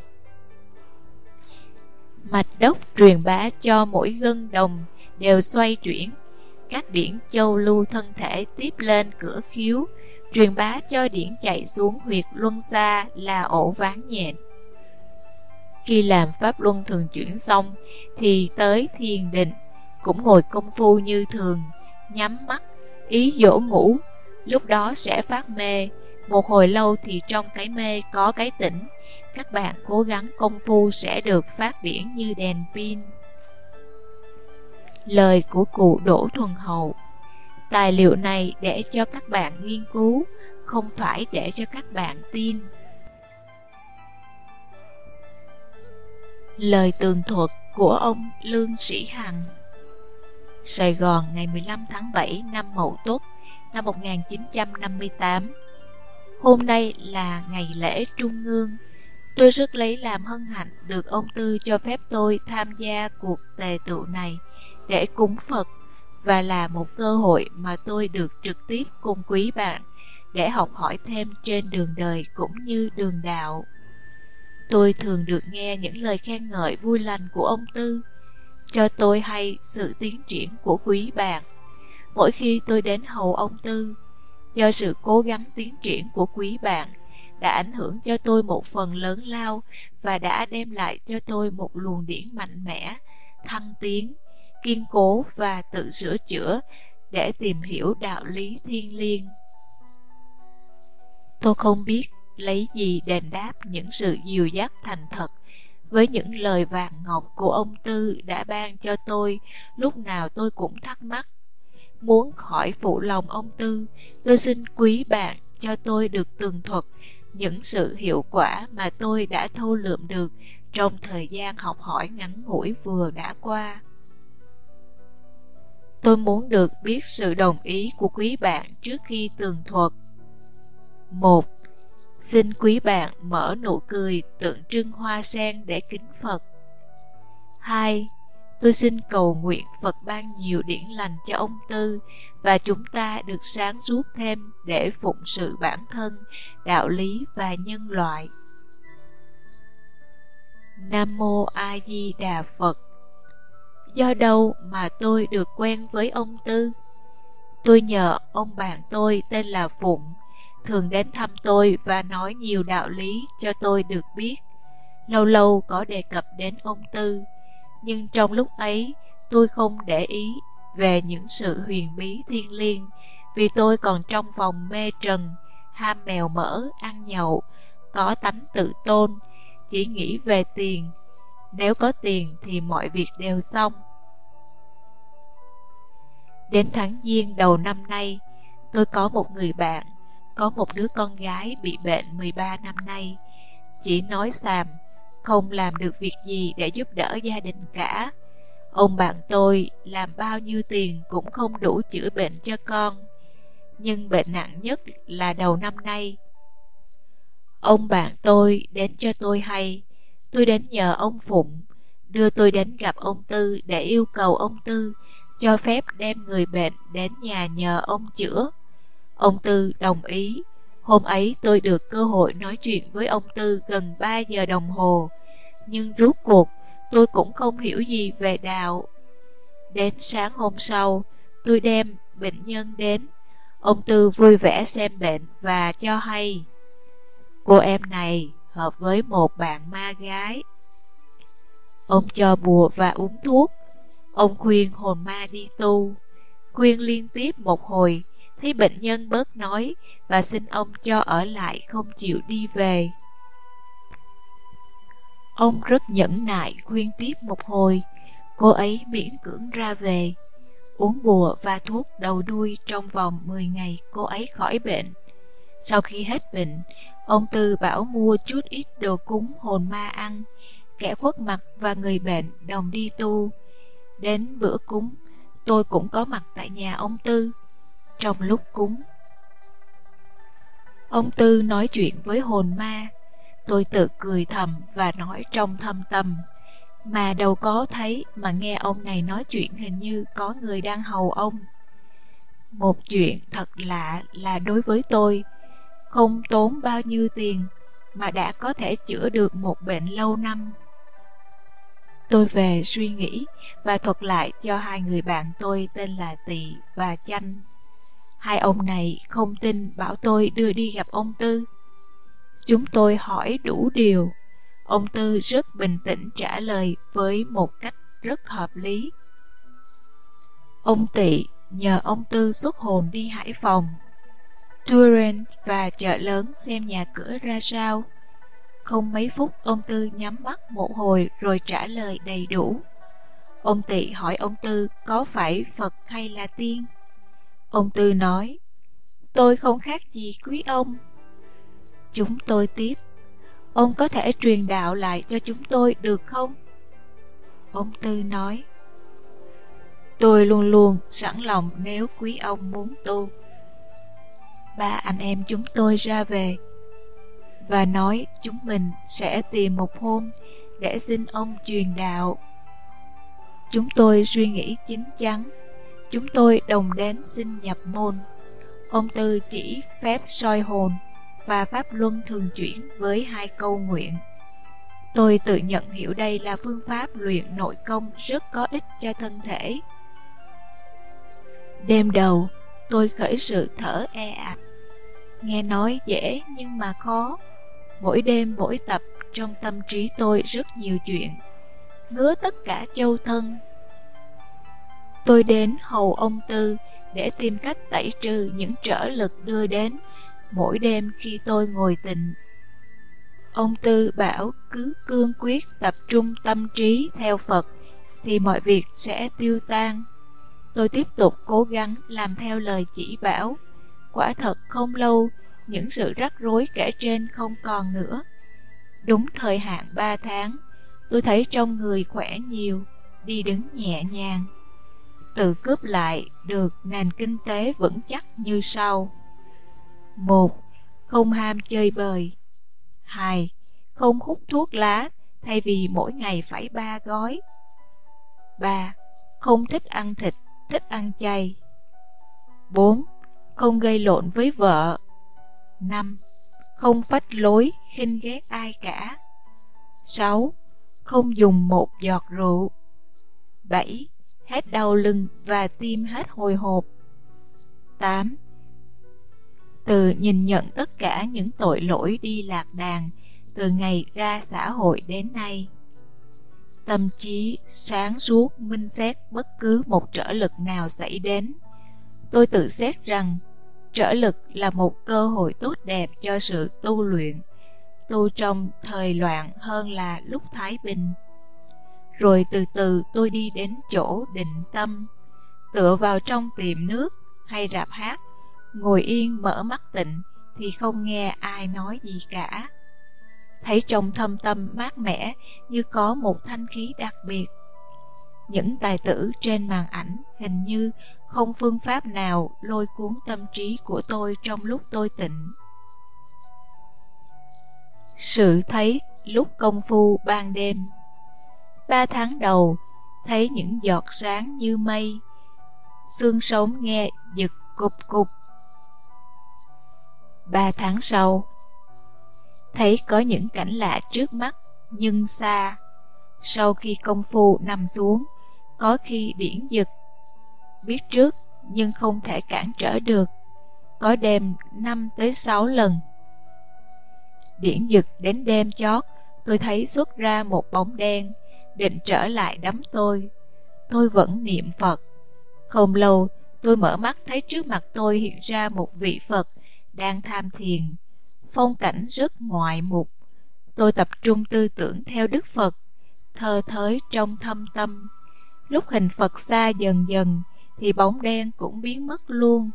Mạch đốc truyền bá cho mỗi gân đồng đều xoay chuyển. Các điển châu lưu thân thể tiếp lên cửa khiếu, truyền bá cho điển chạy xuống huyệt luân xa là ổ ván nhện. Khi làm pháp luân thường chuyển xong thì tới thiền định, cũng ngồi công phu như thường, nhắm mắt, ý dỗ ngủ. Lúc đó sẽ phát mê, một hồi lâu thì trong cái mê có cái tỉnh. Các bạn cố gắng công phu sẽ được phát điển như đèn pin. Lời của cụ Đỗ Thuần Hậu. Tài liệu này để cho các bạn nghiên cứu, không phải để cho các bạn tin. Lời tường thuật của ông Lương Sĩ Hằng. Sài Gòn, ngày 15 tháng 7 năm Mậu Tuất năm 1958. Hôm nay là ngày lễ Trung ương. Tôi rất lấy làm hân hạnh được ông Tư cho phép tôi tham gia cuộc tề tựu này để cúng Phật, và là một cơ hội mà tôi được trực tiếp cùng quý bạn để học hỏi thêm trên đường đời cũng như đường đạo. Tôi thường được nghe những lời khen ngợi vui lành của ông Tư, cho tôi hay sự tiến triển của quý bạn. Mỗi khi tôi đến hầu ông Tư, do sự cố gắng tiến triển của quý bạn đã ảnh hưởng cho tôi một phần lớn lao và đã đem lại cho tôi một luồng điển mạnh mẽ, thăng tiến, kiên cố và tự sửa chữa để tìm hiểu đạo lý thiêng liêng. Tôi không biết lấy gì đền đáp những sự dìu dắt thành thật với những lời vàng ngọc của ông Tư đã ban cho tôi lúc nào tôi cũng thắc mắc. Muốn khỏi phụ lòng ông Tư, tôi xin quý bạn cho tôi được tường thuật những sự hiệu quả mà tôi đã thu lượm được trong thời gian học hỏi ngắn ngủi vừa đã qua. Tôi muốn được biết sự đồng ý của quý bạn trước khi tường thuật. 1. Xin quý bạn mở nụ cười tượng trưng hoa sen để kính Phật. 2. Tôi xin cầu nguyện Phật ban nhiều điển lành cho ông Tư và chúng ta được sáng suốt thêm để phụng sự bản thân, đạo lý và nhân loại. Nam Mô A Di Đà Phật. Do đâu mà tôi được quen với ông Tư? Tôi nhờ ông bạn tôi tên là Phụng, thường đến thăm tôi và nói nhiều đạo lý cho tôi được biết. Lâu lâu có đề cập đến ông Tư, nhưng trong lúc ấy tôi không để ý về những sự huyền bí thiêng liêng, vì tôi còn trong vòng mê trần, ham mèo mỡ, ăn nhậu, có tánh tự tôn, chỉ nghĩ về tiền. Nếu có tiền thì mọi việc đều xong. Đến tháng Giêng đầu năm nay, tôi có một người bạn, có một đứa con gái bị bệnh 13 năm nay, chỉ nói xàm, không làm được việc gì để giúp đỡ gia đình cả. Ông bạn tôi làm bao nhiêu tiền cũng không đủ chữa bệnh cho con, nhưng bệnh nặng nhất là đầu năm nay. Ông bạn tôi đến cho tôi hay, tôi đến nhờ ông Phụng, đưa tôi đến gặp ông Tư để yêu cầu ông Tư cho phép đem người bệnh đến nhà nhờ ông chữa. Ông Tư đồng ý. Hôm ấy tôi được cơ hội nói chuyện với ông Tư gần 3 giờ đồng hồ, nhưng rốt cuộc tôi cũng không hiểu gì về đạo. Đến sáng hôm sau, tôi đem bệnh nhân đến. Ông Tư vui vẻ xem bệnh và cho hay: cô em này hợp với một bạn ma gái. Ông cho bùa và uống thuốc. Ông khuyên hồn ma đi tu. Khuyên liên tiếp một hồi, thấy bệnh nhân bớt nói và xin ông cho ở lại, không chịu đi về. Ông rất nhẫn nại khuyên tiếp một hồi, cô ấy miễn cưỡng ra về. Uống bùa và thuốc đầu đuôi, trong vòng 10 ngày cô ấy khỏi bệnh. Sau khi hết bệnh, ông Tư bảo mua chút ít đồ cúng hồn ma ăn, kẻ khuất mặt và người bệnh đồng đi tu. Đến bữa cúng, tôi cũng có mặt tại nhà ông Tư. Trong lúc cúng, ông Tư nói chuyện với hồn ma. Tôi tự cười thầm và nói trong thâm tâm, mà đâu có thấy mà nghe ông này nói chuyện hình như có người đang hầu ông. Một chuyện thật lạ là đối với tôi, không tốn bao nhiêu tiền mà đã có thể chữa được một bệnh lâu năm. Tôi về suy nghĩ và thuật lại cho hai người bạn tôi tên là Tỳ và Chanh. Hai ông này không tin, bảo tôi đưa đi gặp ông Tư. Chúng tôi hỏi đủ điều. Ông Tư rất bình tĩnh trả lời với một cách rất hợp lý. Ông Tỳ nhờ ông Tư xuất hồn đi Hải Phòng, Turin và chợ lớn xem nhà cửa ra sao. Không mấy phút ông Tư nhắm mắt một hồi rồi trả lời đầy đủ. Ông Tỳ hỏi ông Tư có phải Phật hay là tiên. Ông Tư nói, tôi không khác gì quý ông. Chúng tôi tiếp, ông có thể truyền đạo lại cho chúng tôi được không? Ông Tư nói, tôi luôn luôn sẵn lòng nếu quý ông muốn tu. Ba anh em chúng tôi ra về và nói chúng mình sẽ tìm một hôm để xin ông truyền đạo. Chúng tôi suy nghĩ chín chắn. Chúng tôi đồng đến xin nhập môn. Ông Tư chỉ phép soi hồn và pháp luân thường chuyển với 2 câu nguyện. Tôi tự nhận hiểu đây là phương pháp luyện nội công rất có ích cho thân thể. Đêm đầu, tôi khởi sự thở ê ạch. Nghe nói dễ nhưng mà khó. Mỗi đêm mỗi tập, trong tâm trí tôi rất nhiều chuyện, ngứa tất cả châu thân. Tôi đến hầu ông Tư để tìm cách tẩy trừ những trở lực đưa đến mỗi đêm khi tôi ngồi tịnh. Ông Tư bảo cứ cương quyết tập trung tâm trí theo Phật thì mọi việc sẽ tiêu tan. Tôi tiếp tục cố gắng làm theo lời chỉ bảo. Quả thật không lâu, những sự rắc rối kể trên không còn nữa. Đúng thời hạn 3 tháng, tôi thấy trong người khỏe nhiều, đi đứng nhẹ nhàng. Tự cướp lại được nền kinh tế vững chắc như sau: 1. Không ham chơi bời. 2. Không hút thuốc lá thay vì mỗi ngày phải 3 gói. 3. Không thích ăn thịt, thích ăn chay. 4. Không gây lộn với vợ. 5. Không phách lối, khinh ghét ai cả. 6. Không dùng một giọt rượu. 7. Hết đau lưng và tim hết hồi hộp. 8. Từ nhìn nhận tất cả những tội lỗi đi lạc đàn từ ngày ra xã hội đến nay. Tâm trí sáng suốt minh xét bất cứ một trở lực nào xảy đến. Tôi tự xét rằng trở lực là một cơ hội tốt đẹp cho sự tu luyện, tu trong thời loạn hơn là lúc thái bình. Rồi từ từ tôi đi đến chỗ định tâm, tựa vào trong tiệm nước hay rạp hát, ngồi yên mở mắt tịnh thì không nghe ai nói gì cả. Thấy trong thâm tâm mát mẻ như có một thanh khí đặc biệt. Những tài tử trên màn ảnh hình như không phương pháp nào lôi cuốn tâm trí của tôi trong lúc tôi tịnh. Sự thấy lúc công phu ban đêm. 3 tháng đầu, thấy những giọt sáng như mây, xương sống nghe giật cục cục. 3 tháng sau, thấy có những cảnh lạ trước mắt nhưng xa. Sau khi công phu nằm xuống, có khi điển giật. Biết trước nhưng không thể cản trở được. Có đêm 5 tới 6 lần. Điển giật đến đêm chót, tôi thấy xuất ra một bóng đen, định trở lại đấm tôi. Tôi vẫn niệm Phật. Không lâu, tôi mở mắt thấy trước mặt tôi hiện ra một vị Phật đang tham thiền. Phong cảnh rất ngoại mục. Tôi tập trung tư tưởng theo Đức Phật, thơ thới trong thâm tâm. Lúc hình Phật xa dần dần thì bóng đen cũng biến mất luôn.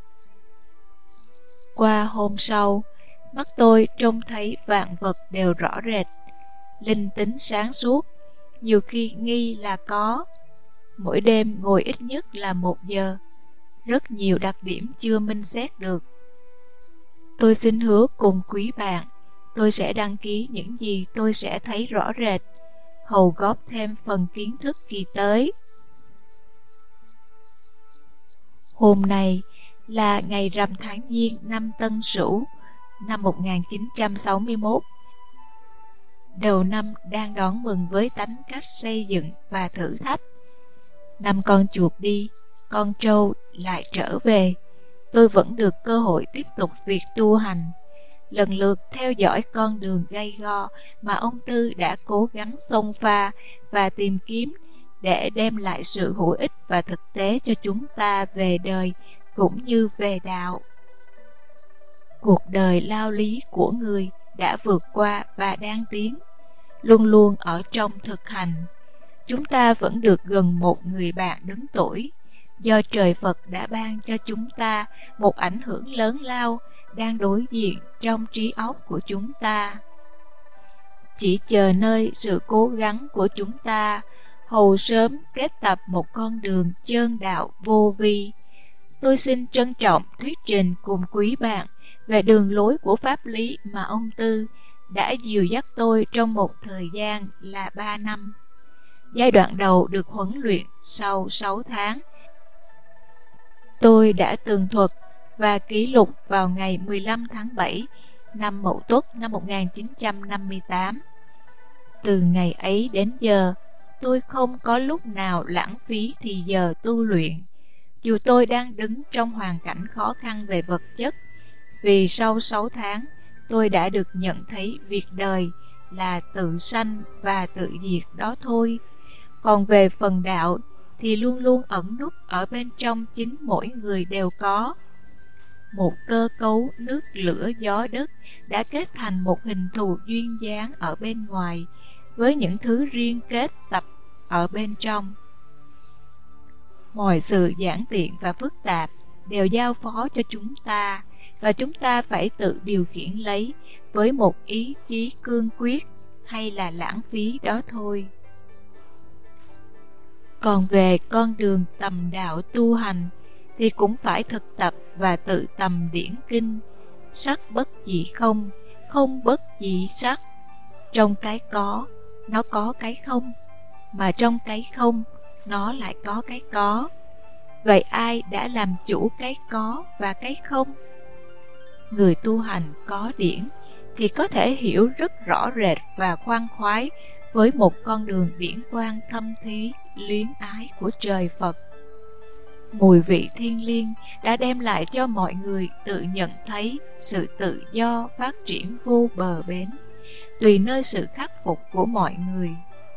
Qua hôm sau, mắt tôi trông thấy vạn vật đều rõ rệt, linh tính sáng suốt, nhiều khi nghi là có. Mỗi đêm ngồi ít nhất là 1 giờ, rất nhiều đặc điểm chưa minh xét được. Tôi xin hứa cùng quý bạn, tôi sẽ đăng ký những gì tôi sẽ thấy rõ rệt, hầu góp thêm phần kiến thức kỳ tới. Hôm nay là ngày rằm tháng Giêng năm Tân Sửu, năm 1961. Đầu năm đang đón mừng với tánh cách xây dựng và thử thách. Năm con chuột đi, con trâu lại trở về. Tôi vẫn được cơ hội tiếp tục việc tu hành, lần lượt theo dõi con đường gay go mà ông Tư đã cố gắng xông pha và tìm kiếm để đem lại sự hữu ích và thực tế cho chúng ta về đời cũng như về đạo. Cuộc đời lao lý của người đã vượt qua và đang tiến, luôn luôn ở trong thực hành. Chúng ta vẫn được gần một người bạn đứng tuổi, do trời Phật đã ban cho chúng ta một ảnh hưởng lớn lao đang đối diện trong trí óc của chúng ta. Chỉ chờ nơi sự cố gắng của chúng ta, hầu sớm kết tập một con đường chân đạo vô vi. Tôi xin trân trọng thuyết trình cùng quý bạn về đường lối của pháp lý mà ông Tư đã dìu dắt tôi trong một thời gian là 3 năm. Giai đoạn đầu được huấn luyện sau 6 tháng. Tôi đã tường thuật và ký lục vào ngày 15 tháng 7 năm Mậu Tuất năm 1958. Từ ngày ấy đến giờ, tôi không có lúc nào lãng phí thì giờ tu luyện, dù tôi đang đứng trong hoàn cảnh khó khăn về vật chất, vì sau 6 tháng tôi đã được nhận thấy việc đời là tự sanh và tự diệt đó thôi. Còn về phần đạo thì luôn luôn ẩn núp ở bên trong chính mỗi người đều có. Một cơ cấu nước lửa gió đất đã kết thành một hình thù duyên dáng ở bên ngoài, với những thứ riêng kết tập ở bên trong. Mọi sự giản tiện và phức tạp đều giao phó cho chúng ta, và chúng ta phải tự điều khiển lấy với một ý chí cương quyết hay là lãng phí đó thôi. Còn về con đường tầm đạo tu hành thì cũng phải thực tập và tự tầm điển kinh. Sắc bất dị không, không bất dị sắc. Trong cái có, nó có cái không, mà trong cái không, nó lại có cái có. Vậy ai đã làm chủ cái có và cái không? Người tu hành có điển thì có thể hiểu rất rõ rệt và khoan khoái với một con đường điển quang thâm thí luyến ái của trời Phật. Mùi vị thiêng liêng đã đem lại cho mọi người tự nhận thấy sự tự do phát triển vô bờ bến, tùy nơi sự khắc phục của mọi người.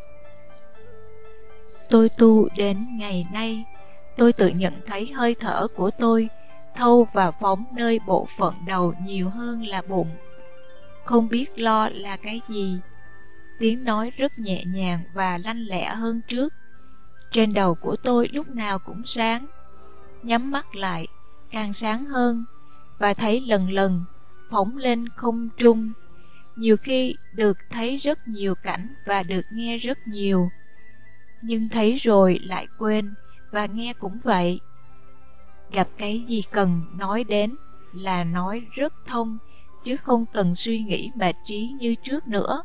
Tôi tu đến ngày nay, tôi tự nhận thấy hơi thở của tôi thâu và phóng nơi bộ phận đầu nhiều hơn là bụng. Không biết lo là cái gì. Tiếng nói rất nhẹ nhàng và lanh lẹ hơn trước. Trên đầu của tôi lúc nào cũng sáng. Nhắm mắt lại càng sáng hơn, và thấy lần lần phóng lên không trung. Nhiều khi được thấy rất nhiều cảnh và được nghe rất nhiều, nhưng thấy rồi lại quên, và nghe cũng vậy. Gặp cái gì cần nói đến là nói rất thông, chứ không cần suy nghĩ mệt trí như trước nữa.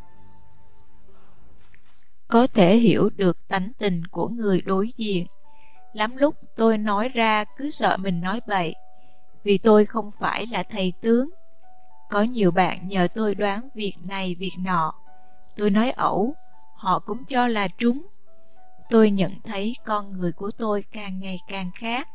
Có thể hiểu được tánh tình của người đối diện. Lắm lúc tôi nói ra cứ sợ mình nói bậy, vì tôi không phải là thầy tướng. Có nhiều bạn nhờ tôi đoán việc này việc nọ. Tôi nói ẩu, họ cũng cho là trúng. Tôi nhận thấy con người của tôi càng ngày càng khác.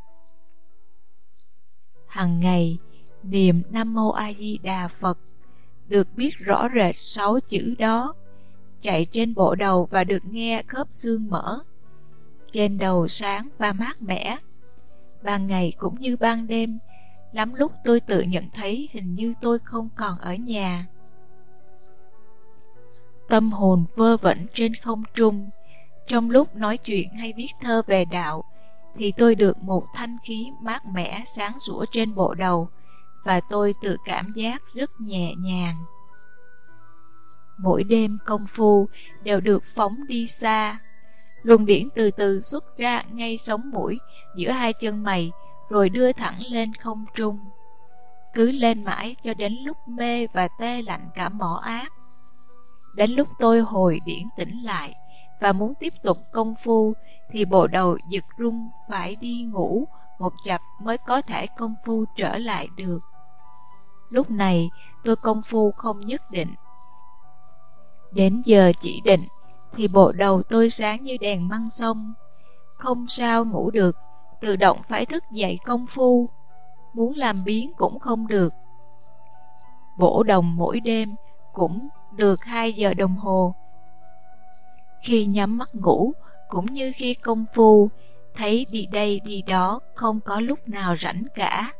Hằng ngày niệm Nam Mô A Di Đà Phật, được biết rõ rệt 6 chữ đó chạy trên bộ đầu và được nghe khớp xương mở. Trên đầu sáng và mát mẻ. Ban ngày cũng như ban đêm, lắm lúc tôi tự nhận thấy hình như tôi không còn ở nhà. Tâm hồn vơ vẩn trên không trung. Trong lúc nói chuyện hay viết thơ về đạo thì tôi được một thanh khí mát mẻ sáng sủa trên bộ đầu, và tôi tự cảm giác rất nhẹ nhàng. Mỗi đêm công phu đều được phóng đi xa. Luồng điển từ từ xuất ra ngay sống mũi giữa hai chân mày, rồi đưa thẳng lên không trung. Cứ lên mãi cho đến lúc mê và tê lạnh cả mỏ ác. Đến lúc tôi hồi điển tỉnh lại và muốn tiếp tục công phu thì bộ đầu giật rung, phải đi ngủ một chập mới có thể công phu trở lại được. Lúc này tôi công phu không nhất định. Đến giờ chỉ định thì bộ đầu tôi sáng như đèn măng sông. Không sao ngủ được, tự động phải thức dậy công phu. Muốn làm biếng cũng không được. Bổ đồng mỗi đêm cũng được 2 giờ đồng hồ. Khi nhắm mắt ngủ cũng như khi công phu, thấy đi đây đi đó, không có lúc nào rảnh cả.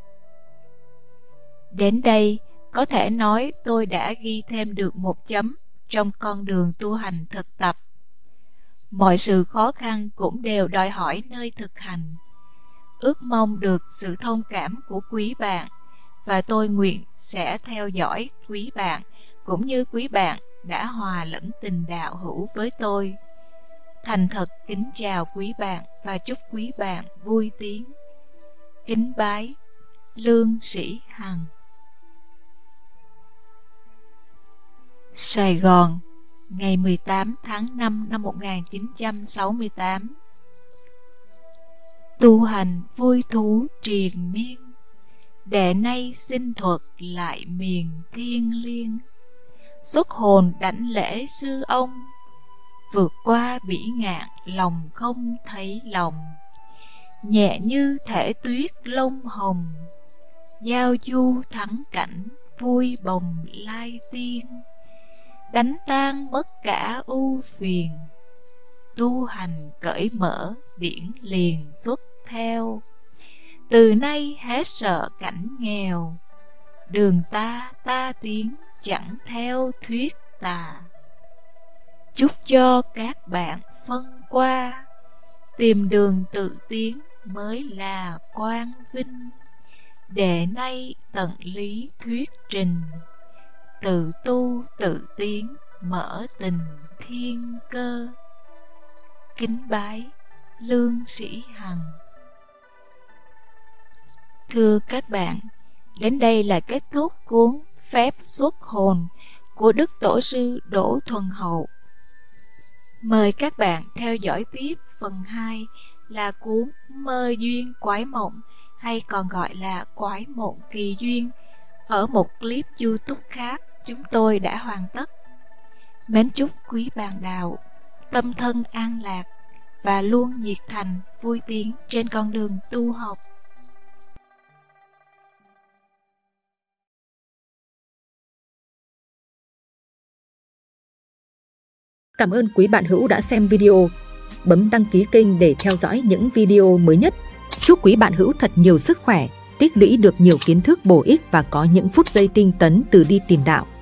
Đến đây có thể nói tôi đã ghi thêm được một chấm trong con đường tu hành thực tập. Mọi sự khó khăn cũng đều đòi hỏi nơi thực hành. Ước mong được sự thông cảm của quý bạn, và tôi nguyện sẽ theo dõi quý bạn cũng như quý bạn đã hòa lẫn tình đạo hữu với tôi. Thành thật kính chào quý bạn và chúc quý bạn vui tiếng. Kính bái, Lương Sĩ Hằng. Sài Gòn, ngày 18 tháng 5 năm 1968. Tu hành vui thú triền miên, đệ nay xin thuật lại miền thiên liêng. Xuất hồn đảnh lễ sư ông, vượt qua bỉ ngạn lòng không thấy lòng. Nhẹ như thể tuyết lông hồng, giao du thắng cảnh vui bồng lai tiên. Đánh tan mất cả ưu phiền, tu hành cởi mở điển liền xuất theo. Từ nay hết sợ cảnh nghèo, đường ta tiến chẳng theo thuyết tà. Chúc cho các bạn phân qua, tìm đường tự tiến mới là quang vinh. Đệ nay tận lý thuyết trình, tự tu tự tiến mở tình thiên cơ. Kính bái, Lương Sĩ Hằng. Thưa các bạn, đến đây là kết thúc cuốn Phép xuất hồn của Đức Tổ sư Đỗ Thuần Hậu. Mời các bạn theo dõi tiếp phần 2 là cuốn Mơ duyên quái mộng, hay còn gọi là Quái mộng kỳ duyên, ở một clip YouTube khác chúng tôi đã hoàn tất. Mến chúc quý bạn đạo tâm thân an lạc và luôn nhiệt thành vui tiến trên con đường tu học. Cảm ơn quý bạn hữu đã xem video. Bấm đăng ký kênh để theo dõi những video mới nhất. Chúc quý bạn hữu thật nhiều sức khỏe, tích lũy được nhiều kiến thức bổ ích và có những phút giây tinh tấn từ đi tìm đạo.